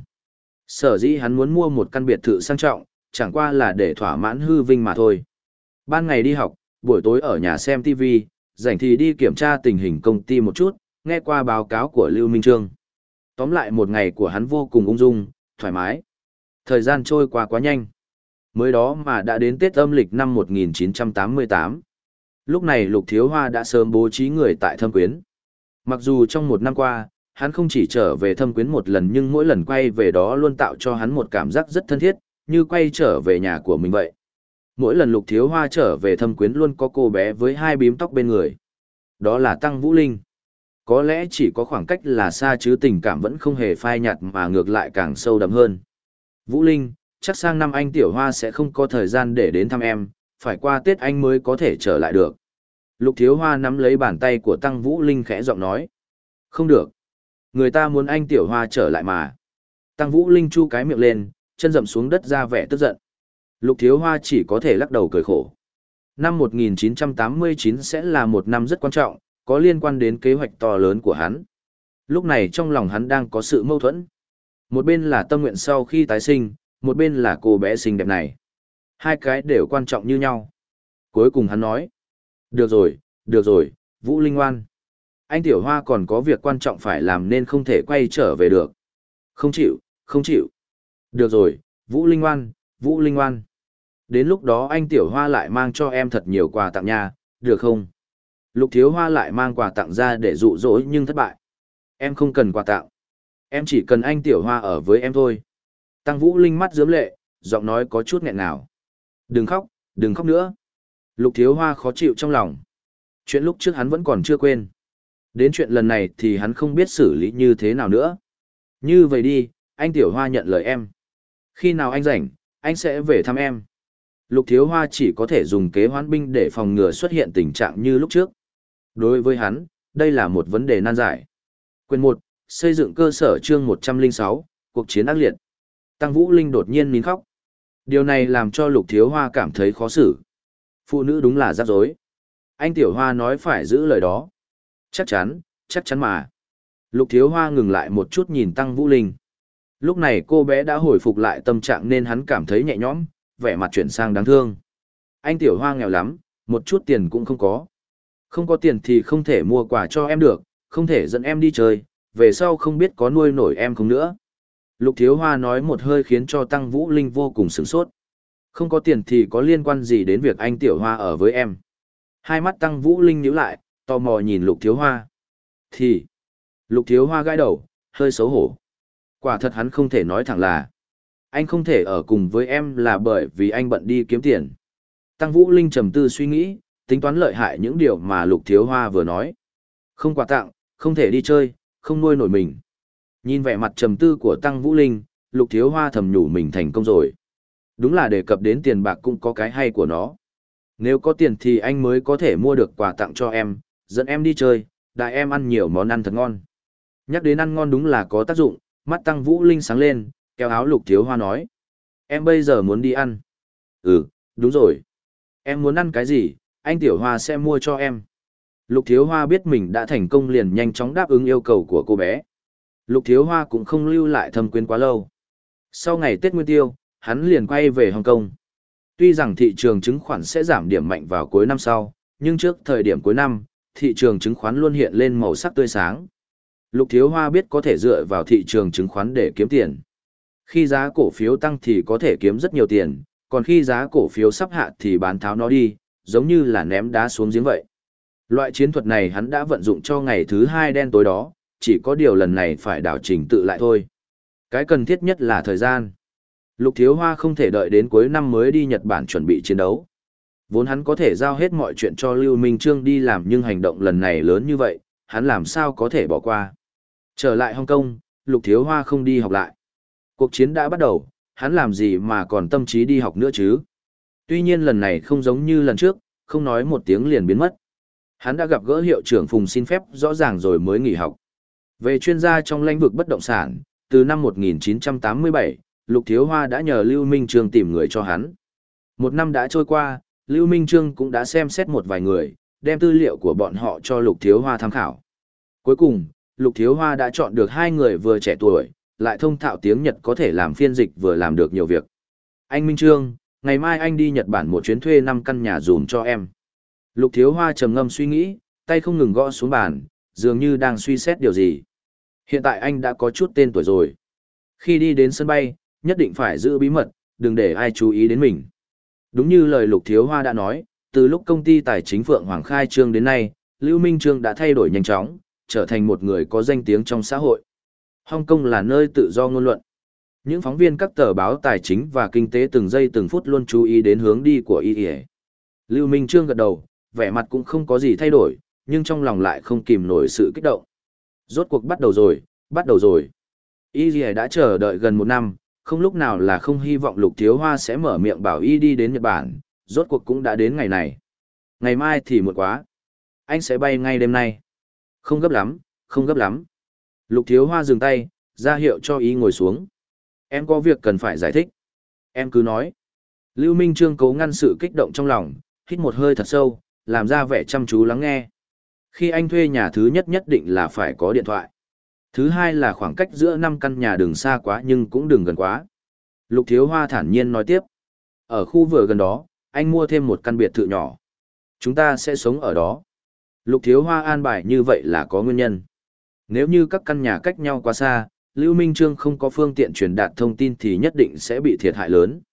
Sở dĩ hắn muốn mua một căn biệt thự sang trọng, chẳng qua là để thỏa mãn hư vinh mà thôi. Ban ngày đi học, buổi tối ở nhà xem ti vi, rảnh thì đi kiểm tra tình hình công ty một chút, nghe qua báo cáo của Lưu Minh Trương. Tóm lại một ngày của hắn vô cùng ung dung, thoải mái. Thời gian trôi qua quá nhanh. Mới đó mà đã đến Tết âm lịch năm một nghìn chín trăm tám mươi tám. Lúc này Lục Thiếu Hoa đã sớm bố trí người tại Thâm Quyến. Mặc dù trong một năm qua, hắn không chỉ trở về Thâm Quyến một lần nhưng mỗi lần quay về đó luôn tạo cho hắn một cảm giác rất thân thiết, như quay trở về nhà của mình vậy. Mỗi lần Lục Thiếu Hoa trở về Thâm Quyến luôn có cô bé với hai bím tóc bên người. Đó là Tăng Vũ Linh. Có lẽ chỉ có khoảng cách là xa chứ tình cảm vẫn không hề phai nhạt mà ngược lại càng sâu đậm hơn. Vũ Linh, chắc sang năm anh Tiểu Hoa sẽ không có thời gian để đến thăm em, phải qua Tết anh mới có thể trở lại được. Lục Thiếu Hoa nắm lấy bàn tay của Tăng Vũ Linh khẽ giọng nói. Không được. Người ta muốn anh Tiểu Hoa trở lại mà. Tăng Vũ Linh chu cái miệng lên, chân dậm xuống đất ra vẻ tức giận. Lục Thiếu Hoa chỉ có thể lắc đầu cười khổ. Năm một nghìn chín trăm tám mươi chín sẽ là một năm rất quan trọng, có liên quan đến kế hoạch to lớn của hắn. Lúc này trong lòng hắn đang có sự mâu thuẫn. Một bên là tâm nguyện sau khi tái sinh, một bên là cô bé xinh đẹp này. Hai cái đều quan trọng như nhau. Cuối cùng hắn nói. Được rồi, được rồi, Vũ Linh ngoan. Anh Tiểu Hoa còn có việc quan trọng phải làm nên không thể quay trở về được. Không chịu, không chịu. Được rồi, Vũ Linh ngoan, Vũ Linh ngoan. Đến lúc đó anh Tiểu Hoa lại mang cho em thật nhiều quà tặng nha, được không? Lục Thiếu Hoa lại mang quà tặng ra để dụ dỗ nhưng thất bại. Em không cần quà tặng. Em chỉ cần anh Tiểu Hoa ở với em thôi. Tăng Vũ Linh mắt rướm lệ, giọng nói có chút nghẹn ngào. Đừng khóc, đừng khóc nữa. Lục Thiếu Hoa khó chịu trong lòng. Chuyện lúc trước hắn vẫn còn chưa quên. Đến chuyện lần này thì hắn không biết xử lý như thế nào nữa. Như vậy đi, anh Tiểu Hoa nhận lời em. Khi nào anh rảnh, anh sẽ về thăm em. Lục Thiếu Hoa chỉ có thể dùng kế hoán binh để phòng ngừa xuất hiện tình trạng như lúc trước. Đối với hắn, đây là một vấn đề nan giải. Quyền một, xây dựng cơ sở chương một trăm lẻ sáu, cuộc chiến ác liệt. Tăng Vũ Linh đột nhiên nín khóc. Điều này làm cho Lục Thiếu Hoa cảm thấy khó xử. Phụ nữ đúng là rắc rối. Anh Tiểu Hoa nói phải giữ lời đó. Chắc chắn, chắc chắn mà. Lục Thiếu Hoa ngừng lại một chút nhìn Tăng Vũ Linh. Lúc này cô bé đã hồi phục lại tâm trạng nên hắn cảm thấy nhẹ nhõm, vẻ mặt chuyển sang đáng thương. Anh Tiểu Hoa nghèo lắm, một chút tiền cũng không có. Không có tiền thì không thể mua quà cho em được, không thể dẫn em đi chơi, về sau không biết có nuôi nổi em không nữa. Lục Thiếu Hoa nói một hơi khiến cho Tăng Vũ Linh vô cùng sửng sốt. Không có tiền thì có liên quan gì đến việc anh Tiểu Hoa ở với em? Hai mắt Tăng Vũ Linh nhíu lại, tò mò nhìn Lục Thiếu Hoa. Thì, Lục Thiếu Hoa gãi đầu, hơi xấu hổ. Quả thật hắn không thể nói thẳng là, anh không thể ở cùng với em là bởi vì anh bận đi kiếm tiền. Tăng Vũ Linh trầm tư suy nghĩ, tính toán lợi hại những điều mà Lục Thiếu Hoa vừa nói. Không quà tặng, không thể đi chơi, không nuôi nổi mình. Nhìn vẻ mặt trầm tư của Tăng Vũ Linh, Lục Thiếu Hoa thầm nhủ mình thành công rồi. Đúng là đề cập đến tiền bạc cũng có cái hay của nó. Nếu có tiền thì anh mới có thể mua được quà tặng cho em, dẫn em đi chơi, đại em ăn nhiều món ăn thật ngon. Nhắc đến ăn ngon đúng là có tác dụng, mắt Tăng Vũ Linh sáng lên, kéo áo Lục Thiếu Hoa nói. Em bây giờ muốn đi ăn. Ừ, đúng rồi. Em muốn ăn cái gì, anh Tiểu Hoa sẽ mua cho em. Lục Thiếu Hoa biết mình đã thành công liền nhanh chóng đáp ứng yêu cầu của cô bé. Lục Thiếu Hoa cũng không lưu lại thâm quyến quá lâu. Sau ngày Tết Nguyên Tiêu, hắn liền quay về Hồng Kông. Tuy rằng thị trường chứng khoán sẽ giảm điểm mạnh vào cuối năm sau, nhưng trước thời điểm cuối năm, thị trường chứng khoán luôn hiện lên màu sắc tươi sáng. Lục Thiếu Hoa biết có thể dựa vào thị trường chứng khoán để kiếm tiền. Khi giá cổ phiếu tăng thì có thể kiếm rất nhiều tiền, còn khi giá cổ phiếu sắp hạ thì bán tháo nó đi, giống như là ném đá xuống giếng vậy. Loại chiến thuật này hắn đã vận dụng cho ngày thứ hai đen tối đó, chỉ có điều lần này phải đảo trình tự lại thôi. Cái cần thiết nhất là thời gian. Lục Thiếu Hoa không thể đợi đến cuối năm mới đi Nhật Bản chuẩn bị chiến đấu. Vốn hắn có thể giao hết mọi chuyện cho Lưu Minh Trương đi làm nhưng hành động lần này lớn như vậy, hắn làm sao có thể bỏ qua. Trở lại Hong Kong, Lục Thiếu Hoa không đi học lại. Cuộc chiến đã bắt đầu, hắn làm gì mà còn tâm trí đi học nữa chứ. Tuy nhiên lần này không giống như lần trước, không nói một tiếng liền biến mất. Hắn đã gặp gỡ hiệu trưởng Phùng xin phép rõ ràng rồi mới nghỉ học. Về chuyên gia trong lĩnh vực bất động sản, từ năm một nghìn chín trăm tám mươi bảy, Lục Thiếu Hoa đã nhờ Lưu Minh Trương tìm người cho hắn. Một năm đã trôi qua, Lưu Minh Trương cũng đã xem xét một vài người, đem tư liệu của bọn họ cho Lục Thiếu Hoa tham khảo. Cuối cùng, Lục Thiếu Hoa đã chọn được hai người vừa trẻ tuổi, lại thông thạo tiếng Nhật có thể làm phiên dịch vừa làm được nhiều việc. Anh Minh Trương, ngày mai anh đi Nhật Bản một chuyến thuê năm căn nhà dùm cho em. Lục Thiếu Hoa trầm ngâm suy nghĩ, tay không ngừng gõ xuống bàn, dường như đang suy xét điều gì. Hiện tại anh đã có chút tên tuổi rồi. Khi đi đến sân bay, nhất định phải giữ bí mật, đừng để ai chú ý đến mình. Đúng như lời Lục Thiếu Hoa đã nói, từ lúc công ty tài chính Phượng Hoàng khai trương đến nay, Lưu Minh Trương đã thay đổi nhanh chóng, trở thành một người có danh tiếng trong xã hội. Hong Kong là nơi tự do ngôn luận. Những phóng viên các tờ báo tài chính và kinh tế từng giây từng phút luôn chú ý đến hướng đi của y. Lưu Minh Trương gật đầu, vẻ mặt cũng không có gì thay đổi, nhưng trong lòng lại không kìm nổi sự kích động. Rốt cuộc bắt đầu rồi, bắt đầu rồi. Y đã chờ đợi gần một năm, không lúc nào là không hy vọng Lục Thiếu Hoa sẽ mở miệng bảo y đi đến Nhật Bản, rốt cuộc cũng đã đến ngày này. Ngày mai thì muộn quá. Anh sẽ bay ngay đêm nay. Không gấp lắm, không gấp lắm. Lục Thiếu Hoa dừng tay, ra hiệu cho y ngồi xuống. Em có việc cần phải giải thích. Em cứ nói. Lưu Minh Trương cố ngăn sự kích động trong lòng, hít một hơi thật sâu, làm ra vẻ chăm chú lắng nghe. Khi anh thuê nhà thứ nhất nhất định là phải có điện thoại. Thứ hai là khoảng cách giữa năm căn nhà đừng xa quá nhưng cũng đừng gần quá. Lục Thiếu Hoa thản nhiên nói tiếp. Ở khu vừa gần đó, anh mua thêm một căn biệt thự nhỏ. Chúng ta sẽ sống ở đó. Lục Thiếu Hoa an bài như vậy là có nguyên nhân. Nếu như các căn nhà cách nhau quá xa, Lưu Minh Trương không có phương tiện truyền đạt thông tin thì nhất định sẽ bị thiệt hại lớn.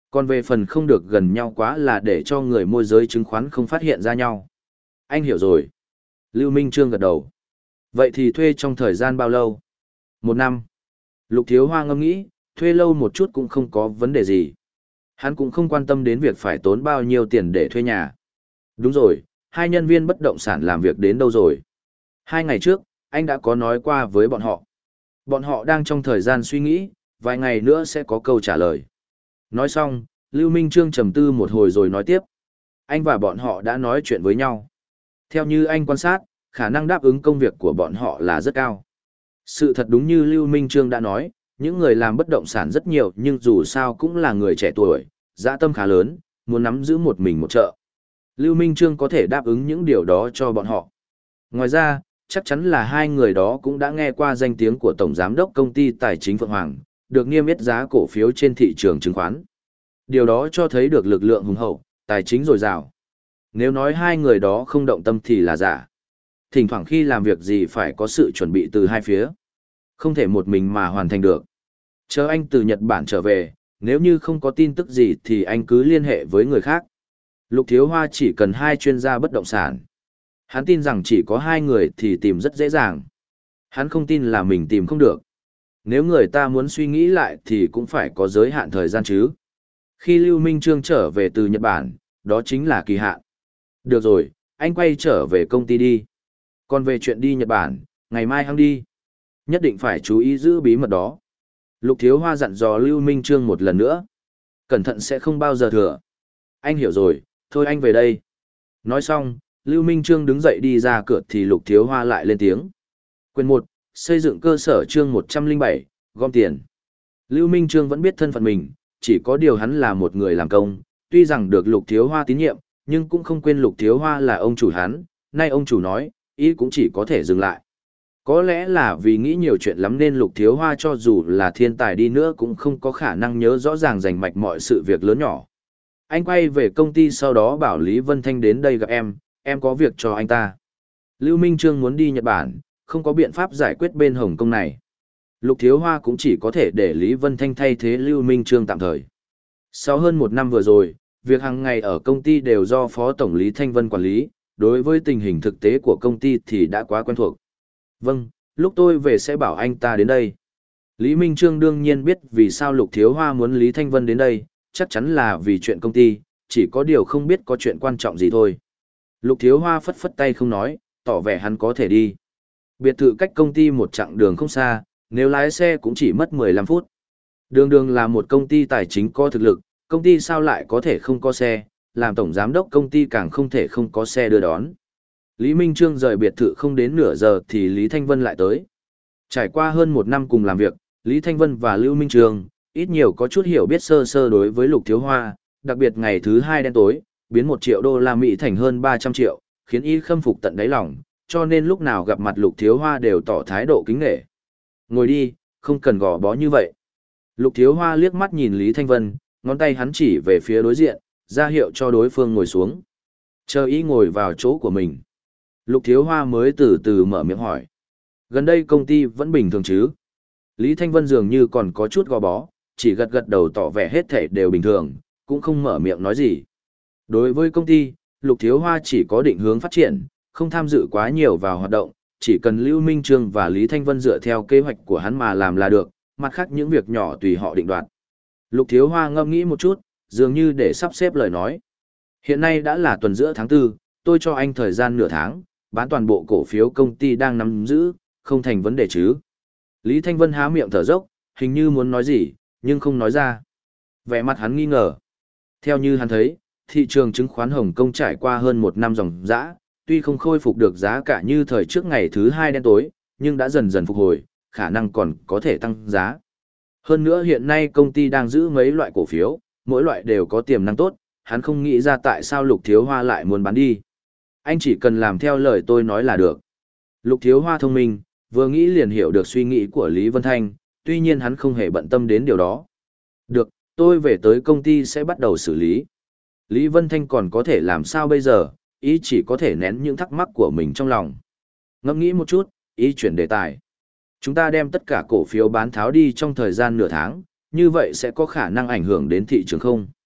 Còn về phần không được gần nhau quá là để cho người môi giới chứng khoán không phát hiện ra nhau. Anh hiểu rồi. Lưu Minh Trương gật đầu. Vậy thì thuê trong thời gian bao lâu? Một năm. Lục Thiếu Hoa ngẫm nghĩ, thuê lâu một chút cũng không có vấn đề gì. Hắn cũng không quan tâm đến việc phải tốn bao nhiêu tiền để thuê nhà. Đúng rồi, hai nhân viên bất động sản làm việc đến đâu rồi? Hai ngày trước, anh đã có nói qua với bọn họ. Bọn họ đang trong thời gian suy nghĩ, vài ngày nữa sẽ có câu trả lời. Nói xong, Lưu Minh Trương trầm tư một hồi rồi nói tiếp. Anh và bọn họ đã nói chuyện với nhau. Theo như anh quan sát, khả năng đáp ứng công việc của bọn họ là rất cao. Sự thật đúng như Lưu Minh Trương đã nói, những người làm bất động sản rất nhiều nhưng dù sao cũng là người trẻ tuổi, dã tâm khá lớn, muốn nắm giữ một mình một chợ. Lưu Minh Trương có thể đáp ứng những điều đó cho bọn họ. Ngoài ra, chắc chắn là hai người đó cũng đã nghe qua danh tiếng của Tổng Giám đốc Công ty Tài chính Phượng Hoàng, được niêm yết giá cổ phiếu trên thị trường chứng khoán. Điều đó cho thấy được lực lượng hùng hậu, tài chính dồi dào. Nếu nói hai người đó không động tâm thì là giả. Thỉnh thoảng khi làm việc gì phải có sự chuẩn bị từ hai phía. Không thể một mình mà hoàn thành được. Chờ anh từ Nhật Bản trở về, nếu như không có tin tức gì thì anh cứ liên hệ với người khác. Lục Thiếu Hoa chỉ cần hai chuyên gia bất động sản. Hắn tin rằng chỉ có hai người thì tìm rất dễ dàng. Hắn không tin là mình tìm không được. Nếu người ta muốn suy nghĩ lại thì cũng phải có giới hạn thời gian chứ. Khi Lưu Minh Trương trở về từ Nhật Bản, đó chính là kỳ hạn. Được rồi, anh quay trở về công ty đi. Còn về chuyện đi Nhật Bản, ngày mai hắn đi. Nhất định phải chú ý giữ bí mật đó. Lục Thiếu Hoa dặn dò Lưu Minh Trương một lần nữa. Cẩn thận sẽ không bao giờ thừa. Anh hiểu rồi, thôi anh về đây. Nói xong, Lưu Minh Trương đứng dậy đi ra cửa thì Lục Thiếu Hoa lại lên tiếng. Quyền một, xây dựng cơ sở chương một trăm lẻ bảy, gom tiền. Lưu Minh Trương vẫn biết thân phận mình, chỉ có điều hắn là một người làm công, tuy rằng được Lục Thiếu Hoa tín nhiệm, nhưng cũng không quên Lục Thiếu Hoa là ông chủ hắn, nay ông chủ nói, ý cũng chỉ có thể dừng lại. Có lẽ là vì nghĩ nhiều chuyện lắm nên Lục Thiếu Hoa cho dù là thiên tài đi nữa cũng không có khả năng nhớ rõ ràng rành mạch mọi sự việc lớn nhỏ. Anh quay về công ty sau đó bảo Lý Vân Thanh đến đây gặp em, em có việc cho anh ta. Lưu Minh Trương muốn đi Nhật Bản, không có biện pháp giải quyết bên Hồng Kông này. Lục Thiếu Hoa cũng chỉ có thể để Lý Vân Thanh thay thế Lưu Minh Trương tạm thời. Sau hơn một năm vừa rồi, việc hàng ngày ở công ty đều do Phó Tổng lý Thanh Vân quản lý, đối với tình hình thực tế của công ty thì đã quá quen thuộc. Vâng, lúc tôi về sẽ bảo anh ta đến đây. Lý Minh Trương đương nhiên biết vì sao Lục Thiếu Hoa muốn Lý Thanh Vân đến đây, chắc chắn là vì chuyện công ty, chỉ có điều không biết có chuyện quan trọng gì thôi. Lục Thiếu Hoa phất phất tay không nói, tỏ vẻ hắn có thể đi. Biệt thự cách công ty một chặng đường không xa, nếu lái xe cũng chỉ mất mười lăm phút. Đường đường là một công ty tài chính có thực lực, công ty sao lại có thể không có xe, làm tổng giám đốc công ty càng không thể không có xe đưa đón. Lý Minh Trương rời biệt thự không đến nửa giờ thì Lý Thanh Vân lại tới. Trải qua hơn một năm cùng làm việc, Lý Thanh Vân và Lưu Minh Trương, ít nhiều có chút hiểu biết sơ sơ đối với Lục Thiếu Hoa, đặc biệt ngày thứ hai đen tối, biến một triệu đô la Mỹ thành hơn ba trăm triệu, khiến y khâm phục tận đáy lòng, cho nên lúc nào gặp mặt Lục Thiếu Hoa đều tỏ thái độ kính nể. Ngồi đi, không cần gò bó như vậy. Lục Thiếu Hoa liếc mắt nhìn Lý Thanh Vân, ngón tay hắn chỉ về phía đối diện, ra hiệu cho đối phương ngồi xuống. Chờ y ngồi vào chỗ của mình. Lục Thiếu Hoa mới từ từ mở miệng hỏi. Gần đây công ty vẫn bình thường chứ? Lý Thanh Vân dường như còn có chút gò bó, chỉ gật gật đầu tỏ vẻ hết thảy đều bình thường, cũng không mở miệng nói gì. Đối với công ty, Lục Thiếu Hoa chỉ có định hướng phát triển, không tham dự quá nhiều vào hoạt động, chỉ cần Lưu Minh Trương và Lý Thanh Vân dựa theo kế hoạch của hắn mà làm là được, mặt khác những việc nhỏ tùy họ định đoạt. Lục Thiếu Hoa ngẫm nghĩ một chút, dường như để sắp xếp lời nói. Hiện nay đã là tuần giữa tháng tư, tôi cho anh thời gian nửa tháng, bán toàn bộ cổ phiếu công ty đang nắm giữ, không thành vấn đề chứ. Lý Thanh Vân há miệng thở dốc, hình như muốn nói gì, nhưng không nói ra. Vẻ mặt hắn nghi ngờ. Theo như hắn thấy, thị trường chứng khoán Hồng Kông trải qua hơn một năm dòng dã, tuy không khôi phục được giá cả như thời trước ngày thứ hai đen tối, nhưng đã dần dần phục hồi, khả năng còn có thể tăng giá. Hơn nữa hiện nay công ty đang giữ mấy loại cổ phiếu, mỗi loại đều có tiềm năng tốt, hắn không nghĩ ra tại sao Lục Thiếu Hoa lại muốn bán đi. Anh chỉ cần làm theo lời tôi nói là được. Lục Thiếu Hoa thông minh, vừa nghĩ liền hiểu được suy nghĩ của Lý Vân Thanh, tuy nhiên hắn không hề bận tâm đến điều đó. Được, tôi về tới công ty sẽ bắt đầu xử lý. Lý Vân Thanh còn có thể làm sao bây giờ, ý chỉ có thể nén những thắc mắc của mình trong lòng. Ngẫm nghĩ một chút, ý chuyển đề tài. Chúng ta đem tất cả cổ phiếu bán tháo đi trong thời gian nửa tháng, như vậy sẽ có khả năng ảnh hưởng đến thị trường không?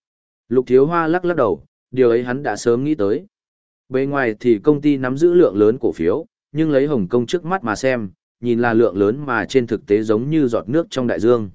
Lục Thiếu Hoa lắc lắc đầu, điều ấy hắn đã sớm nghĩ tới. Bề ngoài thì công ty nắm giữ lượng lớn cổ phiếu, nhưng lấy Hồng Kông trước mắt mà xem, nhìn là lượng lớn mà trên thực tế giống như giọt nước trong đại dương.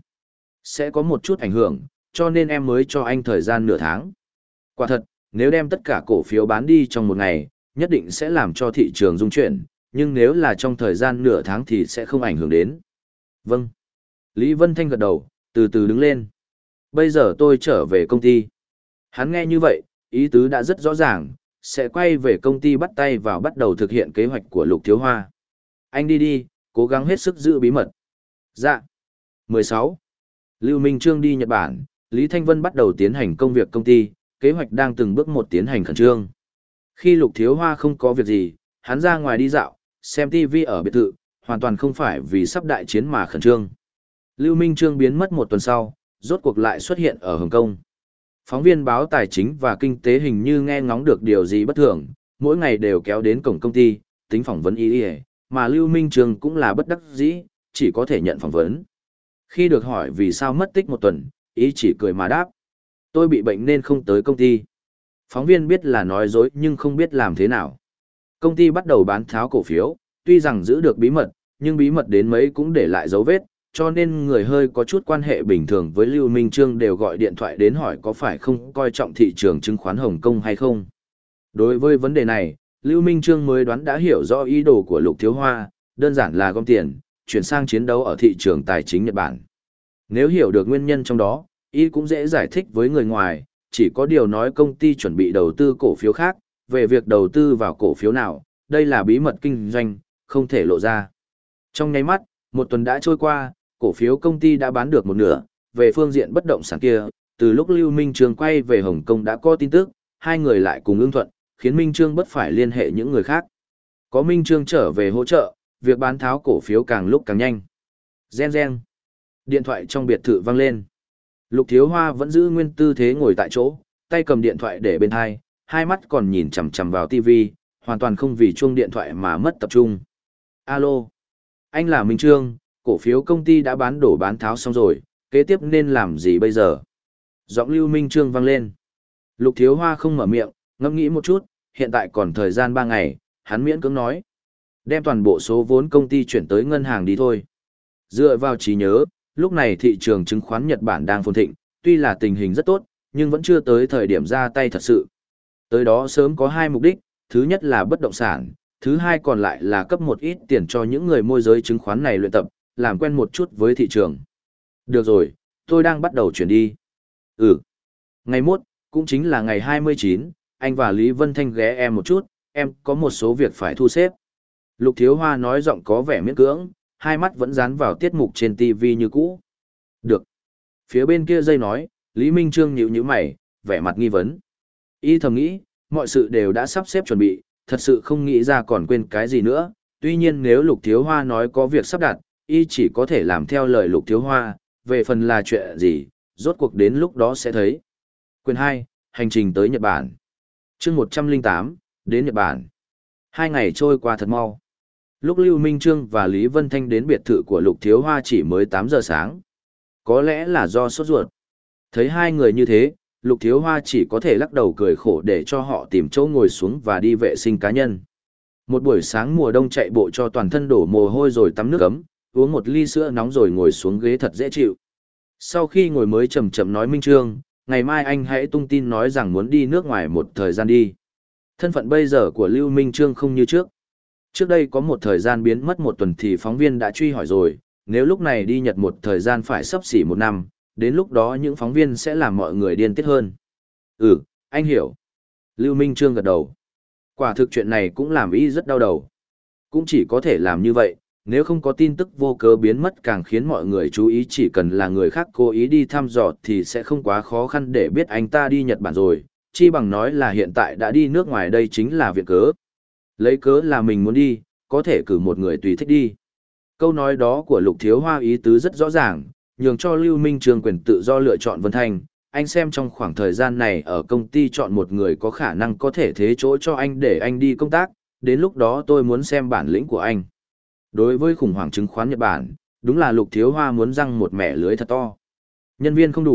Sẽ có một chút ảnh hưởng, cho nên em mới cho anh thời gian nửa tháng. Quả thật, nếu đem tất cả cổ phiếu bán đi trong một ngày, nhất định sẽ làm cho thị trường rung chuyển, nhưng nếu là trong thời gian nửa tháng thì sẽ không ảnh hưởng đến. Vâng. Lý Vân Thanh gật đầu, từ từ đứng lên. Bây giờ tôi trở về công ty. Hắn nghe như vậy, ý tứ đã rất rõ ràng, sẽ quay về công ty bắt tay vào bắt đầu thực hiện kế hoạch của Lục Thiếu Hoa. Anh đi đi, cố gắng hết sức giữ bí mật. Dạ. mười sáu. Lưu Minh Trương đi Nhật Bản, Lý Thanh Vân bắt đầu tiến hành công việc công ty, kế hoạch đang từng bước một tiến hành khẩn trương. Khi Lục Thiếu Hoa không có việc gì, hắn ra ngoài đi dạo, xem ti vi ở biệt thự, hoàn toàn không phải vì sắp đại chiến mà khẩn trương. Lưu Minh Trương biến mất một tuần sau, rốt cuộc lại xuất hiện ở Hồng Kông. Phóng viên báo tài chính và kinh tế hình như nghe ngóng được điều gì bất thường, mỗi ngày đều kéo đến cổng công ty, tính phỏng vấn y y, mà Lưu Minh Trương cũng là bất đắc dĩ, chỉ có thể nhận phỏng vấn. Khi được hỏi vì sao mất tích một tuần, y chỉ cười mà đáp. Tôi bị bệnh nên không tới công ty. Phóng viên biết là nói dối nhưng không biết làm thế nào. Công ty bắt đầu bán tháo cổ phiếu, tuy rằng giữ được bí mật, nhưng bí mật đến mấy cũng để lại dấu vết, cho nên người hơi có chút quan hệ bình thường với Lưu Minh Trương đều gọi điện thoại đến hỏi có phải không coi trọng thị trường chứng khoán Hồng Kông hay không. Đối với vấn đề này, Lưu Minh Trương mới đoán đã hiểu rõ ý đồ của Lục Thiếu Hoa, đơn giản là gom tiền, chuyển sang chiến đấu ở thị trường tài chính Nhật Bản. Nếu hiểu được nguyên nhân trong đó, y cũng dễ giải thích với người ngoài, chỉ có điều nói công ty chuẩn bị đầu tư cổ phiếu khác, về việc đầu tư vào cổ phiếu nào, đây là bí mật kinh doanh, không thể lộ ra. Trong nháy mắt, một tuần đã trôi qua, cổ phiếu công ty đã bán được một nửa, về phương diện bất động sản kia, từ lúc Lưu Minh Trương quay về Hồng Kông đã có tin tức, hai người lại cùng ưng thuận, khiến Minh Trương bất phải liên hệ những người khác. Có Minh Trương trở về hỗ trợ, việc bán tháo cổ phiếu càng lúc càng nhanh. Gen gen. Điện thoại trong biệt thự vang lên. Lục Thiếu Hoa vẫn giữ nguyên tư thế ngồi tại chỗ, tay cầm điện thoại để bên tai, hai mắt còn nhìn chằm chằm vào ti vi, hoàn toàn không vì chuông điện thoại mà mất tập trung. Alo. Anh là Minh Trương, cổ phiếu công ty đã bán đổ bán tháo xong rồi, kế tiếp nên làm gì bây giờ? Giọng Lưu Minh Trương vang lên. Lục Thiếu Hoa không mở miệng, ngẫm nghĩ một chút, hiện tại còn thời gian ba ngày, hắn miễn cưỡng nói. Đem toàn bộ số vốn công ty chuyển tới ngân hàng đi thôi. Dựa vào trí nhớ, lúc này thị trường chứng khoán Nhật Bản đang phồn thịnh, tuy là tình hình rất tốt, nhưng vẫn chưa tới thời điểm ra tay thật sự. Tới đó sớm có hai mục đích, thứ nhất là bất động sản, thứ hai còn lại là cấp một ít tiền cho những người môi giới chứng khoán này luyện tập, làm quen một chút với thị trường. Được rồi, tôi đang bắt đầu chuyển đi. Ừ. Ngày mốt, cũng chính là ngày hai mươi chín, anh và Lý Vân Thanh ghé em một chút, em có một số việc phải thu xếp. Lục Thiếu Hoa nói giọng có vẻ miễn cưỡng, hai mắt vẫn dán vào tiết mục trên ti vi như cũ. Được. Phía bên kia dây nói, Lý Minh Trương nhíu nhíu mày, vẻ mặt nghi vấn. Y thầm nghĩ, mọi sự đều đã sắp xếp chuẩn bị, thật sự không nghĩ ra còn quên cái gì nữa. Tuy nhiên nếu Lục Thiếu Hoa nói có việc sắp đặt, y chỉ có thể làm theo lời Lục Thiếu Hoa, về phần là chuyện gì, rốt cuộc đến lúc đó sẽ thấy. Quyền hai, hành trình tới Nhật Bản. Chương một trăm lẻ tám, đến Nhật Bản. Hai ngày trôi qua thật mau. Lúc Lưu Minh Trương và Lý Vân Thanh đến biệt thự của Lục Thiếu Hoa chỉ mới tám giờ sáng. Có lẽ là do sốt ruột. Thấy hai người như thế, Lục Thiếu Hoa chỉ có thể lắc đầu cười khổ để cho họ tìm chỗ ngồi xuống và đi vệ sinh cá nhân. Một buổi sáng mùa đông chạy bộ cho toàn thân đổ mồ hôi rồi tắm nước ấm, uống một ly sữa nóng rồi ngồi xuống ghế thật dễ chịu. Sau khi ngồi mới chậm chậm nói Minh Trương, ngày mai anh hãy tung tin nói rằng muốn đi nước ngoài một thời gian đi. Thân phận bây giờ của Lưu Minh Trương không như trước. Trước đây có một thời gian biến mất một tuần thì phóng viên đã truy hỏi rồi, nếu lúc này đi Nhật một thời gian phải sắp xỉ một năm, đến lúc đó những phóng viên sẽ làm mọi người điên tiết hơn. Ừ, anh hiểu. Lưu Minh Trương gật đầu. Quả thực chuyện này cũng làm ý rất đau đầu. Cũng chỉ có thể làm như vậy, nếu không có tin tức vô cớ biến mất càng khiến mọi người chú ý, chỉ cần là người khác cố ý đi thăm dò thì sẽ không quá khó khăn để biết anh ta đi Nhật Bản rồi, chi bằng nói là hiện tại đã đi nước ngoài, đây chính là viện cớ. Lấy cớ là mình muốn đi, có thể cử một người tùy thích đi. Câu nói đó của Lục Thiếu Hoa ý tứ rất rõ ràng, nhường cho Lưu Minh Trương quyền tự do lựa chọn Vân Thanh. Anh xem trong khoảng thời gian này ở công ty chọn một người có khả năng có thể thế chỗ cho anh để anh đi công tác, đến lúc đó tôi muốn xem bản lĩnh của anh. Đối với khủng hoảng chứng khoán Nhật Bản, đúng là Lục Thiếu Hoa muốn răng một mẻ lưới thật to. Nhân viên không đủ,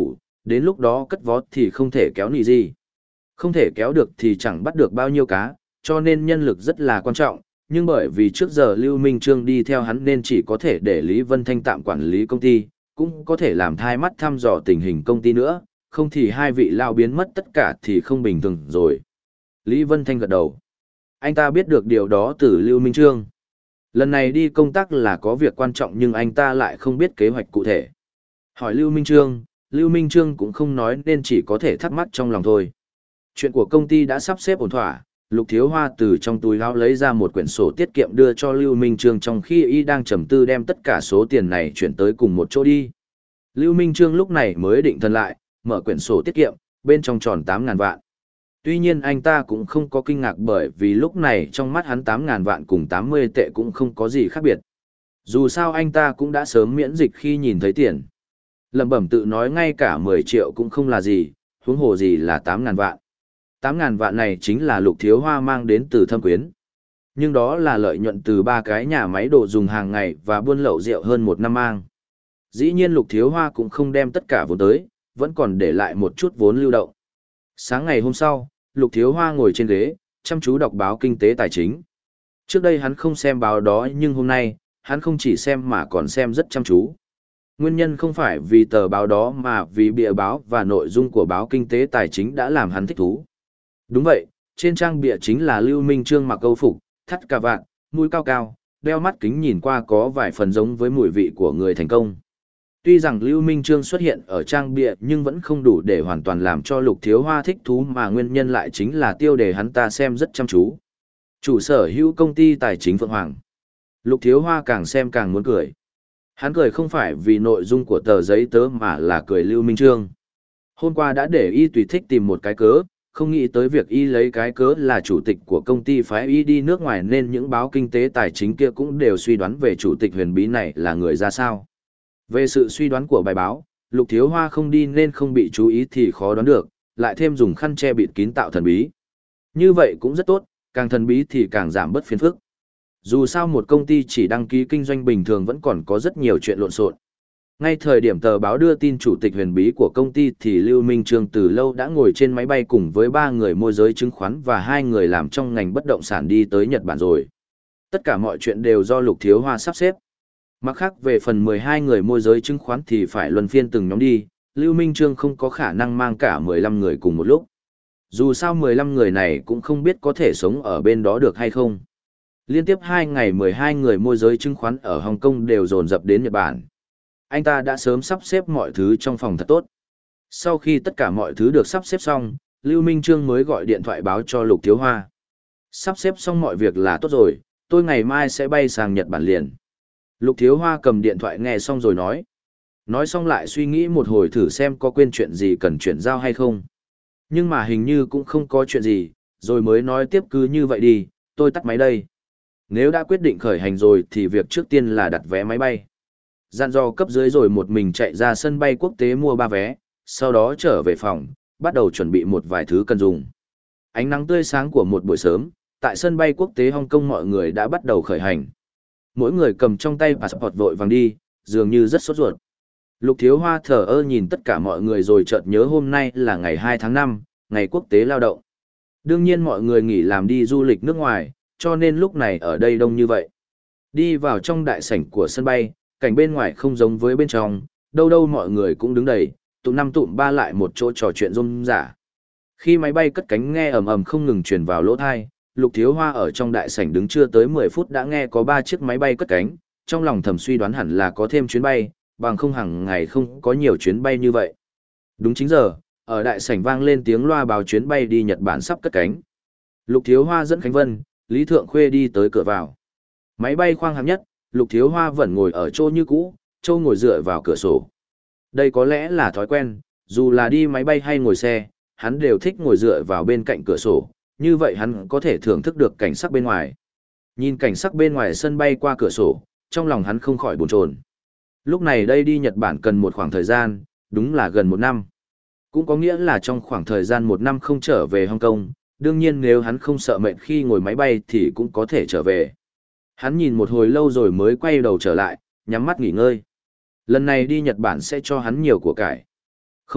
đến lúc đó cất vó thì không thể kéo nị gì. Không thể kéo được thì chẳng bắt được bao nhiêu cá, cho nên nhân lực rất là quan trọng, nhưng bởi vì trước giờ Lưu Minh Trương đi theo hắn nên chỉ có thể để Lý Vân Thanh tạm quản lý công ty, cũng có thể làm thai mắt thăm dò tình hình công ty nữa, không thì hai vị lao biến mất tất cả thì không bình thường rồi. Lý Vân Thanh gật đầu. Anh ta biết được điều đó từ Lưu Minh Trương. Lần này đi công tác là có việc quan trọng nhưng anh ta lại không biết kế hoạch cụ thể. Hỏi Lưu Minh Trương, Lưu Minh Trương cũng không nói nên chỉ có thể thắc mắc trong lòng thôi. Chuyện của công ty đã sắp xếp ổn thỏa, Lục Thiếu Hoa từ trong túi áo lấy ra một quyển sổ tiết kiệm đưa cho Lưu Minh Trương trong khi y đang trầm tư đem tất cả số tiền này chuyển tới cùng một chỗ đi. Lưu Minh Trương lúc này mới định thần lại, mở quyển sổ tiết kiệm, bên trong tròn tám ngàn vạn. Tuy nhiên anh ta cũng không có kinh ngạc bởi vì lúc này trong mắt hắn tám ngàn vạn cùng tám mươi tệ cũng không có gì khác biệt. Dù sao anh ta cũng đã sớm miễn dịch khi nhìn thấy tiền. Lẩm bẩm tự nói ngay cả mười triệu cũng không là gì, huống hồ gì là tám ngàn vạn. tám ngàn vạn này chính là Lục Thiếu Hoa mang đến từ Thâm Quyến. Nhưng đó là lợi nhuận từ ba cái nhà máy đồ dùng hàng ngày và buôn lậu rượu hơn một năm mang. Dĩ nhiên Lục Thiếu Hoa cũng không đem tất cả vốn tới, vẫn còn để lại một chút vốn lưu động. Sáng ngày hôm sau, Lục Thiếu Hoa ngồi trên ghế, chăm chú đọc báo kinh tế tài chính. Trước đây hắn không xem báo đó nhưng hôm nay, hắn không chỉ xem mà còn xem rất chăm chú. Nguyên nhân không phải vì tờ báo đó mà vì bìa báo và nội dung của báo kinh tế tài chính đã làm hắn thích thú. Đúng vậy, trên trang bìa chính là Lưu Minh Trương mặc câu phục, thắt cà vạt, mũi cao cao, đeo mắt kính nhìn qua có vài phần giống với mùi vị của người thành công. Tuy rằng Lưu Minh Trương xuất hiện ở trang bìa nhưng vẫn không đủ để hoàn toàn làm cho Lục Thiếu Hoa thích thú mà nguyên nhân lại chính là tiêu đề hắn ta xem rất chăm chú. Chủ sở hữu công ty tài chính Phượng Hoàng. Lục Thiếu Hoa càng xem càng muốn cười. Hắn cười không phải vì nội dung của tờ giấy tớ mà là cười Lưu Minh Trương. Hôm qua đã để y tùy thích tìm một cái cớ, không nghĩ tới việc y lấy cái cớ là chủ tịch của công ty phái y đi nước ngoài nên những báo kinh tế tài chính kia cũng đều suy đoán về chủ tịch huyền bí này là người ra sao. Về sự suy đoán của bài báo, Lục Thiếu Hoa không đi nên không bị chú ý thì khó đoán được, lại thêm dùng khăn che bịt kín tạo thần bí. Như vậy cũng rất tốt, càng thần bí thì càng giảm bớt phiền phức. Dù sao một công ty chỉ đăng ký kinh doanh bình thường vẫn còn có rất nhiều chuyện lộn xộn. Ngay thời điểm tờ báo đưa tin chủ tịch huyền bí của công ty thì Lưu Minh Trương từ lâu đã ngồi trên máy bay cùng với ba người môi giới chứng khoán và hai người làm trong ngành bất động sản đi tới Nhật Bản rồi. Tất cả mọi chuyện đều do Lục Thiếu Hoa sắp xếp. Mặt khác về phần mười hai người môi giới chứng khoán thì phải luân phiên từng nhóm đi, Lưu Minh Trương không có khả năng mang cả mười lăm người cùng một lúc. Dù sao mười lăm người này cũng không biết có thể sống ở bên đó được hay không. Liên tiếp hai ngày mười hai người môi giới chứng khoán ở Hồng Kông đều dồn dập đến Nhật Bản. Anh ta đã sớm sắp xếp mọi thứ trong phòng thật tốt. Sau khi tất cả mọi thứ được sắp xếp xong, Lưu Minh Trương mới gọi điện thoại báo cho Lục Thiếu Hoa. Sắp xếp xong mọi việc là tốt rồi, tôi ngày mai sẽ bay sang Nhật Bản liền. Lục Thiếu Hoa cầm điện thoại nghe xong rồi nói. Nói xong lại suy nghĩ một hồi thử xem có quên chuyện gì cần chuyển giao hay không. Nhưng mà hình như cũng không có chuyện gì, rồi mới nói tiếp cứ như vậy đi, tôi tắt máy đây. Nếu đã quyết định khởi hành rồi thì việc trước tiên là đặt vé máy bay. Dặn dò cấp dưới rồi một mình chạy ra sân bay quốc tế mua ba vé, sau đó trở về phòng, bắt đầu chuẩn bị một vài thứ cần dùng. Ánh nắng tươi sáng của một buổi sớm, tại sân bay quốc tế Hồng Kông mọi người đã bắt đầu khởi hành. Mỗi người cầm trong tay passport vội vàng đi, dường như rất sốt ruột. Lục Thiếu Hoa thở ơ nhìn tất cả mọi người rồi chợt nhớ hôm nay là ngày hai tháng năm, ngày quốc tế lao động. Đương nhiên mọi người nghỉ làm đi du lịch nước ngoài, cho nên lúc này ở đây đông như vậy. Đi vào trong đại sảnh của sân bay, cảnh bên ngoài không giống với bên trong, đâu đâu mọi người cũng đứng đầy, tụm năm tụm ba lại một chỗ trò chuyện rôm rả. Khi máy bay cất cánh nghe ầm ầm không ngừng truyền vào lỗ tai, Lục Thiếu Hoa ở trong đại sảnh đứng chưa tới mười phút đã nghe có ba chiếc máy bay cất cánh, trong lòng thầm suy đoán hẳn là có thêm chuyến bay, bằng không hàng ngày không có nhiều chuyến bay như vậy. Đúng chính giờ, ở đại sảnh vang lên tiếng loa báo chuyến bay đi Nhật Bản sắp cất cánh. Lục Thiếu Hoa dẫn Khánh Vân, Lý Thượng Khuê đi tới cửa vào. Máy bay khoang hạng nhất, Lục Thiếu Hoa vẫn ngồi ở chỗ như cũ, Châu ngồi dựa vào cửa sổ. Đây có lẽ là thói quen, dù là đi máy bay hay ngồi xe, hắn đều thích ngồi dựa vào bên cạnh cửa sổ, như vậy hắn có thể thưởng thức được cảnh sắc bên ngoài. Nhìn cảnh sắc bên ngoài sân bay qua cửa sổ, trong lòng hắn không khỏi bồn chồn. Lúc này đây đi Nhật Bản cần một khoảng thời gian, đúng là gần một năm. Cũng có nghĩa là trong khoảng thời gian một năm không trở về Hồng Kông, đương nhiên nếu hắn không sợ mệt khi ngồi máy bay thì cũng có thể trở về. Hắn nhìn một hồi lâu rồi mới quay đầu trở lại, nhắm mắt nghỉ ngơi. Lần này đi Nhật Bản sẽ cho hắn nhiều của cải. Không,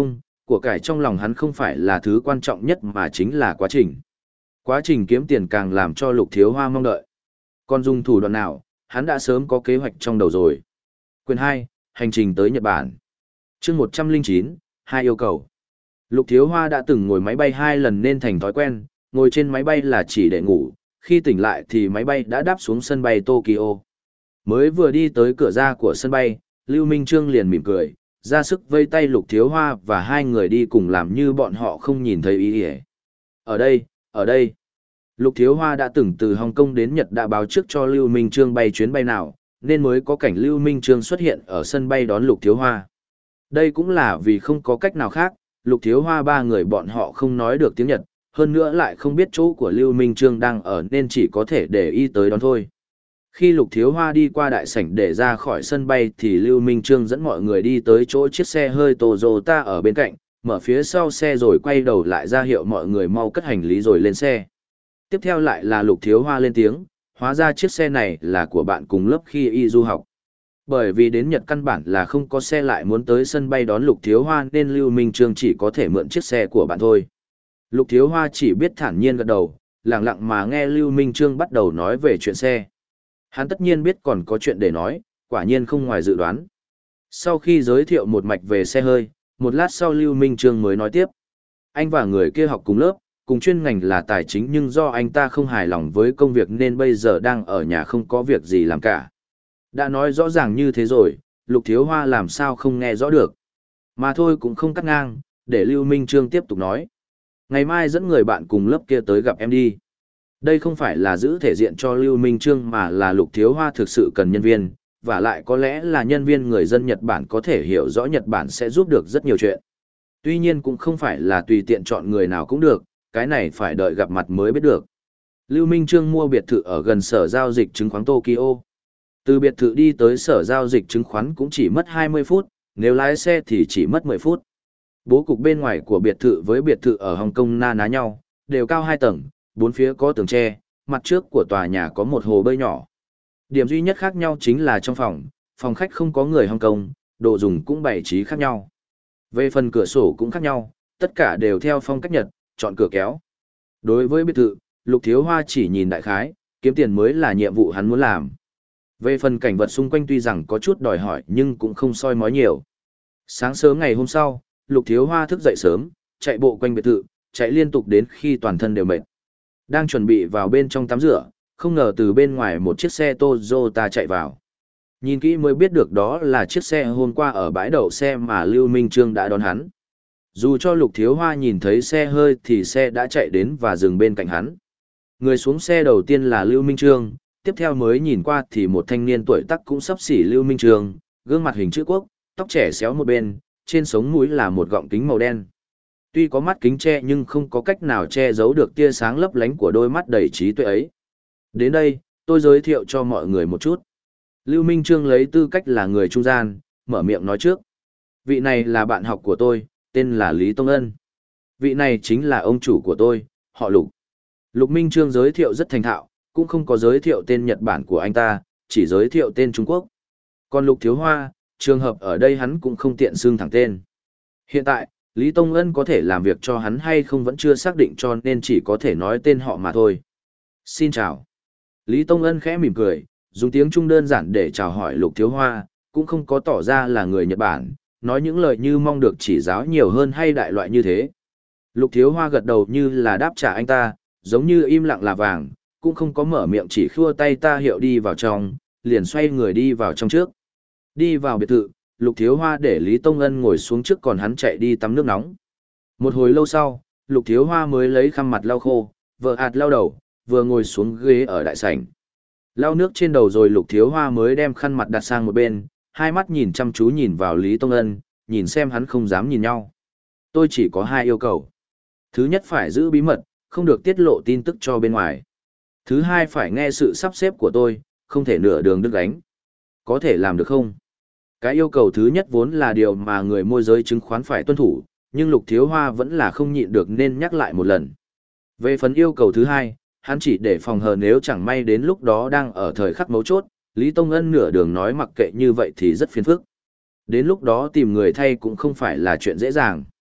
Của cải trong lòng hắn không phải là thứ quan trọng nhất mà chính là quá trình. Quá trình kiếm tiền càng làm cho Lục Thiếu Hoa mong đợi. Còn dùng thủ đoạn nào, hắn đã sớm có kế hoạch trong đầu rồi. Quyền hai, hành trình tới Nhật Bản. Chương một trăm lẻ chín, hai yêu cầu. Lục Thiếu Hoa đã từng ngồi máy bay hai lần nên thành thói quen, ngồi trên máy bay là chỉ để ngủ, khi tỉnh lại thì máy bay đã đáp xuống sân bay Tokyo. Mới vừa đi tới cửa ra của sân bay, Lưu Minh Trương liền mỉm cười, ra sức vây tay Lục Thiếu Hoa và hai người đi cùng làm như bọn họ không nhìn thấy ý ỉa. Ở đây, ở đây. Lục Thiếu Hoa đã từng từ Hồng Kông đến Nhật đã báo trước cho Lưu Minh Trương bay chuyến bay nào, nên mới có cảnh Lưu Minh Trương xuất hiện ở sân bay đón Lục Thiếu Hoa. Đây cũng là vì không có cách nào khác, Lục Thiếu Hoa ba người bọn họ không nói được tiếng Nhật, hơn nữa lại không biết chỗ của Lưu Minh Trương đang ở nên chỉ có thể để y tới đón thôi. Khi Lục Thiếu Hoa đi qua đại sảnh để ra khỏi sân bay thì Lưu Minh Trương dẫn mọi người đi tới chỗ chiếc xe hơi Toyota ở bên cạnh, mở phía sau xe rồi quay đầu lại ra hiệu mọi người mau cất hành lý rồi lên xe. Tiếp theo lại là Lục Thiếu Hoa lên tiếng, hóa ra chiếc xe này là của bạn cùng lớp khi y du học. Bởi vì đến Nhật căn bản là không có xe lại muốn tới sân bay đón Lục Thiếu Hoa nên Lưu Minh Trương chỉ có thể mượn chiếc xe của bạn thôi. Lục Thiếu Hoa chỉ biết thản nhiên gật đầu, lặng lặng mà nghe Lưu Minh Trương bắt đầu nói về chuyện xe. Hắn tất nhiên biết còn có chuyện để nói, quả nhiên không ngoài dự đoán. Sau khi giới thiệu một mạch về xe hơi, một lát sau Lưu Minh Trương mới nói tiếp. Anh và người kia học cùng lớp, cùng chuyên ngành là tài chính nhưng do anh ta không hài lòng với công việc nên bây giờ đang ở nhà không có việc gì làm cả. Đã nói rõ ràng như thế rồi, Lục Thiếu Hoa làm sao không nghe rõ được. Mà thôi cũng không cắt ngang, để Lưu Minh Trương tiếp tục nói. Ngày mai dẫn người bạn cùng lớp kia tới gặp em đi. Đây không phải là giữ thể diện cho Lưu Minh Trương mà là Lục Thiếu Hoa thực sự cần nhân viên, và lại có lẽ là nhân viên người dân Nhật Bản có thể hiểu rõ Nhật Bản sẽ giúp được rất nhiều chuyện. Tuy nhiên cũng không phải là tùy tiện chọn người nào cũng được, cái này phải đợi gặp mặt mới biết được. Lưu Minh Trương mua biệt thự ở gần sở giao dịch chứng khoán Tokyo. Từ biệt thự đi tới sở giao dịch chứng khoán cũng chỉ mất hai mươi phút, nếu lái xe thì chỉ mất mười phút. Bố cục bên ngoài của biệt thự với biệt thự ở Hồng Kông na ná nhau, đều cao hai tầng, bốn phía có tường tre, mặt trước của tòa nhà có một hồ bơi nhỏ. Điểm duy nhất khác nhau chính là trong phòng, phòng khách không có người Hồng Kông, đồ dùng cũng bày trí khác nhau. Về phần cửa sổ cũng khác nhau, tất cả đều theo phong cách Nhật, chọn cửa kéo. Đối với biệt thự, Lục Thiếu Hoa chỉ nhìn đại khái, kiếm tiền mới là nhiệm vụ hắn muốn làm. Về phần cảnh vật xung quanh tuy rằng có chút đòi hỏi nhưng cũng không soi mói nhiều. Sáng sớm ngày hôm sau, Lục Thiếu Hoa thức dậy sớm, chạy bộ quanh biệt thự, chạy liên tục đến khi toàn thân đều mệt. Đang chuẩn bị vào bên trong tắm rửa, không ngờ từ bên ngoài một chiếc xe Toyota chạy vào. Nhìn kỹ mới biết được đó là chiếc xe hôm qua ở bãi đậu xe mà Lưu Minh Trương đã đón hắn. Dù cho Lục Thiếu Hoa nhìn thấy xe hơi thì xe đã chạy đến và dừng bên cạnh hắn. Người xuống xe đầu tiên là Lưu Minh Trương, tiếp theo mới nhìn qua thì một thanh niên tuổi tác cũng xấp xỉ Lưu Minh Trương, gương mặt hình chữ quốc, tóc trẻ xéo một bên, trên sống mũi là một gọng kính màu đen. Tuy có mắt kính che nhưng không có cách nào che giấu được tia sáng lấp lánh của đôi mắt đầy trí tuệ ấy. Đến đây, tôi giới thiệu cho mọi người một chút. Lưu Minh Trương lấy tư cách là người trung gian, mở miệng nói trước. Vị này là bạn học của tôi, tên là Lý Tông Ân. Vị này chính là ông chủ của tôi, họ Lục. Lục Minh Trương giới thiệu rất thành thạo, cũng không có giới thiệu tên Nhật Bản của anh ta, chỉ giới thiệu tên Trung Quốc. Còn Lục Thiếu Hoa, trường hợp ở đây hắn cũng không tiện xưng thẳng tên. Hiện tại, Lý Tông Ân có thể làm việc cho hắn hay không vẫn chưa xác định cho nên chỉ có thể nói tên họ mà thôi. Xin chào. Lý Tông Ân khẽ mỉm cười, dùng tiếng Trung đơn giản để chào hỏi Lục Thiếu Hoa, cũng không có tỏ ra là người Nhật Bản, nói những lời như mong được chỉ giáo nhiều hơn hay đại loại như thế. Lục Thiếu Hoa gật đầu như là đáp trả anh ta, giống như im lặng là vàng, cũng không có mở miệng chỉ khua tay ta hiệu đi vào trong, liền xoay người đi vào trong trước. Đi vào biệt thự, Lục Thiếu Hoa để Lý Tông Ân ngồi xuống trước còn hắn chạy đi tắm nước nóng. Một hồi lâu sau, Lục Thiếu Hoa mới lấy khăn mặt lau khô, vợ ạt lau đầu, vừa ngồi xuống ghế ở đại sảnh. Lau nước trên đầu rồi Lục Thiếu Hoa mới đem khăn mặt đặt sang một bên, hai mắt nhìn chăm chú nhìn vào Lý Tông Ân, nhìn xem hắn không dám nhìn nhau. Tôi chỉ có hai yêu cầu. Thứ nhất phải giữ bí mật, không được tiết lộ tin tức cho bên ngoài. Thứ hai phải nghe sự sắp xếp của tôi, không thể nửa đường đứt gánh. Có thể làm được không? Cái yêu cầu thứ nhất vốn là điều mà người môi giới chứng khoán phải tuân thủ, nhưng Lục Thiếu Hoa vẫn là không nhịn được nên nhắc lại một lần. Về phần yêu cầu thứ hai, hắn chỉ để phòng hờ nếu chẳng may đến lúc đó đang ở thời khắc mấu chốt, Lý Tông Ân nửa đường nói mặc kệ như vậy thì rất phiền phức. Đến lúc đó tìm người thay cũng không phải là chuyện dễ dàng.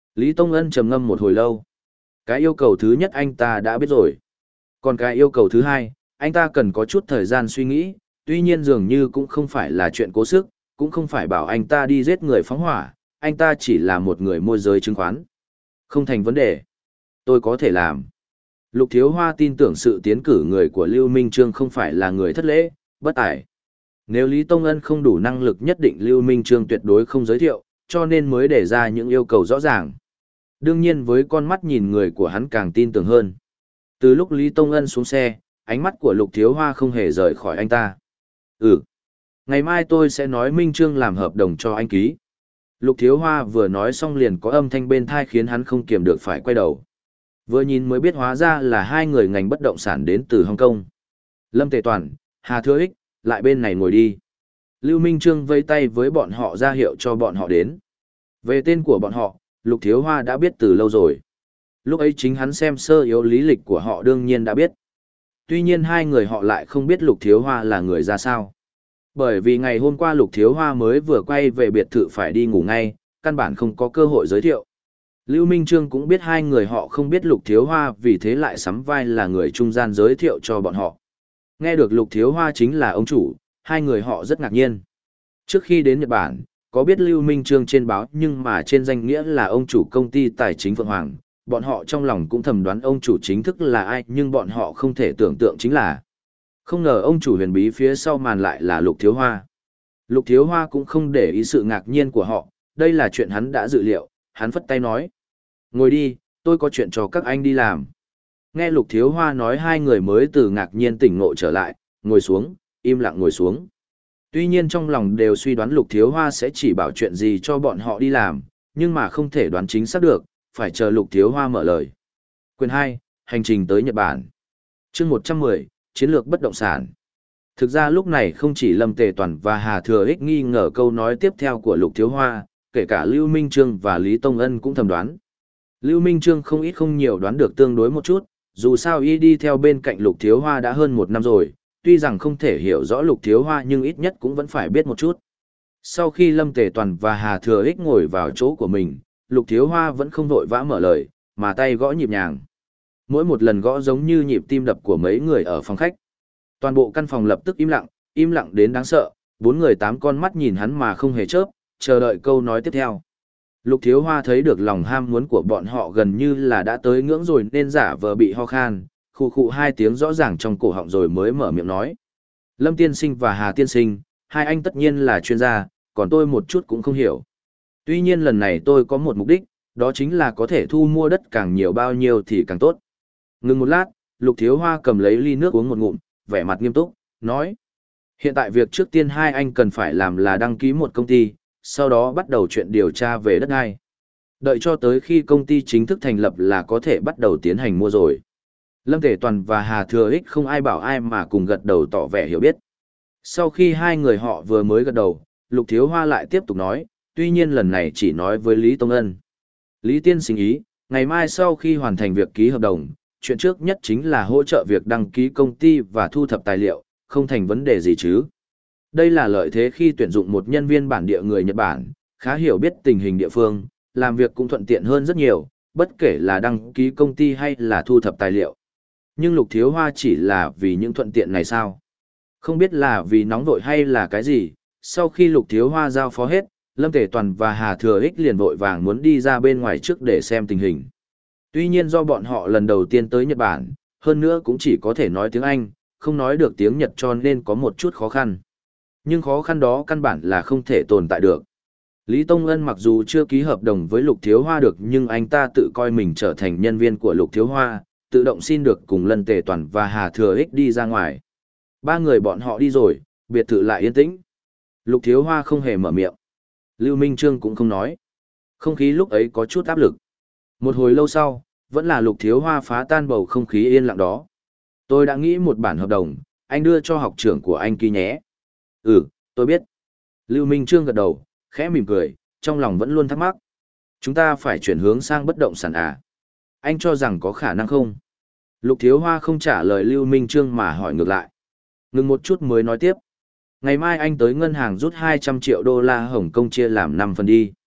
Lý Tông Ân trầm ngâm một hồi lâu. Cái yêu cầu thứ nhất anh ta đã biết rồi. Còn cái yêu cầu thứ hai, anh ta cần có chút thời gian suy nghĩ, tuy nhiên dường như cũng không phải là chuyện cố sức, cũng không phải bảo anh ta đi giết người phóng hỏa, anh ta chỉ là một người môi giới chứng khoán. Không thành vấn đề. Tôi có thể làm. Lục Thiếu Hoa tin tưởng sự tiến cử người của Lưu Minh Trương không phải là người thất lễ, bất tài. Nếu Lý Tông Ân không đủ năng lực nhất định Lưu Minh Trương tuyệt đối không giới thiệu, cho nên mới đề ra những yêu cầu rõ ràng. Đương nhiên với con mắt nhìn người của hắn càng tin tưởng hơn. Từ lúc Lý Tông Ân xuống xe, ánh mắt của Lục Thiếu Hoa không hề rời khỏi anh ta. Ừ. Ngày mai tôi sẽ nói Minh Trương làm hợp đồng cho anh ký. Lục Thiếu Hoa vừa nói xong liền có âm thanh bên tai khiến hắn không kiềm được phải quay đầu. Vừa nhìn mới biết hóa ra là hai người ngành bất động sản đến từ Hồng Kông. Lâm Tề Toàn, Hà Thừa Ích, lại bên này ngồi đi. Lưu Minh Trương vây tay với bọn họ ra hiệu cho bọn họ đến. Về tên của bọn họ, Lục Thiếu Hoa đã biết từ lâu rồi. Lúc ấy chính hắn xem sơ yếu lý lịch của họ đương nhiên đã biết. Tuy nhiên hai người họ lại không biết Lục Thiếu Hoa là người ra sao. Bởi vì ngày hôm qua Lục Thiếu Hoa mới vừa quay về biệt thự phải đi ngủ ngay, căn bản không có cơ hội giới thiệu. Lưu Minh Trương cũng biết hai người họ không biết Lục Thiếu Hoa vì thế lại sắm vai là người trung gian giới thiệu cho bọn họ. Nghe được Lục Thiếu Hoa chính là ông chủ, hai người họ rất ngạc nhiên. Trước khi đến Nhật Bản, có biết Lưu Minh Trương trên báo nhưng mà trên danh nghĩa là ông chủ công ty tài chính Phượng Hoàng, bọn họ trong lòng cũng thầm đoán ông chủ chính thức là ai nhưng bọn họ không thể tưởng tượng chính là. Không ngờ ông chủ huyền bí phía sau màn lại là Lục Thiếu Hoa. Lục Thiếu Hoa cũng không để ý sự ngạc nhiên của họ, đây là chuyện hắn đã dự liệu, hắn phất tay nói. Ngồi đi, tôi có chuyện cho các anh đi làm. Nghe Lục Thiếu Hoa nói hai người mới từ ngạc nhiên tỉnh ngộ trở lại, ngồi xuống, im lặng ngồi xuống. Tuy nhiên trong lòng đều suy đoán Lục Thiếu Hoa sẽ chỉ bảo chuyện gì cho bọn họ đi làm, nhưng mà không thể đoán chính xác được, phải chờ Lục Thiếu Hoa mở lời. Quyền hai, hành trình tới Nhật Bản. Chương một trăm mười, chiến lược bất động sản. Thực ra lúc này không chỉ Lâm Tề Toàn và Hà Thừa Ích nghi ngờ câu nói tiếp theo của Lục Thiếu Hoa, kể cả Lưu Minh Trương và Lý Tông Ân cũng thầm đoán. Lưu Minh Trương không ít không nhiều đoán được tương đối một chút, dù sao y đi theo bên cạnh Lục Thiếu Hoa đã hơn một năm rồi, tuy rằng không thể hiểu rõ Lục Thiếu Hoa nhưng ít nhất cũng vẫn phải biết một chút. Sau khi Lâm Tề Toàn và Hà Thừa Ích ngồi vào chỗ của mình, Lục Thiếu Hoa vẫn không vội vã mở lời, mà tay gõ nhịp nhàng. Mỗi một lần gõ giống như nhịp tim đập của mấy người ở phòng khách. Toàn bộ căn phòng lập tức im lặng, im lặng đến đáng sợ, bốn người tám con mắt nhìn hắn mà không hề chớp, chờ đợi câu nói tiếp theo. Lục Thiếu Hoa thấy được lòng ham muốn của bọn họ gần như là đã tới ngưỡng rồi nên giả vờ bị ho khan, khụ khụ hai tiếng rõ ràng trong cổ họng rồi mới mở miệng nói. Lâm Tiên Sinh và Hà Tiên Sinh, hai anh tất nhiên là chuyên gia, còn tôi một chút cũng không hiểu. Tuy nhiên lần này tôi có một mục đích, đó chính là có thể thu mua đất càng nhiều bao nhiêu thì càng tốt. Ngừng một lát, Lục Thiếu Hoa cầm lấy ly nước uống một ngụm, vẻ mặt nghiêm túc, nói. Hiện tại việc trước tiên hai anh cần phải làm là đăng ký một công ty, sau đó bắt đầu chuyện điều tra về đất đai. Đợi cho tới khi công ty chính thức thành lập là có thể bắt đầu tiến hành mua rồi. Lâm Tề Toàn và Hà Thừa Ích không ai bảo ai mà cùng gật đầu tỏ vẻ hiểu biết. Sau khi hai người họ vừa mới gật đầu, Lục Thiếu Hoa lại tiếp tục nói, tuy nhiên lần này chỉ nói với Lý Tông Ân. Lý Tiên Sinh ý, ngày mai sau khi hoàn thành việc ký hợp đồng, chuyện trước nhất chính là hỗ trợ việc đăng ký công ty và thu thập tài liệu, không thành vấn đề gì chứ. Đây là lợi thế khi tuyển dụng một nhân viên bản địa người Nhật Bản, khá hiểu biết tình hình địa phương, làm việc cũng thuận tiện hơn rất nhiều, bất kể là đăng ký công ty hay là thu thập tài liệu. Nhưng Lục Thiếu Hoa chỉ là vì những thuận tiện này sao? Không biết là vì nóng vội hay là cái gì, sau khi Lục Thiếu Hoa giao phó hết, Lâm Tề Toàn và Hà Thừa Ích liền vội vàng muốn đi ra bên ngoài trước để xem tình hình. Tuy nhiên do bọn họ lần đầu tiên tới Nhật Bản, hơn nữa cũng chỉ có thể nói tiếng Anh, không nói được tiếng Nhật cho nên có một chút khó khăn. Nhưng khó khăn đó căn bản là không thể tồn tại được. Lý Tông Ân mặc dù chưa ký hợp đồng với Lục Thiếu Hoa được nhưng anh ta tự coi mình trở thành nhân viên của Lục Thiếu Hoa, tự động xin được cùng Lâm Tề Toàn và Hà Thừa Ích đi ra ngoài. Ba người bọn họ đi rồi, biệt thự lại yên tĩnh. Lục Thiếu Hoa không hề mở miệng. Lưu Minh Trương cũng không nói. Không khí lúc ấy có chút áp lực. Một hồi lâu sau, vẫn là Lục Thiếu Hoa phá tan bầu không khí yên lặng đó. Tôi đã nghĩ một bản hợp đồng, anh đưa cho học trưởng của anh ký nhé. Ừ, tôi biết. Lưu Minh Trương gật đầu, khẽ mỉm cười, trong lòng vẫn luôn thắc mắc. Chúng ta phải chuyển hướng sang bất động sản à? Anh cho rằng có khả năng không? Lục Thiếu Hoa không trả lời Lưu Minh Trương mà hỏi ngược lại. Ngừng một chút mới nói tiếp. Ngày mai anh tới ngân hàng rút hai trăm triệu đô la Hồng Kông chia làm năm phần đi.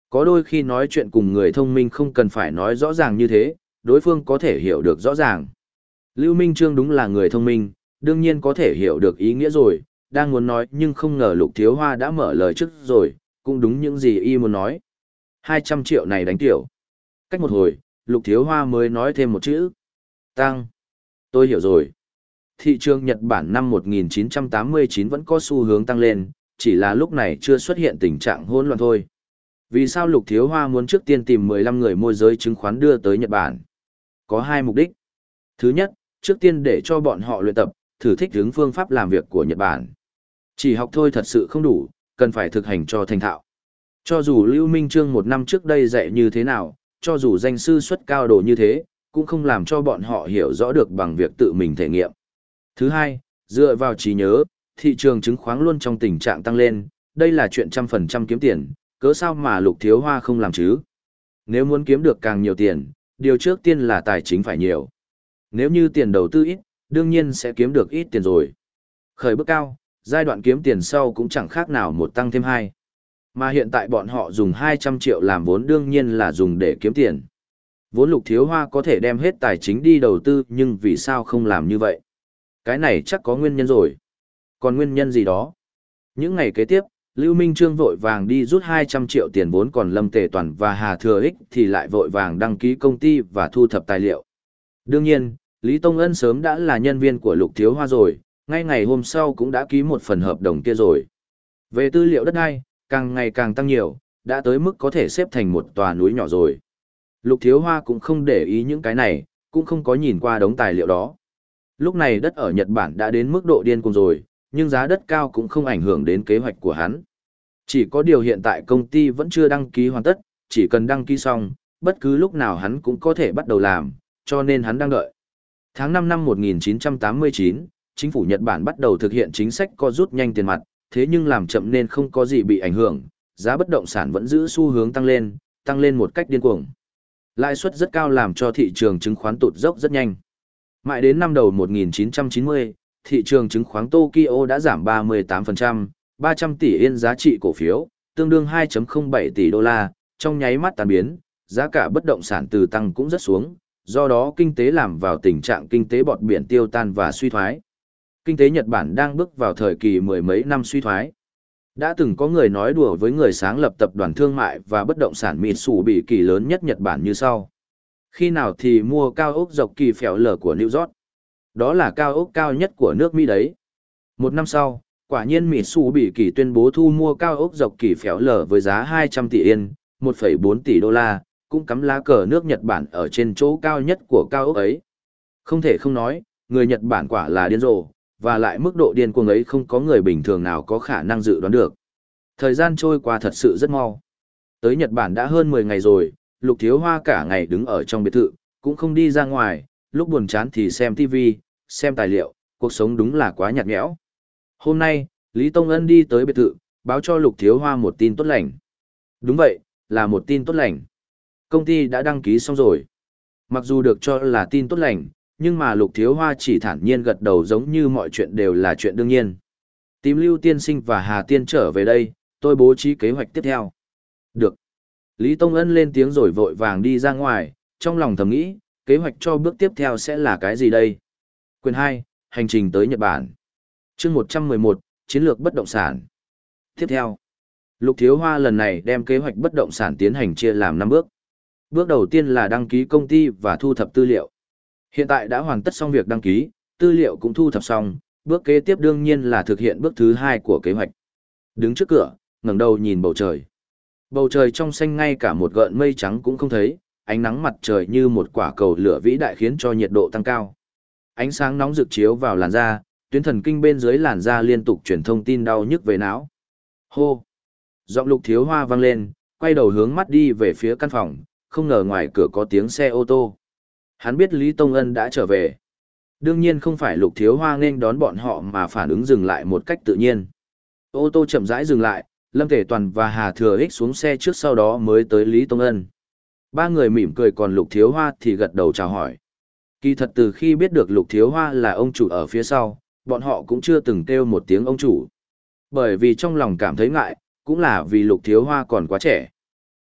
Có đôi khi nói chuyện cùng người thông minh không cần phải nói rõ ràng như thế, đối phương có thể hiểu được rõ ràng. Lưu Minh Trương đúng là người thông minh, đương nhiên có thể hiểu được ý nghĩa rồi, đang muốn nói nhưng không ngờ Lục Thiếu Hoa đã mở lời trước rồi, cũng đúng những gì y muốn nói. hai trăm triệu này đánh tiểu. Cách một hồi, Lục Thiếu Hoa mới nói thêm một chữ. Tăng. Tôi hiểu rồi. Thị trường Nhật Bản năm một nghìn chín trăm tám mươi chín vẫn có xu hướng tăng lên, chỉ là lúc này chưa xuất hiện tình trạng hỗn loạn thôi. Vì sao Lục Thiếu Hoa muốn trước tiên tìm mười lăm người môi giới chứng khoán đưa tới Nhật Bản? Có hai mục đích. Thứ nhất, trước tiên để cho bọn họ luyện tập, thử thích ứng phương pháp làm việc của Nhật Bản. Chỉ học thôi thật sự không đủ, cần phải thực hành cho thành thạo. Cho dù Lưu Minh Trương một năm trước đây dạy như thế nào, cho dù danh sư xuất cao độ như thế, cũng không làm cho bọn họ hiểu rõ được bằng việc tự mình thể nghiệm. Thứ hai, dựa vào trí nhớ, thị trường chứng khoán luôn trong tình trạng tăng lên, đây là chuyện trăm phần trăm kiếm tiền, cớ sao mà Lục Thiếu Hoa không làm chứ? Nếu muốn kiếm được càng nhiều tiền, điều trước tiên là tài chính phải nhiều. Nếu như tiền đầu tư ít, đương nhiên sẽ kiếm được ít tiền rồi. Khởi bước cao, giai đoạn kiếm tiền sau cũng chẳng khác nào một tăng thêm hai. Mà hiện tại bọn họ dùng hai trăm triệu làm vốn đương nhiên là dùng để kiếm tiền. Vốn Lục Thiếu Hoa có thể đem hết tài chính đi đầu tư nhưng vì sao không làm như vậy? Cái này chắc có nguyên nhân rồi. Còn nguyên nhân gì đó? Những ngày kế tiếp, Lưu Minh Trương vội vàng đi rút hai trăm triệu tiền vốn, còn Lâm Tề Toàn và Hà Thừa Ích thì lại vội vàng đăng ký công ty và thu thập tài liệu. Đương nhiên, Lý Tông Ân sớm đã là nhân viên của Lục Thiếu Hoa rồi, ngay ngày hôm sau cũng đã ký một phần hợp đồng kia rồi. Về tư liệu đất đai, càng ngày càng tăng nhiều, đã tới mức có thể xếp thành một tòa núi nhỏ rồi. Lục Thiếu Hoa cũng không để ý những cái này, cũng không có nhìn qua đống tài liệu đó. Lúc này đất ở Nhật Bản đã đến mức độ điên cuồng rồi, nhưng giá đất cao cũng không ảnh hưởng đến kế hoạch của hắn. Chỉ có điều hiện tại công ty vẫn chưa đăng ký hoàn tất, chỉ cần đăng ký xong, bất cứ lúc nào hắn cũng có thể bắt đầu làm, cho nên hắn đang đợi. Tháng năm năm một nghìn chín trăm tám mươi chín, chính phủ Nhật Bản bắt đầu thực hiện chính sách co rút nhanh tiền mặt, thế nhưng làm chậm nên không có gì bị ảnh hưởng, giá bất động sản vẫn giữ xu hướng tăng lên, tăng lên một cách điên cuồng. Lãi suất rất cao làm cho thị trường chứng khoán tụt dốc rất nhanh. Mãi đến năm đầu một nghìn chín trăm chín mươi, thị trường chứng khoán Tokyo đã giảm ba mươi tám phần trăm, ba trăm tỷ yên giá trị cổ phiếu, tương đương hai phẩy không bảy tỷ đô la, trong nháy mắt tan biến, giá cả bất động sản từ tăng cũng rất xuống, do đó kinh tế làm vào tình trạng kinh tế bọt biển tiêu tan và suy thoái. Kinh tế Nhật Bản đang bước vào thời kỳ mười mấy năm suy thoái. Đã từng có người nói đùa với người sáng lập tập đoàn thương mại và bất động sản Mitsubishi lớn nhất Nhật Bản như sau. Khi nào thì mua cao ốc dọc kỳ phèo lở của New York? Đó là cao ốc cao nhất của nước Mỹ đấy. Một năm sau, quả nhiên Mitsubishi tuyên bố thu mua cao ốc dọc kỳ phèo lở với giá hai trăm tỷ yên, một phẩy bốn tỷ đô la, cũng cắm lá cờ nước Nhật Bản ở trên chỗ cao nhất của cao ốc ấy. Không thể không nói, người Nhật Bản quả là điên rồ, và lại mức độ điên cuồng ấy không có người bình thường nào có khả năng dự đoán được. Thời gian trôi qua thật sự rất mau. Tới Nhật Bản đã hơn mười ngày rồi, Lục Thiếu Hoa cả ngày đứng ở trong biệt thự, cũng không đi ra ngoài, lúc buồn chán thì xem ti vi, xem tài liệu, cuộc sống đúng là quá nhạt nhẽo. Hôm nay, Lý Tông Ân đi tới biệt thự, báo cho Lục Thiếu Hoa một tin tốt lành. Đúng vậy, là một tin tốt lành. Công ty đã đăng ký xong rồi. Mặc dù được cho là tin tốt lành, nhưng mà Lục Thiếu Hoa chỉ thản nhiên gật đầu giống như mọi chuyện đều là chuyện đương nhiên. Tìm Lưu Tiên Sinh và Hà Tiên trở về đây, tôi bố trí kế hoạch tiếp theo. Được. Lý Tông Ân lên tiếng rồi vội vàng đi ra ngoài, trong lòng thầm nghĩ, kế hoạch cho bước tiếp theo sẽ là cái gì đây? Quyền hai, hành trình tới Nhật Bản. Chương một trăm mười một, chiến lược bất động sản. Tiếp theo, Lục Thiếu Hoa lần này đem kế hoạch bất động sản tiến hành chia làm năm bước. Bước đầu tiên là đăng ký công ty và thu thập tư liệu. Hiện tại đã hoàn tất xong việc đăng ký, tư liệu cũng thu thập xong, bước kế tiếp đương nhiên là thực hiện bước thứ hai của kế hoạch. Đứng trước cửa, ngẩng đầu nhìn bầu trời. Bầu trời trong xanh ngay cả một gợn mây trắng cũng không thấy, ánh nắng mặt trời như một quả cầu lửa vĩ đại khiến cho nhiệt độ tăng cao. Ánh sáng nóng rực chiếu vào làn da, tuyến thần kinh bên dưới làn da liên tục truyền thông tin đau nhức về não. Hô! Giọng Lục Thiếu Hoa vang lên, quay đầu hướng mắt đi về phía căn phòng, không ngờ ngoài cửa có tiếng xe ô tô. Hắn biết Lý Tông Ân đã trở về. Đương nhiên không phải Lục Thiếu Hoa nên đón bọn họ mà phản ứng dừng lại một cách tự nhiên. Ô tô chậm rãi dừng lại, Lâm Thể Toàn và Hà Thừa Ích xuống xe trước, sau đó mới tới Lý Tông Ân. Ba người mỉm cười, còn Lục Thiếu Hoa thì gật đầu chào hỏi. Kỳ thật từ khi biết được Lục Thiếu Hoa là ông chủ ở phía sau, bọn họ cũng chưa từng kêu một tiếng ông chủ. Bởi vì trong lòng cảm thấy ngại, cũng là vì Lục Thiếu Hoa còn quá trẻ.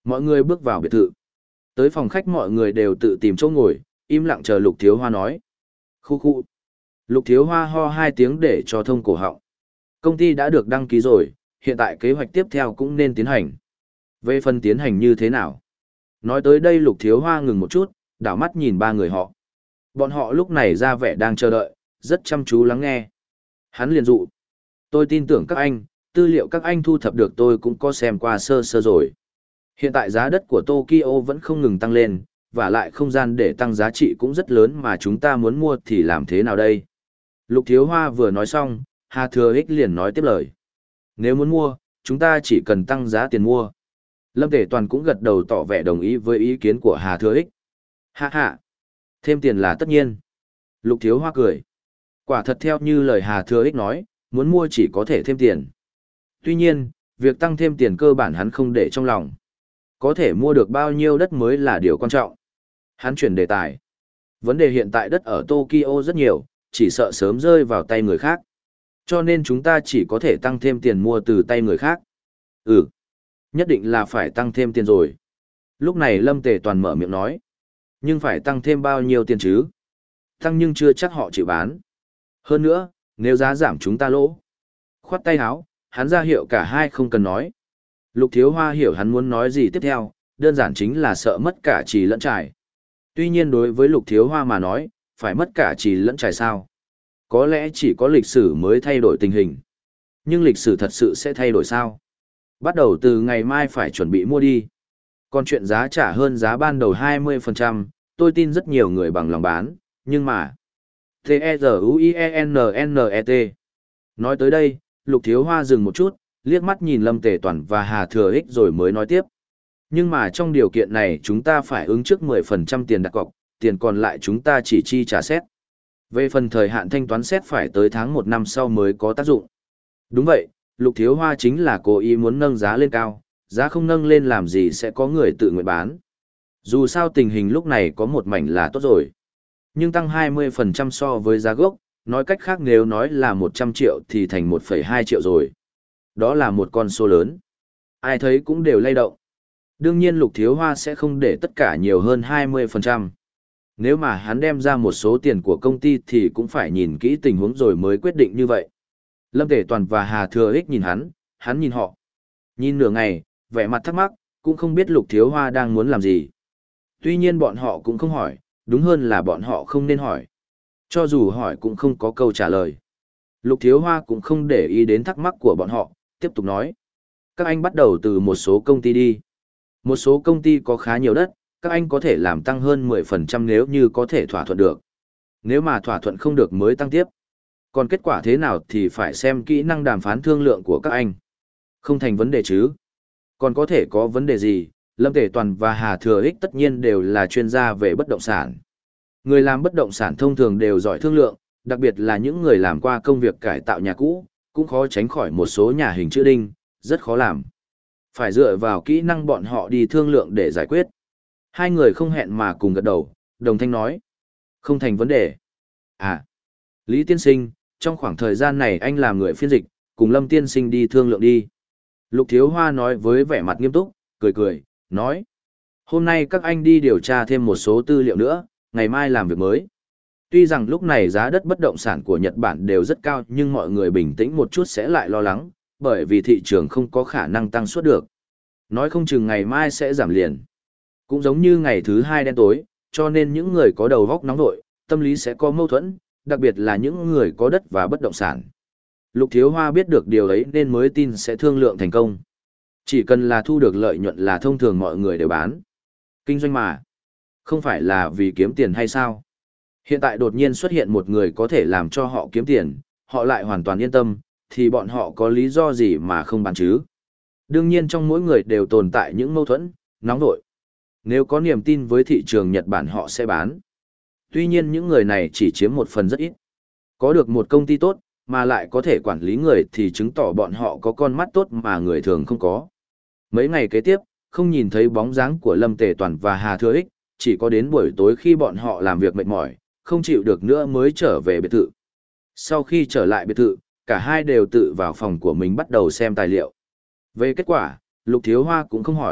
Mọi người bước vào biệt thự. Tới phòng khách mọi người đều tự tìm chỗ ngồi, im lặng chờ Lục Thiếu Hoa nói. Khu khu. Lục Thiếu Hoa ho hai tiếng để cho thông cổ họng. Công ty đã được đăng ký rồi, hiện tại kế hoạch tiếp theo cũng nên tiến hành. Về phần tiến hành như thế nào? Nói tới đây Lục Thiếu Hoa ngừng một chút, đảo mắt nhìn ba người họ. Bọn họ lúc này ra vẻ đang chờ đợi, rất chăm chú lắng nghe. Hắn liền dụ. Tôi tin tưởng các anh, tư liệu các anh thu thập được tôi cũng có xem qua sơ sơ rồi. Hiện tại giá đất của Tokyo vẫn không ngừng tăng lên, và lại không gian để tăng giá trị cũng rất lớn mà chúng ta muốn mua thì làm thế nào đây? Lục Thiếu Hoa vừa nói xong, Hà Thừa Ích liền nói tiếp lời. Nếu muốn mua, chúng ta chỉ cần tăng giá tiền mua. Lâm Tể Toàn cũng gật đầu tỏ vẻ đồng ý với ý kiến của Hà Thừa Ích. Hạ hạ, thêm tiền là tất nhiên. Lục Thiếu Hoa cười. Quả thật theo như lời Hà Thừa Ích nói, muốn mua chỉ có thể thêm tiền. Tuy nhiên, việc tăng thêm tiền cơ bản hắn không để trong lòng. Có thể mua được bao nhiêu đất mới là điều quan trọng. Hắn chuyển đề tài. Vấn đề hiện tại đất ở Tokyo rất nhiều, chỉ sợ sớm rơi vào tay người khác. Cho nên chúng ta chỉ có thể tăng thêm tiền mua từ tay người khác. Ừ, nhất định là phải tăng thêm tiền rồi. Lúc này Lâm Tề Toàn mở miệng nói. Nhưng phải tăng thêm bao nhiêu tiền chứ? Tăng nhưng chưa chắc họ chịu bán. Hơn nữa, nếu giá giảm chúng ta lỗ. Khoát tay áo, hắn ra hiệu cả hai không cần nói. Lục Thiếu Hoa hiểu hắn muốn nói gì tiếp theo, đơn giản chính là sợ mất cả trì lẫn trải. Tuy nhiên đối với Lục Thiếu Hoa mà nói, phải mất cả trì lẫn trải sao? Có lẽ chỉ có lịch sử mới thay đổi tình hình. Nhưng lịch sử thật sự sẽ thay đổi sao? Bắt đầu từ ngày mai phải chuẩn bị mua đi. Còn chuyện giá trả hơn giá ban đầu hai mươi phần trăm, tôi tin rất nhiều người bằng lòng bán, nhưng mà... T-E-Z-U-I-E-N-N-E-T Nói tới đây, Lục Thiếu Hoa dừng một chút, liếc mắt nhìn Lâm Tề Toàn và Hà Thừa Ích rồi mới nói tiếp. Nhưng mà trong điều kiện này chúng ta phải ứng trước mười phần trăm tiền đặt cọc, tiền còn lại chúng ta chỉ chi trả xét. Về phần thời hạn thanh toán xét phải tới tháng một năm sau mới có tác dụng. Đúng vậy, Lục Thiếu Hoa chính là cố ý muốn nâng giá lên cao, giá không nâng lên làm gì sẽ có người tự nguyện bán. Dù sao tình hình lúc này có một mảnh là tốt rồi. Nhưng tăng hai mươi phần trăm so với giá gốc, nói cách khác nếu nói là một trăm triệu thì thành một phẩy hai triệu rồi. Đó là một con số lớn. Ai thấy cũng đều lay động. Đương nhiên Lục Thiếu Hoa sẽ không để tất cả nhiều hơn hai mươi phần trăm. Nếu mà hắn đem ra một số tiền của công ty thì cũng phải nhìn kỹ tình huống rồi mới quyết định như vậy. Lâm Tể Toàn và Hà Thừa Ích nhìn hắn, hắn nhìn họ. Nhìn nửa ngày, vẻ mặt thắc mắc, cũng không biết Lục Thiếu Hoa đang muốn làm gì. Tuy nhiên bọn họ cũng không hỏi, đúng hơn là bọn họ không nên hỏi. Cho dù hỏi cũng không có câu trả lời. Lục Thiếu Hoa cũng không để ý đến thắc mắc của bọn họ, tiếp tục nói. Các anh bắt đầu từ một số công ty đi. Một số công ty có khá nhiều đất, các anh có thể làm tăng hơn mười phần trăm nếu như có thể thỏa thuận được. Nếu mà thỏa thuận không được mới tăng tiếp. Còn kết quả thế nào thì phải xem kỹ năng đàm phán thương lượng của các anh. Không thành vấn đề chứ. Còn có thể có vấn đề gì, Lâm Tể Toàn và Hà Thừa Ích tất nhiên đều là chuyên gia về bất động sản. Người làm bất động sản thông thường đều giỏi thương lượng, đặc biệt là những người làm qua công việc cải tạo nhà cũ, cũng khó tránh khỏi một số nhà hình chữ đinh, rất khó làm. Phải dựa vào kỹ năng bọn họ đi thương lượng để giải quyết. Hai người không hẹn mà cùng gật đầu, đồng thanh nói. Không thành vấn đề. À, Lý Tiên Sinh, trong khoảng thời gian này anh làm người phiên dịch, cùng Lâm Tiên Sinh đi thương lượng đi. Lục Thiếu Hoa nói với vẻ mặt nghiêm túc, cười cười, nói. Hôm nay các anh đi điều tra thêm một số tư liệu nữa, ngày mai làm việc mới. Tuy rằng lúc này giá đất bất động sản của Nhật Bản đều rất cao nhưng mọi người bình tĩnh một chút sẽ lại lo lắng, bởi vì thị trường không có khả năng tăng suất được. Nói không chừng ngày mai sẽ giảm liền. Cũng giống như ngày thứ hai đen tối, cho nên những người có đầu góc nóng nội, tâm lý sẽ có mâu thuẫn, đặc biệt là những người có đất và bất động sản. Lục Thiếu Hoa biết được điều ấy nên mới tin sẽ thương lượng thành công. Chỉ cần là thu được lợi nhuận là thông thường mọi người đều bán. Kinh doanh mà. Không phải là vì kiếm tiền hay sao? Hiện tại đột nhiên xuất hiện một người có thể làm cho họ kiếm tiền, họ lại hoàn toàn yên tâm, thì bọn họ có lý do gì mà không bán chứ? Đương nhiên trong mỗi người đều tồn tại những mâu thuẫn, nóng vội. Nếu có niềm tin với thị trường Nhật Bản họ sẽ bán. Tuy nhiên những người này chỉ chiếm một phần rất ít. Có được một công ty tốt, mà lại có thể quản lý người thì chứng tỏ bọn họ có con mắt tốt mà người thường không có. Mấy ngày kế tiếp, không nhìn thấy bóng dáng của Lâm Tề Toàn và Hà Thừa Ích, chỉ có đến buổi tối khi bọn họ làm việc mệt mỏi, không chịu được nữa mới trở về biệt thự. Sau khi trở lại biệt thự, cả hai đều tự vào phòng của mình bắt đầu xem tài liệu. Về kết quả, Lục Thiếu Hoa cũng không hỏi,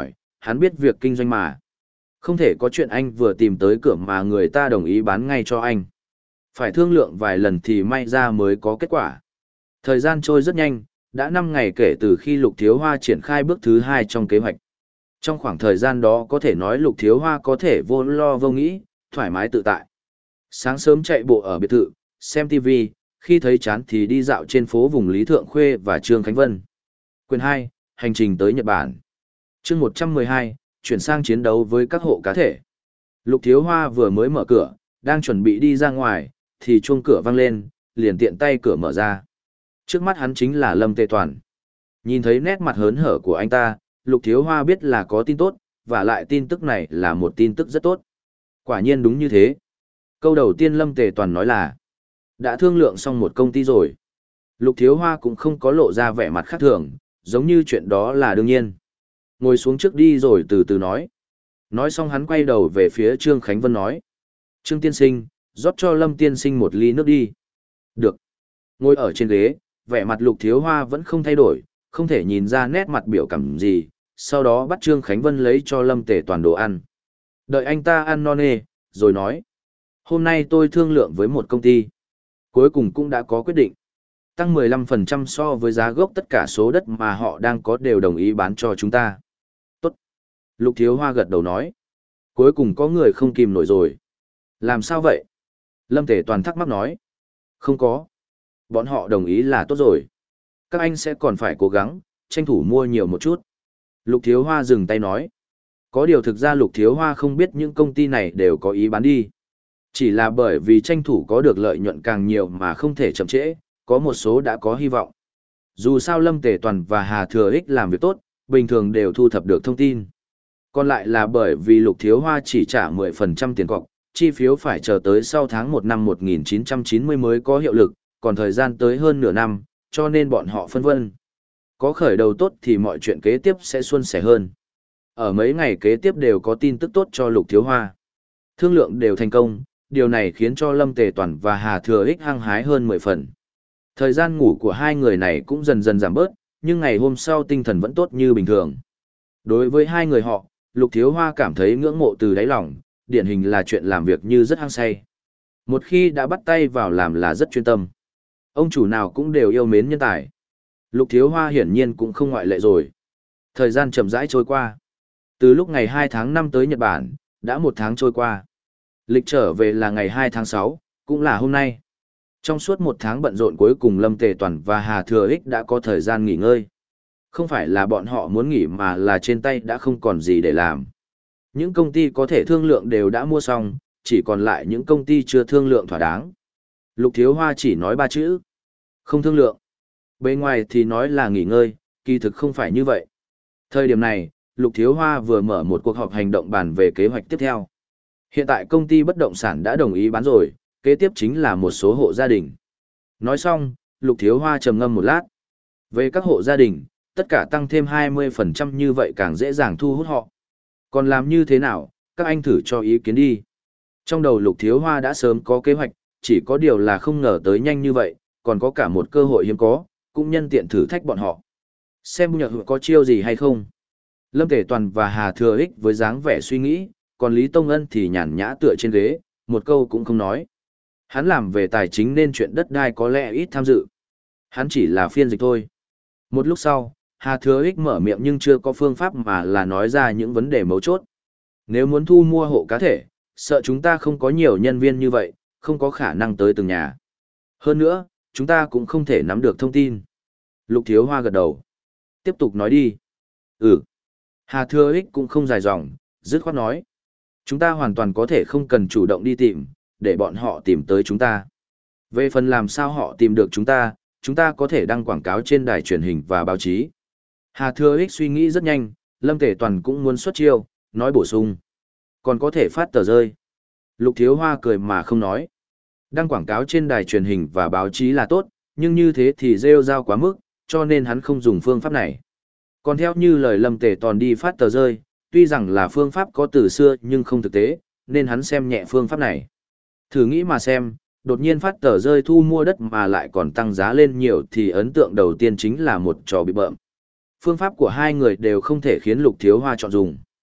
hắn biết việc kinh doanh mà. Không thể có chuyện anh vừa tìm tới cửa mà người ta đồng ý bán ngay cho anh. Phải thương lượng vài lần thì may ra mới có kết quả. Thời gian trôi rất nhanh, đã năm ngày kể từ khi Lục Thiếu Hoa triển khai bước thứ hai trong kế hoạch. Trong khoảng thời gian đó có thể nói Lục Thiếu Hoa có thể vô lo vô nghĩ, thoải mái tự tại. Sáng sớm chạy bộ ở biệt thự, xem ti vi, khi thấy chán thì đi dạo trên phố vùng Lý Thượng Khuê và Trương Khánh Vân. Quyền hai, hành trình tới Nhật Bản. Chương một trăm mười hai, chuyển sang chiến đấu với các hộ cá thể. Lục Thiếu Hoa vừa mới mở cửa, đang chuẩn bị đi ra ngoài, thì chuông cửa vang lên, liền tiện tay cửa mở ra. Trước mắt hắn chính là Lâm Tề Toàn. Nhìn thấy nét mặt hớn hở của anh ta, Lục Thiếu Hoa biết là có tin tốt, và lại tin tức này là một tin tức rất tốt. Quả nhiên đúng như thế. Câu đầu tiên Lâm Tề Toàn nói là đã thương lượng xong một công ty rồi. Lục Thiếu Hoa cũng không có lộ ra vẻ mặt khác thường, giống như chuyện đó là đương nhiên. Ngồi xuống trước đi rồi từ từ nói. Nói xong hắn quay đầu về phía Trương Khánh Vân nói. Trương Tiên Sinh, rót cho Lâm Tiên Sinh một ly nước đi. Được. Ngồi ở trên ghế, vẻ mặt Lục Thiếu Hoa vẫn không thay đổi, không thể nhìn ra nét mặt biểu cảm gì. Sau đó bắt Trương Khánh Vân lấy cho Lâm Tề Toàn đồ ăn. Đợi anh ta ăn no nê, rồi nói. Hôm nay tôi thương lượng với một công ty. Cuối cùng cũng đã có quyết định. Tăng mười lăm phần trăm so với giá gốc tất cả số đất mà họ đang có đều đồng ý bán cho chúng ta. Tốt. Lục Thiếu Hoa gật đầu nói. Cuối cùng có người không kìm nổi rồi. Làm sao vậy? Lâm Tề Toàn thắc mắc nói. Không có. Bọn họ đồng ý là tốt rồi. Các anh sẽ còn phải cố gắng, tranh thủ mua nhiều một chút. Lục Thiếu Hoa dừng tay nói. Có điều thực ra Lục Thiếu Hoa không biết những công ty này đều có ý bán đi. Chỉ là bởi vì tranh thủ có được lợi nhuận càng nhiều mà không thể chậm trễ, có một số đã có hy vọng. Dù sao Lâm Tề Toàn và Hà Thừa Ích làm việc tốt, bình thường đều thu thập được thông tin. Còn lại là bởi vì Lục Thiếu Hoa chỉ trả mười phần trăm tiền cọc, chi phiếu phải chờ tới sau tháng một năm một nghìn chín trăm chín mươi mới có hiệu lực, còn thời gian tới hơn nửa năm, cho nên bọn họ phân vân. Có khởi đầu tốt thì mọi chuyện kế tiếp sẽ suôn sẻ hơn. Ở mấy ngày kế tiếp đều có tin tức tốt cho Lục Thiếu Hoa. Thương lượng đều thành công, điều này khiến cho Lâm Tề Toàn và Hà Thừa Ích hăng hái hơn mười phần. Thời gian ngủ của hai người này cũng dần dần giảm bớt, nhưng ngày hôm sau tinh thần vẫn tốt như bình thường. Đối với hai người họ, Lục Thiếu Hoa cảm thấy ngưỡng mộ từ đáy lòng, điển hình là chuyện làm việc như rất hăng say. Một khi đã bắt tay vào làm là rất chuyên tâm. Ông chủ nào cũng đều yêu mến nhân tài. Lục Thiếu Hoa hiển nhiên cũng không ngoại lệ rồi. Thời gian chậm rãi trôi qua. Từ lúc ngày hai tháng năm tới Nhật Bản, đã một tháng trôi qua. Lịch trở về là ngày hai tháng sáu, cũng là hôm nay. Trong suốt một tháng bận rộn cuối cùng Lâm Tề Toàn và Hà Thừa Ích đã có thời gian nghỉ ngơi. Không phải là bọn họ muốn nghỉ mà là trên tay đã không còn gì để làm. Những công ty có thể thương lượng đều đã mua xong, chỉ còn lại những công ty chưa thương lượng thỏa đáng. Lục Thiếu Hoa chỉ nói ba chữ. Không thương lượng. Bên ngoài thì nói là nghỉ ngơi, kỳ thực không phải như vậy. Thời điểm này, Lục Thiếu Hoa vừa mở một cuộc họp hành động bàn về kế hoạch tiếp theo. Hiện tại công ty bất động sản đã đồng ý bán rồi, kế tiếp chính là một số hộ gia đình. Nói xong, Lục Thiếu Hoa trầm ngâm một lát. Về các hộ gia đình, tất cả tăng thêm hai mươi phần trăm như vậy càng dễ dàng thu hút họ. Còn làm như thế nào, các anh thử cho ý kiến đi. Trong đầu Lục Thiếu Hoa đã sớm có kế hoạch, chỉ có điều là không ngờ tới nhanh như vậy, còn có cả một cơ hội hiếm có, cũng nhân tiện thử thách bọn họ. Xem Bu Nhật có chiêu gì hay không. Lâm Tề Toàn và Hà Thừa Ích với dáng vẻ suy nghĩ, còn Lý Tông Ân thì nhàn nhã tựa trên ghế, một câu cũng không nói. Hắn làm về tài chính nên chuyện đất đai có lẽ ít tham dự. Hắn chỉ là phiên dịch thôi. Một lúc sau, Hà Thừa Ích mở miệng nhưng chưa có phương pháp mà là nói ra những vấn đề mấu chốt. Nếu muốn thu mua hộ cá thể, sợ chúng ta không có nhiều nhân viên như vậy, không có khả năng tới từng nhà. Hơn nữa, chúng ta cũng không thể nắm được thông tin. Lục Thiếu Hoa gật đầu. Tiếp tục nói đi. Ừ. Hà Thừa Ích cũng không dài dòng, dứt khoát nói. Chúng ta hoàn toàn có thể không cần chủ động đi tìm, để bọn họ tìm tới chúng ta. Về phần làm sao họ tìm được chúng ta, chúng ta có thể đăng quảng cáo trên đài truyền hình và báo chí. Hà Thừa Ích suy nghĩ rất nhanh, Lâm Tề Toàn cũng muốn xuất chiêu, nói bổ sung. Còn có thể phát tờ rơi. Lục Thiếu Hoa cười mà không nói. Đăng quảng cáo trên đài truyền hình và báo chí là tốt, nhưng như thế thì rêu rao quá mức, cho nên hắn không dùng phương pháp này. Còn theo như lời Lâm Tề Toàn đi phát tờ rơi, tuy rằng là phương pháp có từ xưa nhưng không thực tế, nên hắn xem nhẹ phương pháp này. Thử nghĩ mà xem, đột nhiên phát tờ rơi thu mua đất mà lại còn tăng giá lên nhiều thì ấn tượng đầu tiên chính là một trò bị bợm. Phương pháp của hai người đều không thể khiến Lục Thiếu Hoa chọn dùng.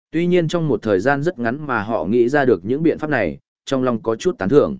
Tuy nhiên trong một thời gian rất ngắn mà họ nghĩ ra được những biện pháp này, trong lòng có chút tán thưởng.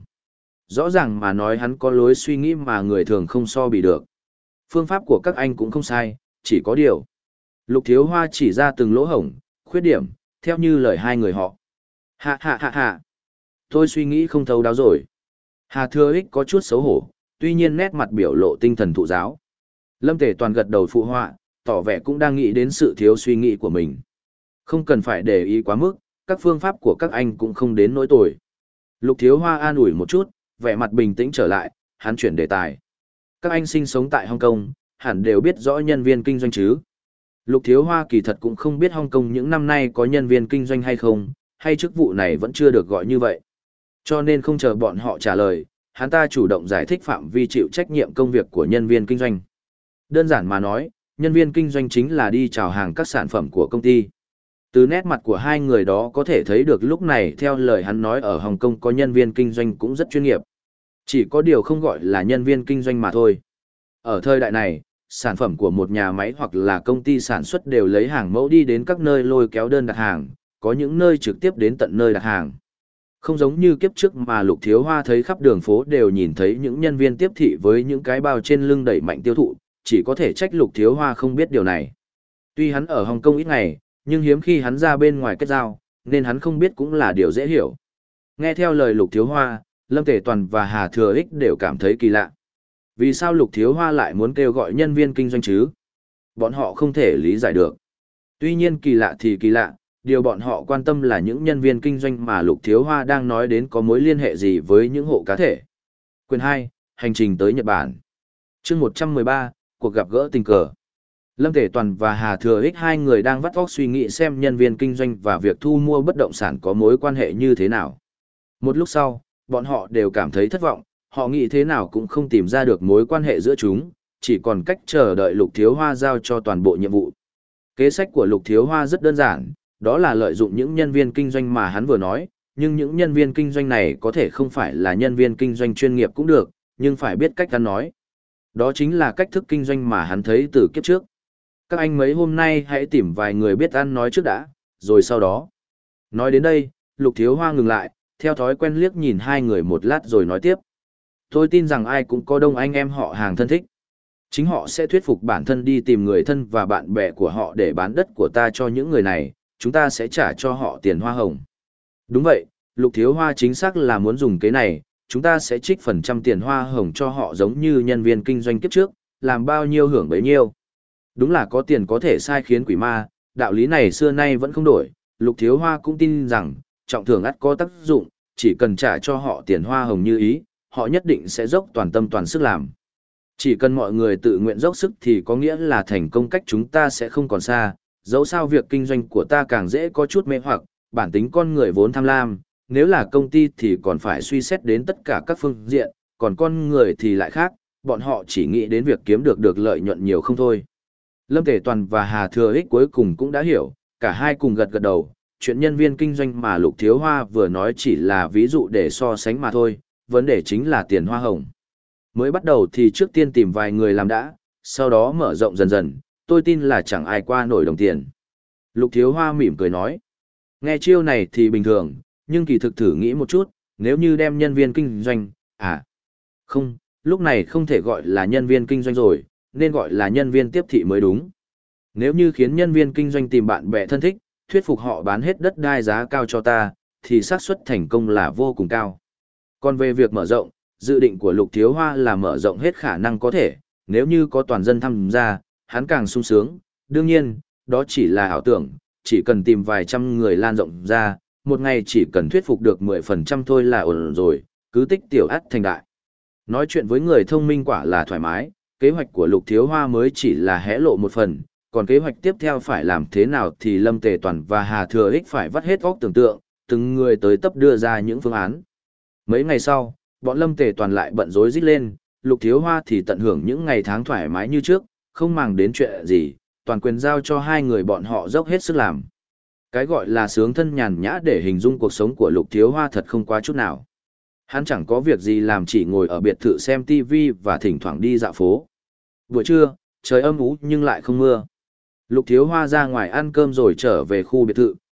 Rõ ràng mà nói hắn có lối suy nghĩ mà người thường không so bì được. Phương pháp của các anh cũng không sai, chỉ có điều. Lục Thiếu Hoa chỉ ra từng lỗ hổng, khuyết điểm, theo như lời hai người họ. Hạ hạ hạ hạ. Tôi suy nghĩ không thấu đáo rồi. Hà Thừa Ích có chút xấu hổ, tuy nhiên nét mặt biểu lộ tinh thần thụ giáo. Lâm Tề Toàn gật đầu phụ họa, tỏ vẻ cũng đang nghĩ đến sự thiếu suy nghĩ của mình. Không cần phải để ý quá mức, các phương pháp của các anh cũng không đến nỗi tồi. Lục Thiếu Hoa an ủi một chút, vẻ mặt bình tĩnh trở lại, hắn chuyển đề tài. Các anh sinh sống tại Hong Kong, hẳn đều biết rõ nhân viên kinh doanh chứ. Lục Thiếu Hoa kỳ thật cũng không biết Hong Kong những năm nay có nhân viên kinh doanh hay không, hay chức vụ này vẫn chưa được gọi như vậy. Cho nên không chờ bọn họ trả lời, hắn ta chủ động giải thích phạm vi chịu trách nhiệm công việc của nhân viên kinh doanh. Đơn giản mà nói, nhân viên kinh doanh chính là đi chào hàng các sản phẩm của công ty. Từ nét mặt của hai người đó có thể thấy được lúc này theo lời hắn nói ở Hồng Kông có nhân viên kinh doanh cũng rất chuyên nghiệp. Chỉ có điều không gọi là nhân viên kinh doanh mà thôi. Ở thời đại này, sản phẩm của một nhà máy hoặc là công ty sản xuất đều lấy hàng mẫu đi đến các nơi lôi kéo đơn đặt hàng, có những nơi trực tiếp đến tận nơi đặt hàng. Không giống như kiếp trước mà Lục Thiếu Hoa thấy khắp đường phố đều nhìn thấy những nhân viên tiếp thị với những cái bao trên lưng đẩy mạnh tiêu thụ, chỉ có thể trách Lục Thiếu Hoa không biết điều này. Tuy hắn ở Hồng Kông ít ngày, nhưng hiếm khi hắn ra bên ngoài kết giao, nên hắn không biết cũng là điều dễ hiểu. Nghe theo lời Lục Thiếu Hoa, Lâm Tề Toàn và Hà Thừa Ích đều cảm thấy kỳ lạ. Vì sao Lục Thiếu Hoa lại muốn kêu gọi nhân viên kinh doanh chứ? Bọn họ không thể lý giải được. Tuy nhiên kỳ lạ thì kỳ lạ, điều bọn họ quan tâm là những nhân viên kinh doanh mà Lục Thiếu Hoa đang nói đến có mối liên hệ gì với những hộ cá thể. Quyền hai, hành trình tới Nhật Bản. Chương một trăm mười ba, cuộc gặp gỡ tình cờ. Lâm Tề Toàn và Hà Thừa Ích hai người đang vắt óc suy nghĩ xem nhân viên kinh doanh và việc thu mua bất động sản có mối quan hệ như thế nào. Một lúc sau, bọn họ đều cảm thấy thất vọng, họ nghĩ thế nào cũng không tìm ra được mối quan hệ giữa chúng, chỉ còn cách chờ đợi Lục Thiếu Hoa giao cho toàn bộ nhiệm vụ. Kế sách của Lục Thiếu Hoa rất đơn giản, đó là lợi dụng những nhân viên kinh doanh mà hắn vừa nói, nhưng những nhân viên kinh doanh này có thể không phải là nhân viên kinh doanh chuyên nghiệp cũng được, nhưng phải biết cách ăn nói. Đó chính là cách thức kinh doanh mà hắn thấy từ kiếp trước. Các anh mấy hôm nay hãy tìm vài người biết ăn nói trước đã, rồi sau đó. Nói đến đây, Lục Thiếu Hoa ngừng lại, theo thói quen liếc nhìn hai người một lát rồi nói tiếp. Tôi tin rằng ai cũng có đông anh em họ hàng thân thích. Chính họ sẽ thuyết phục bản thân đi tìm người thân và bạn bè của họ để bán đất của ta cho những người này, chúng ta sẽ trả cho họ tiền hoa hồng. Đúng vậy, Lục Thiếu Hoa chính xác là muốn dùng cái này, chúng ta sẽ trích phần trăm tiền hoa hồng cho họ giống như nhân viên kinh doanh kiếp trước, làm bao nhiêu hưởng bấy nhiêu. Đúng là có tiền có thể sai khiến quỷ ma, đạo lý này xưa nay vẫn không đổi, Lục Thiếu Hoa cũng tin rằng, trọng thưởng ắt có tác dụng, chỉ cần trả cho họ tiền hoa hồng như ý, họ nhất định sẽ dốc toàn tâm toàn sức làm. Chỉ cần mọi người tự nguyện dốc sức thì có nghĩa là thành công cách chúng ta sẽ không còn xa, dẫu sao việc kinh doanh của ta càng dễ có chút mê hoặc, bản tính con người vốn tham lam, nếu là công ty thì còn phải suy xét đến tất cả các phương diện, còn con người thì lại khác, bọn họ chỉ nghĩ đến việc kiếm được được lợi nhuận nhiều không thôi. Lâm Tề Toàn và Hà Thừa Ích cuối cùng cũng đã hiểu, cả hai cùng gật gật đầu, chuyện nhân viên kinh doanh mà Lục Thiếu Hoa vừa nói chỉ là ví dụ để so sánh mà thôi, vấn đề chính là tiền hoa hồng. Mới bắt đầu thì trước tiên tìm vài người làm đã, sau đó mở rộng dần dần, tôi tin là chẳng ai qua nổi đồng tiền. Lục Thiếu Hoa mỉm cười nói, nghe chiêu này thì bình thường, nhưng kỳ thực thử nghĩ một chút, nếu như đem nhân viên kinh doanh, à, không, lúc này không thể gọi là nhân viên kinh doanh rồi, nên gọi là nhân viên tiếp thị mới đúng. Nếu như khiến nhân viên kinh doanh tìm bạn bè thân thích, thuyết phục họ bán hết đất đai giá cao cho ta, thì xác suất thành công là vô cùng cao. Còn về việc mở rộng, dự định của Lục Thiếu Hoa là mở rộng hết khả năng có thể, nếu như có toàn dân tham gia, hắn càng sung sướng. Đương nhiên, đó chỉ là ảo tưởng, chỉ cần tìm vài trăm người lan rộng ra, một ngày chỉ cần thuyết phục được mười phần trăm thôi là ổn rồi, cứ tích tiểu ắt thành đại. Nói chuyện với người thông minh quả là thoải mái, kế hoạch của Lục Thiếu Hoa mới chỉ là hé lộ một phần, còn kế hoạch tiếp theo phải làm thế nào thì Lâm Tề Toàn và Hà Thừa Ích phải vắt hết óc tưởng tượng, từng người tới tấp đưa ra những phương án. Mấy ngày sau, bọn Lâm Tề Toàn lại bận rối rít lên, Lục Thiếu Hoa thì tận hưởng những ngày tháng thoải mái như trước, không màng đến chuyện gì, toàn quyền giao cho hai người bọn họ dốc hết sức làm. Cái gọi là sướng thân nhàn nhã để hình dung cuộc sống của Lục Thiếu Hoa thật không quá chút nào. Hắn chẳng có việc gì làm chỉ ngồi ở biệt thự xem ti vi và thỉnh thoảng đi dạo phố. Buổi trưa, trời âm u nhưng lại không mưa. Lục Thiếu Hoa ra ngoài ăn cơm rồi trở về khu biệt thự,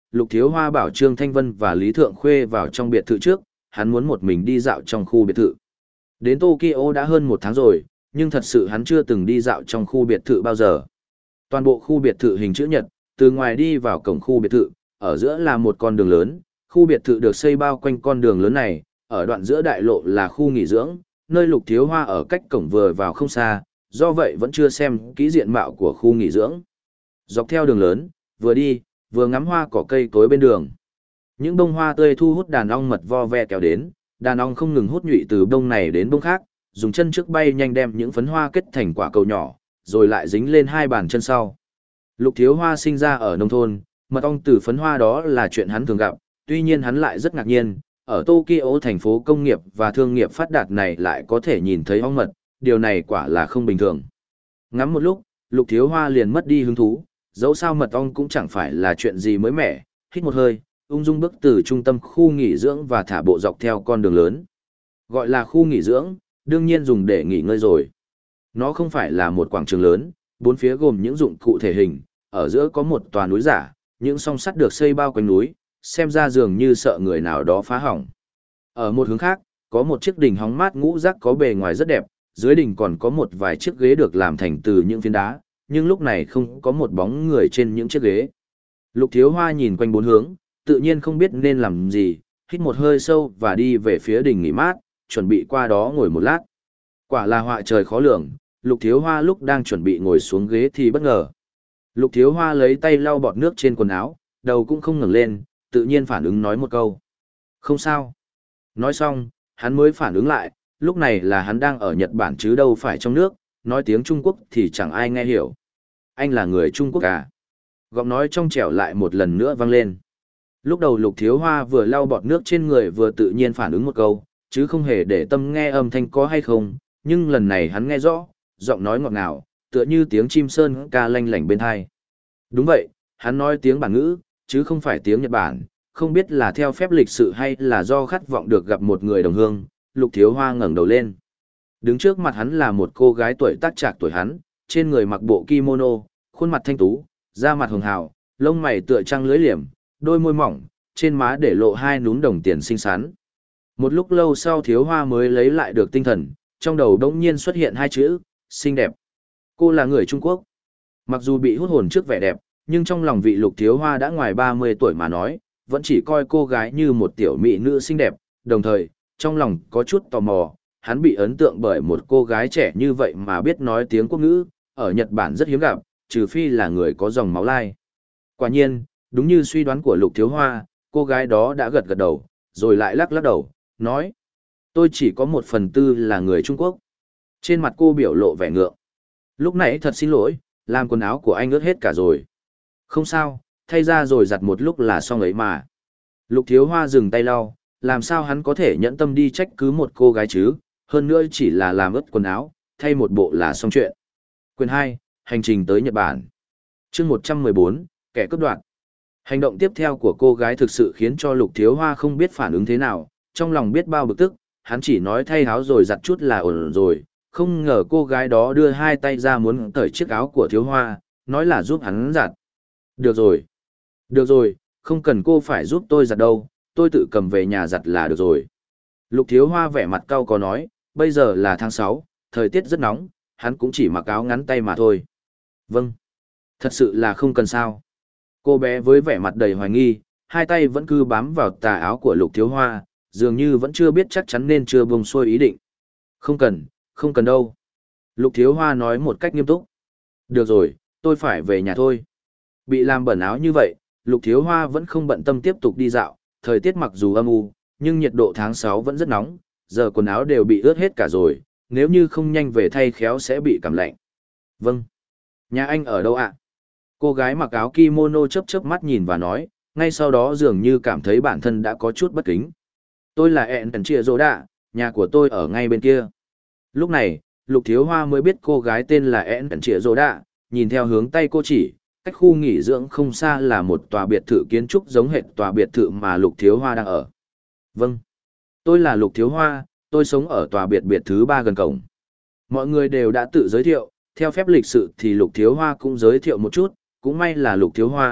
Lục Thiếu Hoa bảo Trương Thanh Vân và Lý Thượng Khuê vào trong biệt thự trước, hắn muốn một mình đi dạo trong khu biệt thự. Đến Tokyo đã hơn một tháng rồi, nhưng thật sự hắn chưa từng đi dạo trong khu biệt thự bao giờ. Toàn bộ khu biệt thự hình chữ nhật, từ ngoài đi vào cổng khu biệt thự, ở giữa là một con đường lớn, khu biệt thự được xây bao quanh con đường lớn này, ở đoạn giữa đại lộ là khu nghỉ dưỡng, nơi Lục Thiếu Hoa ở cách cổng vừa vào không xa, do vậy vẫn chưa xem kỹ diện mạo của khu nghỉ dưỡng. Dọc theo đường lớn, vừa đi, vừa ngắm hoa cỏ cây cối bên đường. Những bông hoa tươi thu hút đàn ong mật vo ve kéo đến, đàn ong không ngừng hút nhụy từ bông này đến bông khác, dùng chân trước bay nhanh đem những phấn hoa kết thành quả cầu nhỏ, rồi lại dính lên hai bàn chân sau. Lục Thiếu Hoa sinh ra ở nông thôn, mật ong từ phấn hoa đó là chuyện hắn thường gặp, tuy nhiên hắn lại rất ngạc nhiên, ở Tokyo thành phố công nghiệp và thương nghiệp phát đạt này lại có thể nhìn thấy ong mật, điều này quả là không bình thường. Ngắm một lúc, Lục Thiếu Hoa liền mất đi hứng thú, dẫu sao mật ong cũng chẳng phải là chuyện gì mới mẻ, hít một hơi, ung dung bước từ trung tâm khu nghỉ dưỡng và thả bộ dọc theo con đường lớn. Gọi là khu nghỉ dưỡng, đương nhiên dùng để nghỉ ngơi rồi. Nó không phải là một quảng trường lớn, bốn phía gồm những dụng cụ thể hình, ở giữa có một tòa núi giả, những song sắt được xây bao quanh núi, xem ra dường như sợ người nào đó phá hỏng. Ở một hướng khác, có một chiếc đình hóng mát ngũ giác có bề ngoài rất đẹp, dưới đình còn có một vài chiếc ghế được làm thành từ những phiến đá, nhưng lúc này không có một bóng người trên những chiếc ghế. Lục Thiếu Hoa nhìn quanh bốn hướng, tự nhiên không biết nên làm gì, hít một hơi sâu và đi về phía đình nghỉ mát, chuẩn bị qua đó ngồi một lát. Quả là họa trời khó lường, Lục Thiếu Hoa lúc đang chuẩn bị ngồi xuống ghế thì bất ngờ. Lục Thiếu Hoa lấy tay lau bọt nước trên quần áo, đầu cũng không ngẩng lên, tự nhiên phản ứng nói một câu. Không sao. Nói xong, hắn mới phản ứng lại, lúc này là hắn đang ở Nhật Bản chứ đâu phải trong nước, nói tiếng Trung Quốc thì chẳng ai nghe hiểu. Anh là người Trung Quốc à? Giọng nói trong trẻo lại một lần nữa vang lên. Lúc đầu Lục Thiếu Hoa vừa lau bọt nước trên người vừa tự nhiên phản ứng một câu, chứ không hề để tâm nghe âm thanh có hay không, nhưng lần này hắn nghe rõ, giọng nói ngọt ngào, tựa như tiếng chim sơn ca lanh lảnh bên tai. Đúng vậy, hắn nói tiếng bản ngữ, chứ không phải tiếng Nhật Bản, không biết là theo phép lịch sự hay là do khát vọng được gặp một người đồng hương. Lục Thiếu Hoa ngẩng đầu lên. Đứng trước mặt hắn là một cô gái tuổi tác trạc tuổi hắn, trên người mặc bộ kimono, khuôn mặt thanh tú, da mặt hường hào, lông mày tựa trăng lưới liềm, đôi môi mỏng, trên má để lộ hai núm đồng tiền xinh xắn. Một lúc lâu sau Thiếu Hoa mới lấy lại được tinh thần, trong đầu đống nhiên xuất hiện hai chữ, xinh đẹp. Cô là người Trung Quốc. Mặc dù bị hút hồn trước vẻ đẹp, nhưng trong lòng vị Lục Thiếu Hoa đã ngoài ba mươi tuổi mà nói, vẫn chỉ coi cô gái như một tiểu mỹ nữ xinh đẹp, đồng thời, trong lòng có chút tò mò, hắn bị ấn tượng bởi một cô gái trẻ như vậy mà biết nói tiếng quốc ngữ, ở Nhật Bản rất hiếm gặp, trừ phi là người có dòng máu lai. Quả nhiên, đúng như suy đoán của Lục Thiếu Hoa, cô gái đó đã gật gật đầu, rồi lại lắc lắc đầu, nói. Tôi chỉ có một phần tư là người Trung Quốc. Trên mặt cô biểu lộ vẻ ngượng. Lúc nãy thật xin lỗi, làm quần áo của anh ướt hết cả rồi. Không sao, thay ra rồi giặt một lúc là xong ấy mà. Lục Thiếu Hoa dừng tay lau, làm sao hắn có thể nhẫn tâm đi trách cứ một cô gái chứ, hơn nữa chỉ là làm ướt quần áo, thay một bộ là xong chuyện. Quyền hai, hành trình tới Nhật Bản. Chương một trăm mười bốn, kẻ cướp đoạt. Hành động tiếp theo của cô gái thực sự khiến cho Lục Thiếu Hoa không biết phản ứng thế nào, trong lòng biết bao bực tức, hắn chỉ nói thay áo rồi giặt chút là ổn rồi, không ngờ cô gái đó đưa hai tay ra muốn cởi chiếc áo của Thiếu Hoa, nói là giúp hắn giặt. Được rồi. Được rồi, không cần cô phải giúp tôi giặt đâu, tôi tự cầm về nhà giặt là được rồi. Lục Thiếu Hoa vẻ mặt cau có nói, bây giờ là tháng sáu, thời tiết rất nóng, hắn cũng chỉ mặc áo ngắn tay mà thôi. Vâng. Thật sự là không cần sao. Cô bé với vẻ mặt đầy hoài nghi, hai tay vẫn cứ bám vào tà áo của Lục Thiếu Hoa, dường như vẫn chưa biết chắc chắn nên chưa buông xuôi ý định. Không cần, không cần đâu. Lục Thiếu Hoa nói một cách nghiêm túc. Được rồi, tôi phải về nhà thôi. Bị làm bẩn áo như vậy, Lục Thiếu Hoa vẫn không bận tâm tiếp tục đi dạo, thời tiết mặc dù âm u, nhưng nhiệt độ tháng sáu vẫn rất nóng, giờ quần áo đều bị ướt hết cả rồi, nếu như không nhanh về thay khéo sẽ bị cảm lạnh. Vâng. Nhà anh ở đâu ạ? Cô gái mặc áo kimono chớp chớp mắt nhìn và nói, ngay sau đó dường như cảm thấy bản thân đã có chút bất kính. Tôi là ẹn tần trịa rô đạ, nhà của tôi ở ngay bên kia. Lúc này, Lục Thiếu Hoa mới biết cô gái tên là ẹn tần trịa rô đạ, nhìn theo hướng tay cô chỉ, cách khu nghỉ dưỡng không xa là một tòa biệt thự kiến trúc giống hệt tòa biệt thự mà Lục Thiếu Hoa đang ở. Vâng. Tôi là Lục Thiếu Hoa, tôi sống ở tòa biệt biệt thứ ba gần cổng. Mọi người đều đã tự giới thiệu, theo phép lịch sự thì Lục Thiếu Hoa cũng giới thiệu một chút, cũng may là Lục Thiếu Hoa,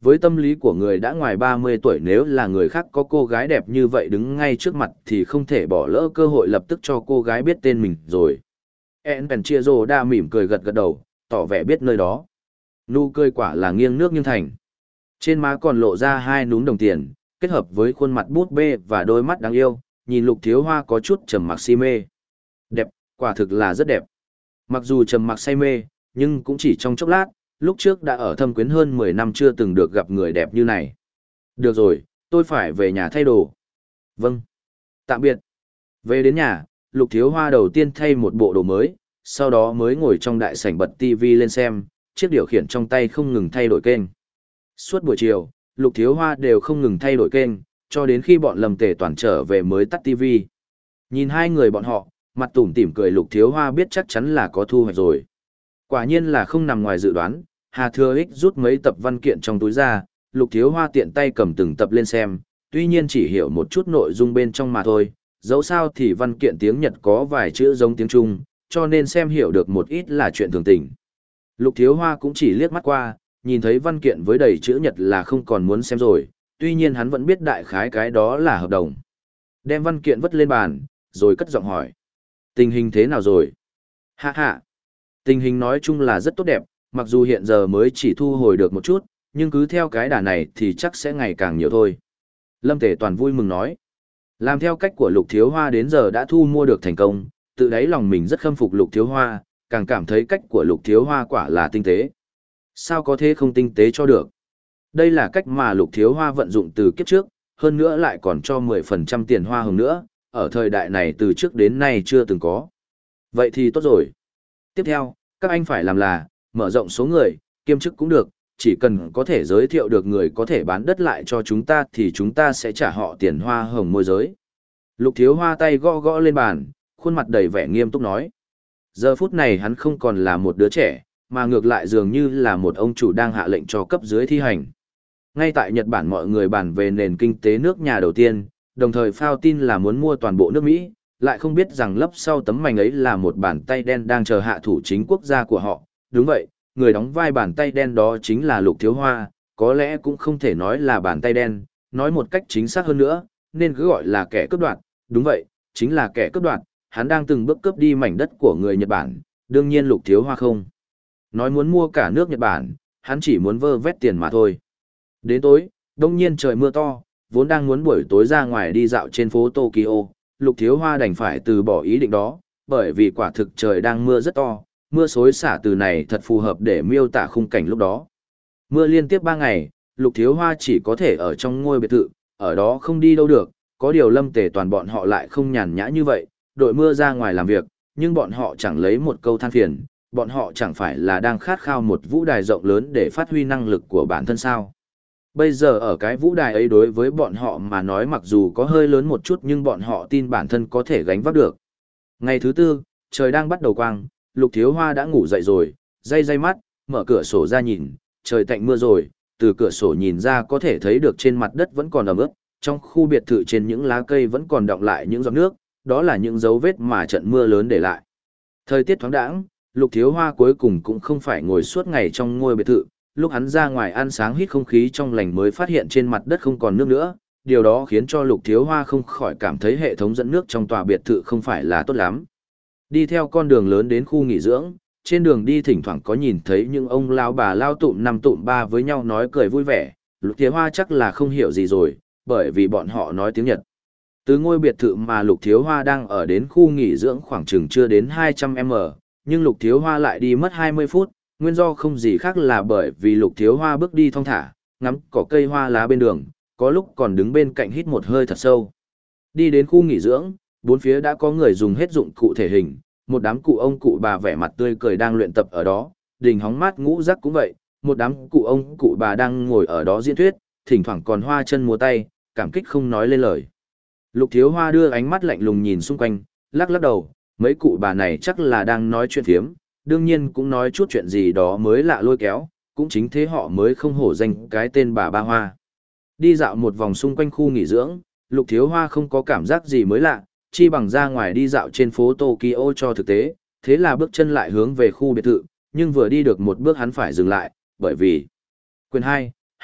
với tâm lý của người đã ngoài ba mươi tuổi, nếu là người khác có cô gái đẹp như vậy đứng ngay trước mặt thì không thể bỏ lỡ cơ hội lập tức cho cô gái biết tên mình rồi. En Penchiero đã mỉm cười gật gật đầu, tỏ vẻ biết nơi đó. Nụ cười quả là nghiêng nước nghiêng thành. Trên má còn lộ ra hai núm đồng tiền, kết hợp với khuôn mặt bút bê và đôi mắt đáng yêu, nhìn Lục Thiếu Hoa có chút trầm mặc si mê. Đẹp, quả thực là rất đẹp. Mặc dù trầm mặc say mê, nhưng cũng chỉ trong chốc lát, lúc trước đã ở Thâm Quyến hơn mười năm chưa từng được gặp người đẹp như này. Được rồi, tôi phải về nhà thay đồ. Vâng. Tạm biệt. Về đến nhà, Lục Thiếu Hoa đầu tiên thay một bộ đồ mới, sau đó mới ngồi trong đại sảnh bật ti vi lên xem, chiếc điều khiển trong tay không ngừng thay đổi kênh. Suốt buổi chiều, Lục Thiếu Hoa đều không ngừng thay đổi kênh, cho đến khi bọn Lâm Tề Toàn trở về mới tắt ti vi. Nhìn hai người bọn họ, mặt tủm tỉm cười, Lục Thiếu Hoa biết chắc chắn là có thu hoạch rồi. Quả nhiên là không nằm ngoài dự đoán, Hà Thừa Ích rút mấy tập văn kiện trong túi ra, Lục Thiếu Hoa tiện tay cầm từng tập lên xem, tuy nhiên chỉ hiểu một chút nội dung bên trong mà thôi, dẫu sao thì văn kiện tiếng Nhật có vài chữ giống tiếng Trung, cho nên xem hiểu được một ít là chuyện thường tình. Lục Thiếu Hoa cũng chỉ liếc mắt qua, nhìn thấy văn kiện với đầy chữ Nhật là không còn muốn xem rồi, tuy nhiên hắn vẫn biết đại khái cái đó là hợp đồng. Đem văn kiện vứt lên bàn, rồi cất giọng hỏi. Tình hình thế nào rồi? Hạ hạ. Tình hình nói chung là rất tốt đẹp, mặc dù hiện giờ mới chỉ thu hồi được một chút, nhưng cứ theo cái đà này thì chắc sẽ ngày càng nhiều thôi. Lâm Tề Toàn vui mừng nói. Làm theo cách của Lục Thiếu Hoa đến giờ đã thu mua được thành công, tự đáy lòng mình rất khâm phục Lục Thiếu Hoa, càng cảm thấy cách của Lục Thiếu Hoa quả là tinh tế. Sao có thế không tinh tế cho được? Đây là cách mà Lục Thiếu Hoa vận dụng từ kiếp trước, hơn nữa lại còn cho mười phần trăm tiền hoa hồng nữa, ở thời đại này từ trước đến nay chưa từng có. Vậy thì tốt rồi. Tiếp theo, các anh phải làm là, mở rộng số người, kiêm chức cũng được, chỉ cần có thể giới thiệu được người có thể bán đất lại cho chúng ta thì chúng ta sẽ trả họ tiền hoa hồng môi giới. Lục Thiếu Hoa tay gõ gõ lên bàn, khuôn mặt đầy vẻ nghiêm túc nói. Giờ phút này hắn không còn là một đứa trẻ, mà ngược lại dường như là một ông chủ đang hạ lệnh cho cấp dưới thi hành. Ngay tại Nhật Bản mọi người bàn về nền kinh tế nước nhà đầu tiên, đồng thời phao tin là muốn mua toàn bộ nước Mỹ, lại không biết rằng lấp sau tấm mảnh ấy là một bàn tay đen đang chờ hạ thủ chính quốc gia của họ. Đúng vậy, người đóng vai bàn tay đen đó chính là Lục Thiếu Hoa, có lẽ cũng không thể nói là bàn tay đen, nói một cách chính xác hơn nữa, nên cứ gọi là kẻ cướp đoạt. Đúng vậy, chính là kẻ cướp đoạt, hắn đang từng bước cướp đi mảnh đất của người Nhật Bản, đương nhiên Lục Thiếu Hoa không nói muốn mua cả nước Nhật Bản, hắn chỉ muốn vơ vét tiền mà thôi. Đến tối, đông nhiên trời mưa to, vốn đang muốn buổi tối ra ngoài đi dạo trên phố Tokyo, Lục Thiếu Hoa đành phải từ bỏ ý định đó, bởi vì quả thực trời đang mưa rất to, mưa xối xả từ này thật phù hợp để miêu tả khung cảnh lúc đó. Mưa liên tiếp ba ngày, Lục Thiếu Hoa chỉ có thể ở trong ngôi biệt thự, ở đó không đi đâu được, có điều Lâm Tề Toàn bọn họ lại không nhàn nhã như vậy, đội mưa ra ngoài làm việc, nhưng bọn họ chẳng lấy một câu than phiền, bọn họ chẳng phải là đang khát khao một vũ đài rộng lớn để phát huy năng lực của bản thân sao. Bây giờ ở cái vũ đài ấy đối với bọn họ mà nói mặc dù có hơi lớn một chút nhưng bọn họ tin bản thân có thể gánh vác được. Ngày thứ tư, trời đang bắt đầu quang, Lục Thiếu Hoa đã ngủ dậy rồi, day day mắt, mở cửa sổ ra nhìn, trời tạnh mưa rồi, từ cửa sổ nhìn ra có thể thấy được trên mặt đất vẫn còn ẩm ướt, trong khu biệt thự trên những lá cây vẫn còn đọng lại những giọt nước, đó là những dấu vết mà trận mưa lớn để lại. Thời tiết thoáng đãng, Lục Thiếu Hoa cuối cùng cũng không phải ngồi suốt ngày trong ngôi biệt thự, lúc hắn ra ngoài ăn sáng hít không khí trong lành mới phát hiện trên mặt đất không còn nước nữa, điều đó khiến cho Lục Thiếu Hoa không khỏi cảm thấy hệ thống dẫn nước trong tòa biệt thự không phải là tốt lắm. Đi theo con đường lớn đến khu nghỉ dưỡng, trên đường đi thỉnh thoảng có nhìn thấy những ông lão bà lao tụm năm tụm ba với nhau nói cười vui vẻ, Lục Thiếu Hoa chắc là không hiểu gì rồi, bởi vì bọn họ nói tiếng Nhật. Từ ngôi biệt thự mà Lục Thiếu Hoa đang ở đến khu nghỉ dưỡng khoảng chừng chưa đến hai trăm mét, nhưng Lục Thiếu Hoa lại đi mất hai mươi phút, nguyên do không gì khác là bởi vì Lục Thiếu Hoa bước đi thong thả, ngắm cỏ cây hoa lá bên đường, có lúc còn đứng bên cạnh hít một hơi thật sâu. Đi đến khu nghỉ dưỡng, bốn phía đã có người dùng hết dụng cụ thể hình, một đám cụ ông cụ bà vẻ mặt tươi cười đang luyện tập ở đó, đình hóng mát ngũ giác cũng vậy, một đám cụ ông cụ bà đang ngồi ở đó diễn thuyết, thỉnh thoảng còn hoa chân múa tay, cảm kích không nói lên lời. Lục Thiếu Hoa đưa ánh mắt lạnh lùng nhìn xung quanh, lắc lắc đầu, mấy cụ bà này chắc là đang nói chuyện phiếm, đương nhiên cũng nói chút chuyện gì đó mới lạ lôi kéo, cũng chính thế họ mới không hổ danh cái tên bà Ba Hoa. Đi dạo một vòng xung quanh khu nghỉ dưỡng, Lục Thiếu Hoa không có cảm giác gì mới lạ, chi bằng ra ngoài đi dạo trên phố Tokyo cho thực tế, thế là bước chân lại hướng về khu biệt thự, nhưng vừa đi được một bước hắn phải dừng lại, bởi vì... Quyền hai,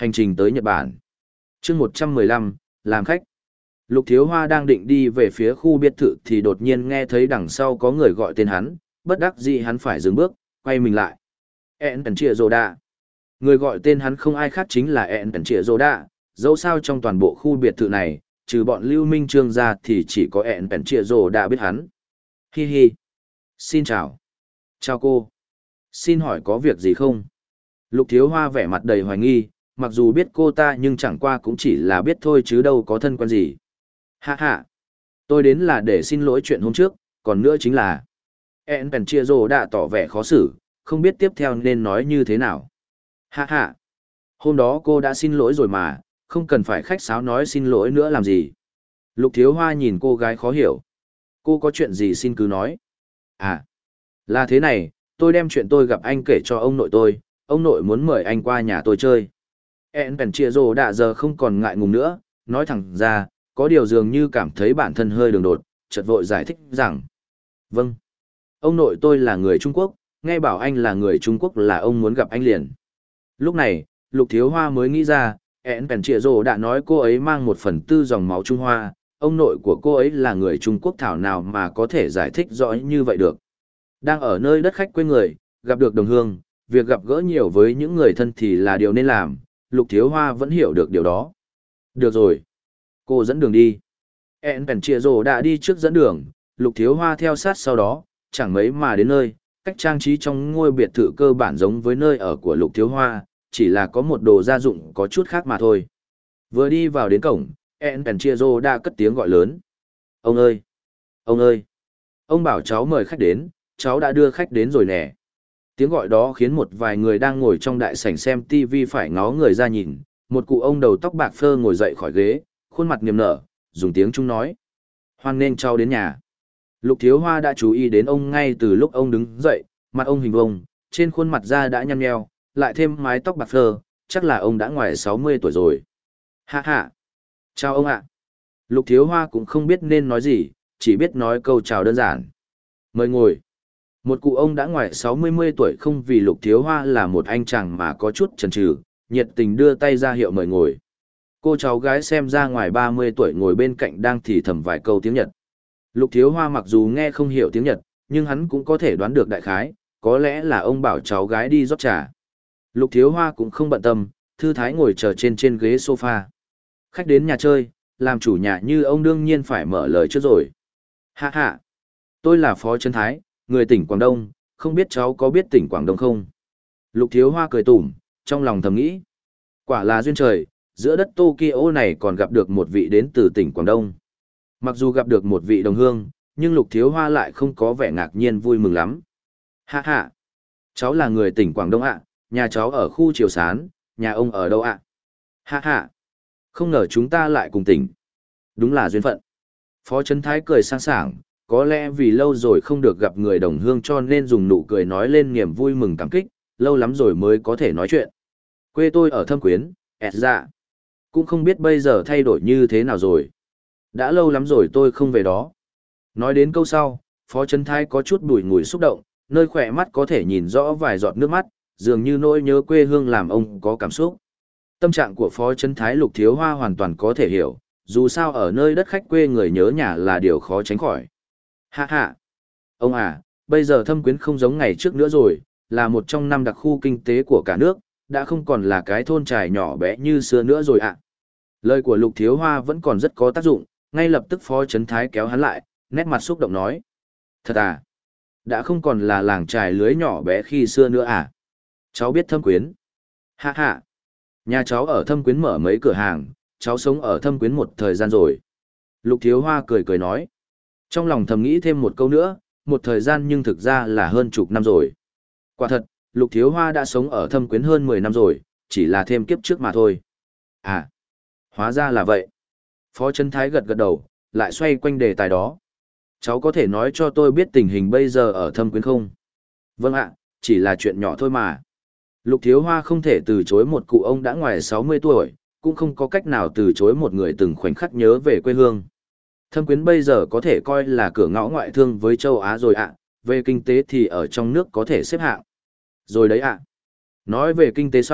Hành trình tới Nhật Bản. Chương một trăm mười lăm, làm khách. Lục Thiếu Hoa đang định đi về phía khu biệt thự thì đột nhiên nghe thấy đằng sau có người gọi tên hắn, bất đắc dĩ hắn phải dừng bước, quay mình lại. En Tần Trịa Rồ Đạ. Người gọi tên hắn không ai khác chính là En Tần Trịa Rồ Đạ, dẫu sao trong toàn bộ khu biệt thự này, trừ bọn Lưu Minh Trương ra thì chỉ có En Tần Trịa Rồ Đạ biết hắn. Hi hi. Xin chào. Chào cô. Xin hỏi có việc gì không? Lục Thiếu Hoa vẻ mặt đầy hoài nghi, mặc dù biết cô ta nhưng chẳng qua cũng chỉ là biết thôi chứ đâu có thân quen gì. Hạ hạ. Tôi đến là để xin lỗi chuyện hôm trước, còn nữa chính là... En Tần Trịa Rồ Đạ tỏ vẻ khó xử, không biết tiếp theo nên nói như thế nào. Hạ hạ. Hôm đó cô đã xin lỗi rồi mà, không cần phải khách sáo nói xin lỗi nữa làm gì. Lục Thiếu Hoa nhìn cô gái khó hiểu. Cô có chuyện gì xin cứ nói. À, là thế này, tôi đem chuyện tôi gặp anh kể cho ông nội tôi, ông nội muốn mời anh qua nhà tôi chơi. En Tần Trịa Rồ Đạ giờ không còn ngại ngùng nữa, nói thẳng ra, có điều dường như cảm thấy bản thân hơi đường đột, chợt vội giải thích rằng. Vâng, ông nội tôi là người Trung Quốc, nghe bảo anh là người Trung Quốc là ông muốn gặp anh liền. Lúc này, Lục Thiếu Hoa mới nghĩ ra, En Tần Trịa Rồ đã nói cô ấy mang một phần tư dòng máu Trung Hoa, ông nội của cô ấy là người Trung Quốc thảo nào mà có thể giải thích rõ như vậy được. Đang ở nơi đất khách quê người, gặp được đồng hương, việc gặp gỡ nhiều với những người thân thì là điều nên làm, Lục Thiếu Hoa vẫn hiểu được điều đó. Được rồi. Cô dẫn đường đi. En Tần Trịa Rồ đã đi trước dẫn đường, Lục Thiếu Hoa theo sát sau đó, chẳng mấy mà đến nơi, cách trang trí trong ngôi biệt thự cơ bản giống với nơi ở của Lục Thiếu Hoa, chỉ là có một đồ gia dụng có chút khác mà thôi. Vừa đi vào đến cổng, En Tần Trịa Rồ đã cất tiếng gọi lớn. Ông ơi! Ông ơi! Ông bảo cháu mời khách đến, cháu đã đưa khách đến rồi nè. Tiếng gọi đó khiến một vài người đang ngồi trong đại sảnh xem ti vi phải ngó người ra nhìn, một cụ ông đầu tóc bạc phơ ngồi dậy khỏi ghế, khuôn mặt niềm nở, dùng tiếng Trung nói. Hoan nghênh cháu đến nhà. Lục Thiếu Hoa đã chú ý đến ông ngay từ lúc ông đứng dậy, mặt ông hình vông, trên khuôn mặt da đã nhăn nheo, lại thêm mái tóc bạc phơ, chắc là ông đã ngoài sáu mươi tuổi rồi. Hạ hạ. Chào ông ạ. Lục Thiếu Hoa cũng không biết nên nói gì, chỉ biết nói câu chào đơn giản. Mời ngồi. Một cụ ông đã ngoài sáu mươi tuổi không vì Lục Thiếu Hoa là một anh chàng mà có chút chần chừ, nhiệt tình đưa tay ra hiệu mời ngồi. Cô cháu gái xem ra ngoài ba mươi tuổi ngồi bên cạnh đang thì thầm vài câu tiếng Nhật. Lục Thiếu Hoa mặc dù nghe không hiểu tiếng Nhật, nhưng hắn cũng có thể đoán được đại khái, có lẽ là ông bảo cháu gái đi rót trà. Lục Thiếu Hoa cũng không bận tâm, thư thái ngồi chờ trên trên ghế sofa. Khách đến nhà chơi, làm chủ nhà như ông đương nhiên phải mở lời trước rồi. Hạ hạ, tôi là Phó Trấn Thái, người tỉnh Quảng Đông, không biết cháu có biết tỉnh Quảng Đông không? Lục Thiếu Hoa cười tủm, trong lòng thầm nghĩ. Quả là duyên trời, giữa đất Tokyo này còn gặp được một vị đến từ tỉnh Quảng Đông. Mặc dù gặp được một vị đồng hương, nhưng Lục Thiếu Hoa lại không có vẻ ngạc nhiên vui mừng lắm. Hạ hạ, cháu là người tỉnh Quảng Đông ạ, nhà cháu ở khu Triều Sán, nhà ông ở đâu ạ? Hạ hạ, không ngờ chúng ta lại cùng tỉnh. Đúng là duyên phận. Phó Trấn Thái cười sang sảng, có lẽ vì lâu rồi không được gặp người đồng hương cho nên dùng nụ cười nói lên niềm vui mừng cảm kích, lâu lắm rồi mới có thể nói chuyện. Quê tôi ở Thâm Quyến, ẹt dạ. Cũng không biết bây giờ thay đổi như thế nào rồi. Đã lâu lắm rồi tôi không về đó. Nói đến câu sau, Phó Trấn Thái có chút bùi ngùi xúc động, nơi khỏe mắt có thể nhìn rõ vài giọt nước mắt, dường như nỗi nhớ quê hương làm ông có cảm xúc. Tâm trạng của Phó Trấn Thái Lục Thiếu Hoa hoàn toàn có thể hiểu, dù sao ở nơi đất khách quê người nhớ nhà là điều khó tránh khỏi. Hạ hạ! Ông à, bây giờ Thâm Quyến không giống ngày trước nữa rồi, là một trong năm đặc khu kinh tế của cả nước, đã không còn là cái thôn trài nhỏ bé như xưa nữa rồi ạ. Lời của Lục Thiếu Hoa vẫn còn rất có tác dụng, ngay lập tức Phó Trấn Thái kéo hắn lại, nét mặt xúc động nói. Thật à? Đã không còn là làng trài lưới nhỏ bé khi xưa nữa à? Cháu biết Thâm Quyến. Hạ hạ! Nhà cháu ở Thâm Quyến mở mấy cửa hàng, cháu sống ở Thâm Quyến một thời gian rồi. Lục Thiếu Hoa cười cười nói. Trong lòng thầm nghĩ thêm một câu nữa, một thời gian nhưng thực ra là hơn chục năm rồi. Quả thật, Lục Thiếu Hoa đã sống ở Thâm Quyến hơn mười năm rồi, chỉ là thêm kiếp trước mà thôi. À, hóa ra là vậy. Phó Trấn Thái gật gật đầu, lại xoay quanh đề tài đó. Cháu có thể nói cho tôi biết tình hình bây giờ ở Thâm Quyến không? Vâng ạ, chỉ là chuyện nhỏ thôi mà. Lục Thiếu Hoa không thể từ chối một cụ ông đã ngoài sáu mươi tuổi, cũng không có cách nào từ chối một người từng khoảnh khắc nhớ về quê hương. Thâm Quyến bây giờ có thể coi là cửa ngõ ngoại thương với châu Á rồi ạ, về kinh tế thì ở trong nước có thể xếp hạng. Rồi đấy ạ. Nói về kinh tế xong,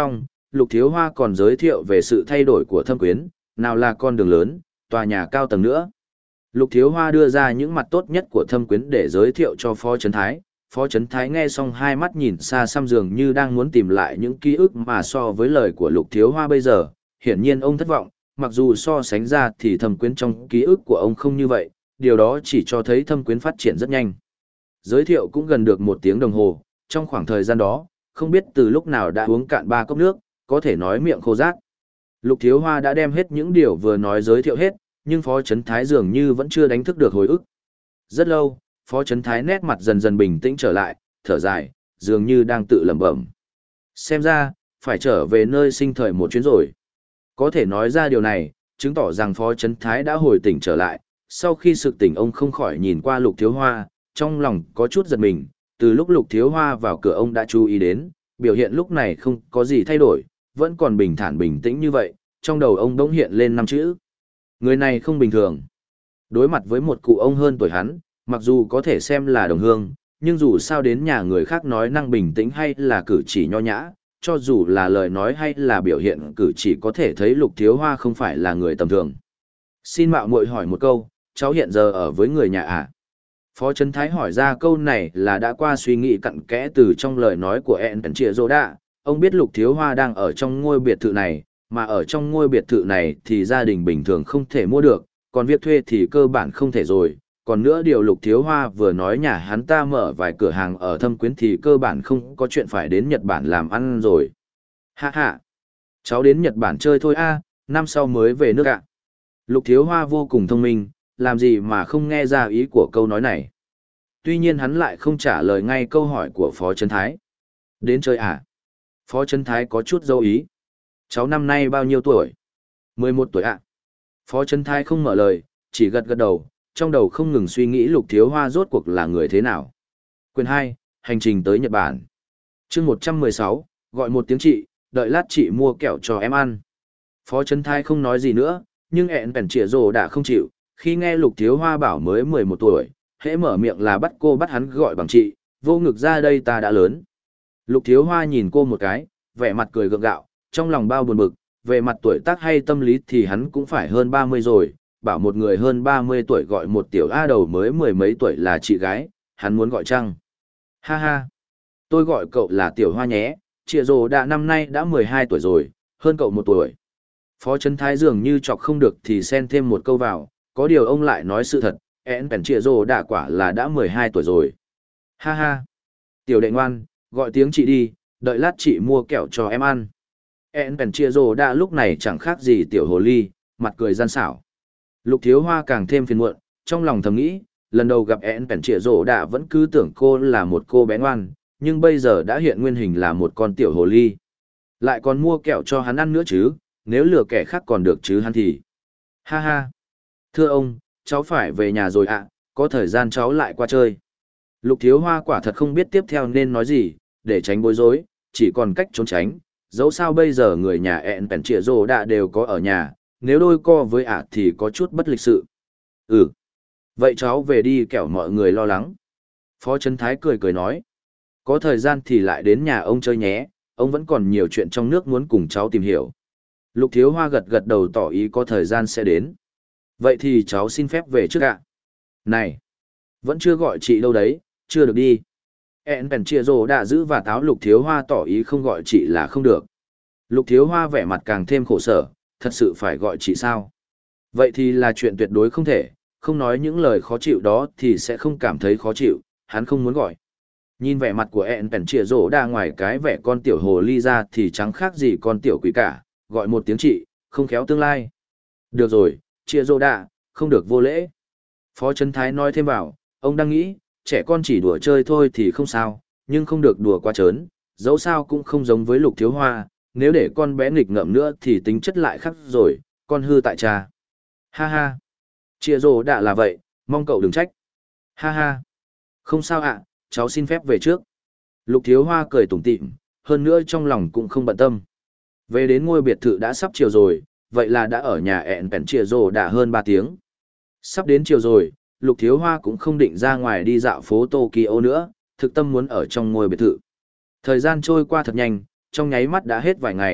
Lục Thiếu Hoa còn giới thiệu về sự thay đổi của Thâm Quyến, nào là con đường lớn, tòa nhà cao tầng nữa. Lục Thiếu Hoa đưa ra những mặt tốt nhất của Thâm Quyến để giới thiệu cho Phó Chấn Thái. Phó Chấn Thái nghe xong hai mắt nhìn xa xăm dường như đang muốn tìm lại những ký ức mà so với lời của Lục Thiếu Hoa bây giờ, hiển nhiên ông thất vọng, mặc dù so sánh ra thì Thâm Quyến trong ký ức của ông không như vậy, điều đó chỉ cho thấy Thâm Quyến phát triển rất nhanh. Giới thiệu cũng gần được một tiếng đồng hồ, trong khoảng thời gian đó, không biết từ lúc nào đã uống cạn ba cốc nước, có thể nói miệng khô rác. Lục Thiếu Hoa đã đem hết những điều vừa nói giới thiệu hết, nhưng Phó Chấn Thái dường như vẫn chưa đánh thức được hồi ức. Rất lâu, Phó Chấn Thái nét mặt dần dần bình tĩnh trở lại, thở dài, dường như đang tự lẩm bẩm. Xem ra, phải trở về nơi sinh thời một chuyến rồi. Có thể nói ra điều này, chứng tỏ rằng Phó Chấn Thái đã hồi tỉnh trở lại. Sau khi sực tỉnh ông không khỏi nhìn qua Lục Thiếu Hoa, trong lòng có chút giật mình. Từ lúc Lục Thiếu Hoa vào cửa ông đã chú ý đến, biểu hiện lúc này không có gì thay đổi, vẫn còn bình thản bình tĩnh như vậy. Trong đầu ông bỗng hiện lên năm chữ. Người này không bình thường. Đối mặt với một cụ ông hơn tuổi hắn, mặc dù có thể xem là đồng hương, nhưng dù sao đến nhà người khác nói năng bình tĩnh hay là cử chỉ nho nhã, cho dù là lời nói hay là biểu hiện cử chỉ có thể thấy Lục Thiếu Hoa không phải là người tầm thường. Xin mạo muội hỏi một câu, cháu hiện giờ ở với người nhà à? Phó Chấn Thái hỏi ra câu này là đã qua suy nghĩ cặn kẽ từ trong lời nói của En Tần Trịa Dô Đạ. Ông biết Lục Thiếu Hoa đang ở trong ngôi biệt thự này, mà ở trong ngôi biệt thự này thì gia đình bình thường không thể mua được, còn việc thuê thì cơ bản không thể rồi. Còn nữa điều Lục Thiếu Hoa vừa nói nhà hắn ta mở vài cửa hàng ở Thâm Quyến thì cơ bản không có chuyện phải đến Nhật Bản làm ăn rồi. Ha ha, cháu đến Nhật Bản chơi thôi a, năm sau mới về nước ạ. Lục Thiếu Hoa vô cùng thông minh, làm gì mà không nghe ra ý của câu nói này. Tuy nhiên hắn lại không trả lời ngay câu hỏi của Phó Chấn Thái. Đến chơi à? Phó Chấn Thái có chút dâu ý. Cháu năm nay bao nhiêu tuổi? mười một tuổi ạ. Phó Chấn Thái không mở lời, chỉ gật gật đầu, trong đầu không ngừng suy nghĩ Lục Thiếu Hoa rốt cuộc là người thế nào. Quyền hai, hành trình tới Nhật Bản. Chương một trăm mười sáu, gọi một tiếng chị, đợi lát chị mua kẹo cho em ăn. Phó Chấn Thái không nói gì nữa, nhưng ẹn bèn trịa rồ đã không chịu, khi nghe Lục Thiếu Hoa bảo mới mười một tuổi, hễ mở miệng là bắt cô bắt hắn gọi bằng chị, vô ngực ra đây ta đã lớn. Lục Thiếu Hoa nhìn cô một cái, vẻ mặt cười gượng gạo, trong lòng bao buồn bực, về mặt tuổi tác hay tâm lý thì hắn cũng phải hơn ba mươi rồi, bảo một người hơn ba mươi tuổi gọi một tiểu A đầu mới mười mấy tuổi là chị gái, hắn muốn gọi chăng? Ha ha, tôi gọi cậu là tiểu Hoa nhé, trịa rồ đã năm nay đã mười hai tuổi rồi, hơn cậu một tuổi. Phó Chấn Thái dường như chọc không được thì xen thêm một câu vào, có điều ông lại nói sự thật, ẹn bèn trịa rồ đã quả là đã mười hai tuổi rồi. Ha ha, tiểu đệ ngoan, gọi tiếng chị đi, đợi lát chị mua kẹo cho em ăn. En bèn chia rồ đã lúc này chẳng khác gì tiểu hồ ly, mặt cười gian xảo. Lục Thiếu Hoa càng thêm phiền muộn, trong lòng thầm nghĩ, lần đầu gặp En bèn chia rồ đã vẫn cứ tưởng cô là một cô bé ngoan, nhưng bây giờ đã hiện nguyên hình là một con tiểu hồ ly. Lại còn mua kẹo cho hắn ăn nữa chứ, nếu lừa kẻ khác còn được chứ hắn thì. Ha ha. Thưa ông, cháu phải về nhà rồi ạ, có thời gian cháu lại qua chơi. Lục Thiếu Hoa quả thật không biết tiếp theo nên nói gì, để tránh bối rối, chỉ còn cách trốn tránh. Dẫu sao bây giờ người nhà ẹn bèn trịa rồ đã đều có ở nhà, nếu đôi co với ả thì có chút bất lịch sự. Ừ. Vậy cháu về đi kẻo mọi người lo lắng. Phó Chấn Thái cười cười nói. Có thời gian thì lại đến nhà ông chơi nhé, ông vẫn còn nhiều chuyện trong nước muốn cùng cháu tìm hiểu. Lục Thiếu Hoa gật gật đầu tỏ ý có thời gian sẽ đến. Vậy thì cháu xin phép về trước ạ. Này, vẫn chưa gọi chị đâu đấy, chưa được đi. En bèn chia rồ đã giữ và táo Lục Thiếu Hoa tỏ ý không gọi chị là không được. Lục Thiếu Hoa vẻ mặt càng thêm khổ sở, thật sự phải gọi chị sao? Vậy thì là chuyện tuyệt đối không thể, không nói những lời khó chịu đó thì sẽ không cảm thấy khó chịu, hắn không muốn gọi. Nhìn vẻ mặt của En bèn chia rồ đã ngoài cái vẻ con tiểu hồ ly ra thì chẳng khác gì con tiểu quỷ cả, gọi một tiếng chị, không khéo tương lai. Được rồi, chia rồ đã, không được vô lễ. Phó Chấn Thái nói thêm vào, ông đang nghĩ, trẻ con chỉ đùa chơi thôi thì không sao, nhưng không được đùa quá trớn, dẫu sao cũng không giống với Lục Thiếu Hoa, nếu để con bé nghịch ngợm nữa thì tính chất lại khác rồi, con hư tại cha. Ha ha, chia rồ đã là vậy, mong cậu đừng trách. Ha ha, không sao ạ, cháu xin phép về trước. Lục Thiếu Hoa cười tủm tỉm, hơn nữa trong lòng cũng không bận tâm. Về đến ngôi biệt thự đã sắp chiều rồi, vậy là đã ở nhà ẹn bèn chia rồ đã hơn ba tiếng. Sắp đến chiều rồi, Lục Thiếu Hoa cũng không định ra ngoài đi dạo phố Tokyo nữa, thực tâm muốn ở trong ngôi biệt thự. Thời gian trôi qua thật nhanh, trong nháy mắt đã hết vài ngày,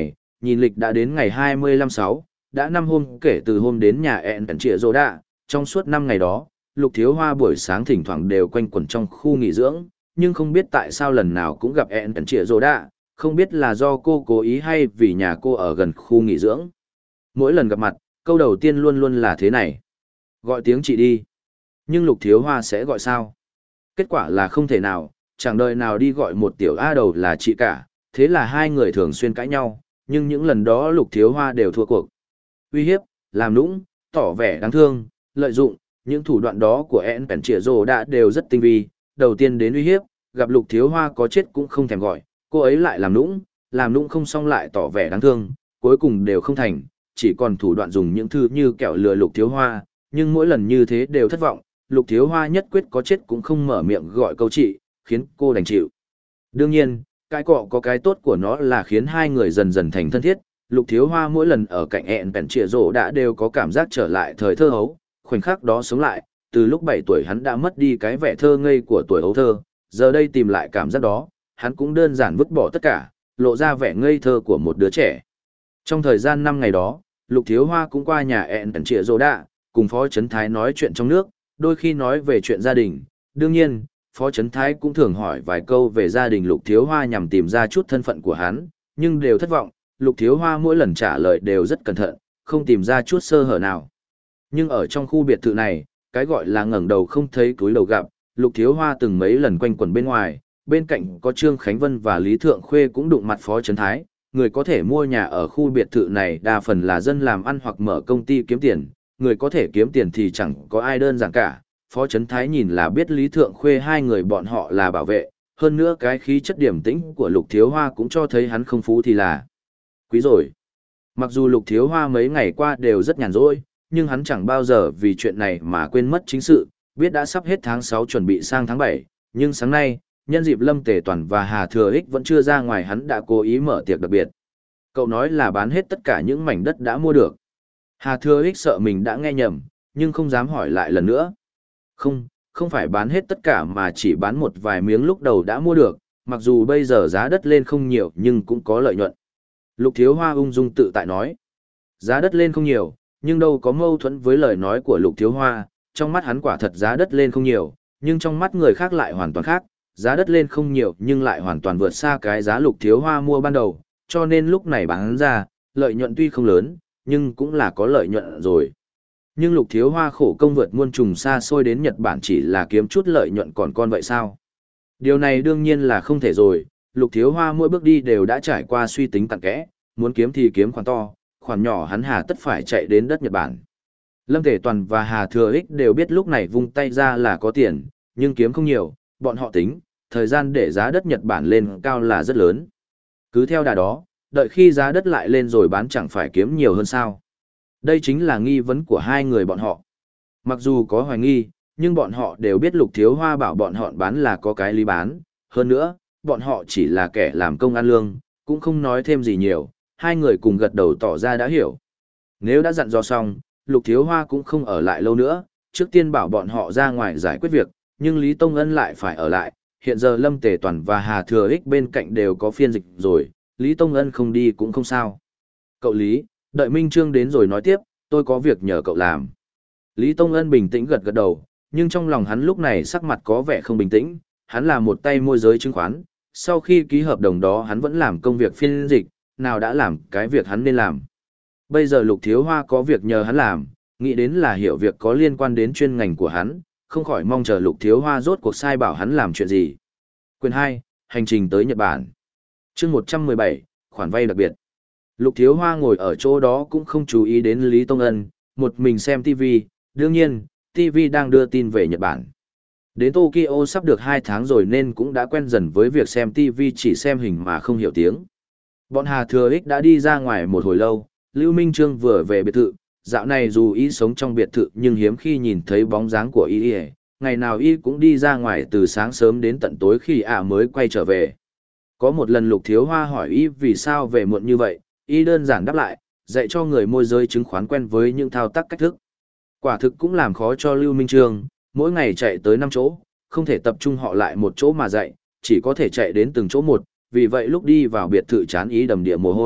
nhìn lịch đã đến ngày hai mươi lăm sáu, đã năm hôm kể từ hôm đến nhà ẹn tần trịa rô đạ, trong suốt năm ngày đó, Lục Thiếu Hoa buổi sáng thỉnh thoảng đều quanh quẩn trong khu nghỉ dưỡng, nhưng không biết tại sao lần nào cũng gặp ẹn tần trịa rô đạ, không biết là do cô cố ý hay vì nhà cô ở gần khu nghỉ dưỡng. Mỗi lần gặp mặt, câu đầu tiên luôn luôn là thế này: gọi tiếng chị đi. Nhưng Lục Thiếu Hoa sẽ gọi sao? Kết quả là không thể nào, chẳng đời nào đi gọi một tiểu A đầu là chị cả, thế là hai người thường xuyên cãi nhau, nhưng những lần đó Lục Thiếu Hoa đều thua cuộc. Uy hiếp, làm nũng, tỏ vẻ đáng thương, lợi dụng, những thủ đoạn đó của En Pèn Trịa Rồ đã đều rất tinh vi. Đầu tiên đến uy hiếp, gặp Lục Thiếu Hoa có chết cũng không thèm gọi, cô ấy lại làm nũng, làm nũng không xong lại tỏ vẻ đáng thương, cuối cùng đều không thành, chỉ còn thủ đoạn dùng những thứ như kẹo lừa Lục Thiếu Hoa, nhưng mỗi lần như thế đều thất vọng, Lục Thiếu Hoa nhất quyết có chết cũng không mở miệng gọi câu chị, khiến cô đành chịu. Đương nhiên, cái cọ có cái tốt của nó là khiến hai người dần dần thành thân thiết. Lục Thiếu Hoa mỗi lần ở cạnh ẹn bèn trịa rổ đã đều có cảm giác trở lại thời thơ hấu, khoảnh khắc đó sống lại, từ lúc bảy tuổi hắn đã mất đi cái vẻ thơ ngây của tuổi ấu thơ, giờ đây tìm lại cảm giác đó, hắn cũng đơn giản vứt bỏ tất cả, lộ ra vẻ ngây thơ của một đứa trẻ. Trong thời gian năm ngày đó, Lục Thiếu Hoa cũng qua nhà ẹn bèn trịa rổ đã, cùng Phó Chấn Thái nói chuyện trong nước, đôi khi nói về chuyện gia đình. Đương nhiên, Phó Chấn Thái cũng thường hỏi vài câu về gia đình Lục Thiếu Hoa nhằm tìm ra chút thân phận của hắn, nhưng đều thất vọng. Lục Thiếu Hoa mỗi lần trả lời đều rất cẩn thận, không tìm ra chút sơ hở nào. Nhưng ở trong khu biệt thự này, cái gọi là ngẩng đầu không thấy cúi đầu gặp, Lục Thiếu Hoa từng mấy lần quanh quẩn bên ngoài, bên cạnh có Trương Khánh Vân và Lý Thượng Khuê cũng đụng mặt Phó Chấn Thái. Người có thể mua nhà ở khu biệt thự này đa phần là dân làm ăn hoặc mở công ty kiếm tiền, người có thể kiếm tiền thì chẳng có ai đơn giản cả. Phó Chấn Thái nhìn là biết Lý Thượng Khuê hai người bọn họ là bảo vệ, hơn nữa cái khí chất điềm tĩnh của Lục Thiếu Hoa cũng cho thấy hắn không phú thì là quý rồi. Mặc dù Lục Thiếu Hoa mấy ngày qua đều rất nhàn rỗi, nhưng hắn chẳng bao giờ vì chuyện này mà quên mất chính sự, biết đã sắp hết tháng sáu chuẩn bị sang tháng bảy, nhưng sáng nay, nhân dịp Lâm Tề Toàn và Hà Thừa Ích vẫn chưa ra ngoài, hắn đã cố ý mở tiệc đặc biệt. Cậu nói là bán hết tất cả những mảnh đất đã mua được. Hà Thừa Ích sợ mình đã nghe nhầm, nhưng không dám hỏi lại lần nữa. Không, không phải bán hết tất cả mà chỉ bán một vài miếng lúc đầu đã mua được, mặc dù bây giờ giá đất lên không nhiều nhưng cũng có lợi nhuận. Lục Thiếu Hoa ung dung tự tại nói. Giá đất lên không nhiều, nhưng đâu có mâu thuẫn với lời nói của Lục Thiếu Hoa, trong mắt hắn quả thật giá đất lên không nhiều, nhưng trong mắt người khác lại hoàn toàn khác, giá đất lên không nhiều nhưng lại hoàn toàn vượt xa cái giá Lục Thiếu Hoa mua ban đầu, cho nên lúc này bán ra, lợi nhuận tuy không lớn, nhưng cũng là có lợi nhuận rồi. Nhưng Lục Thiếu Hoa khổ công vượt muôn trùng xa xôi đến Nhật Bản chỉ là kiếm chút lợi nhuận còn con vậy sao? Điều này đương nhiên là không thể rồi, Lục Thiếu Hoa mỗi bước đi đều đã trải qua suy tính cặn kẽ, muốn kiếm thì kiếm khoản to, khoản nhỏ hắn hà tất phải chạy đến đất Nhật Bản. Lâm Tề Toàn và Hà Thừa Ích đều biết lúc này vung tay ra là có tiền, nhưng kiếm không nhiều, bọn họ tính, thời gian để giá đất Nhật Bản lên cao là rất lớn. Cứ theo đà đó, đợi khi giá đất lại lên rồi bán chẳng phải kiếm nhiều hơn sao? Đây chính là nghi vấn của hai người bọn họ. Mặc dù có hoài nghi, nhưng bọn họ đều biết Lục Thiếu Hoa bảo bọn họ bán là có cái lý bán. Hơn nữa, bọn họ chỉ là kẻ làm công ăn lương, cũng không nói thêm gì nhiều. Hai người cùng gật đầu tỏ ra đã hiểu. Nếu đã dặn dò xong, Lục Thiếu Hoa cũng không ở lại lâu nữa. Trước tiên bảo bọn họ ra ngoài giải quyết việc, nhưng Lý Tông Ân lại phải ở lại. Hiện giờ Lâm Tề Toàn và Hà Thừa Ích bên cạnh đều có phiên dịch rồi, Lý Tông Ân không đi cũng không sao. Cậu Lý, đợi Minh Trương đến rồi nói tiếp, tôi có việc nhờ cậu làm. Lý Tông Ân bình tĩnh gật gật đầu, nhưng trong lòng hắn lúc này sắc mặt có vẻ không bình tĩnh, hắn là một tay môi giới chứng khoán, sau khi ký hợp đồng đó hắn vẫn làm công việc phiên dịch, nào đã làm cái việc hắn nên làm. Bây giờ Lục Thiếu Hoa có việc nhờ hắn làm, nghĩ đến là hiểu việc có liên quan đến chuyên ngành của hắn, không khỏi mong chờ Lục Thiếu Hoa rốt cuộc sai bảo hắn làm chuyện gì. Quyền hai, hành trình tới Nhật Bản. Chương một trăm mười bảy, khoản vay đặc biệt. Lục Thiếu Hoa ngồi ở chỗ đó cũng không chú ý đến Lý Tông Ân, một mình xem ti vi, đương nhiên, ti vi đang đưa tin về Nhật Bản. Đến Tokyo sắp được hai tháng rồi nên cũng đã quen dần với việc xem ti vi chỉ xem hình mà không hiểu tiếng. Bọn Hà Thừa Ích đã đi ra ngoài một hồi lâu, Lưu Minh Trương vừa về biệt thự, dạo này dù y sống trong biệt thự nhưng hiếm khi nhìn thấy bóng dáng của y, ngày nào y cũng đi ra ngoài từ sáng sớm đến tận tối khi ả mới quay trở về. Có một lần Lục Thiếu Hoa hỏi y vì sao về muộn như vậy, y đơn giản đáp lại, dạy cho người môi giới chứng khoán quen với những thao tác cách thức. Quả thực cũng làm khó cho Lưu Minh Trương, mỗi ngày chạy tới năm chỗ, không thể tập trung họ lại một chỗ mà dạy, chỉ có thể chạy đến từng chỗ một, vì vậy lúc đi vào biệt thự chán ý đầm địa mồ hôi,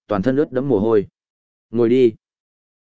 toàn thân ướt đẫm mồ hôi. Ngồi đi.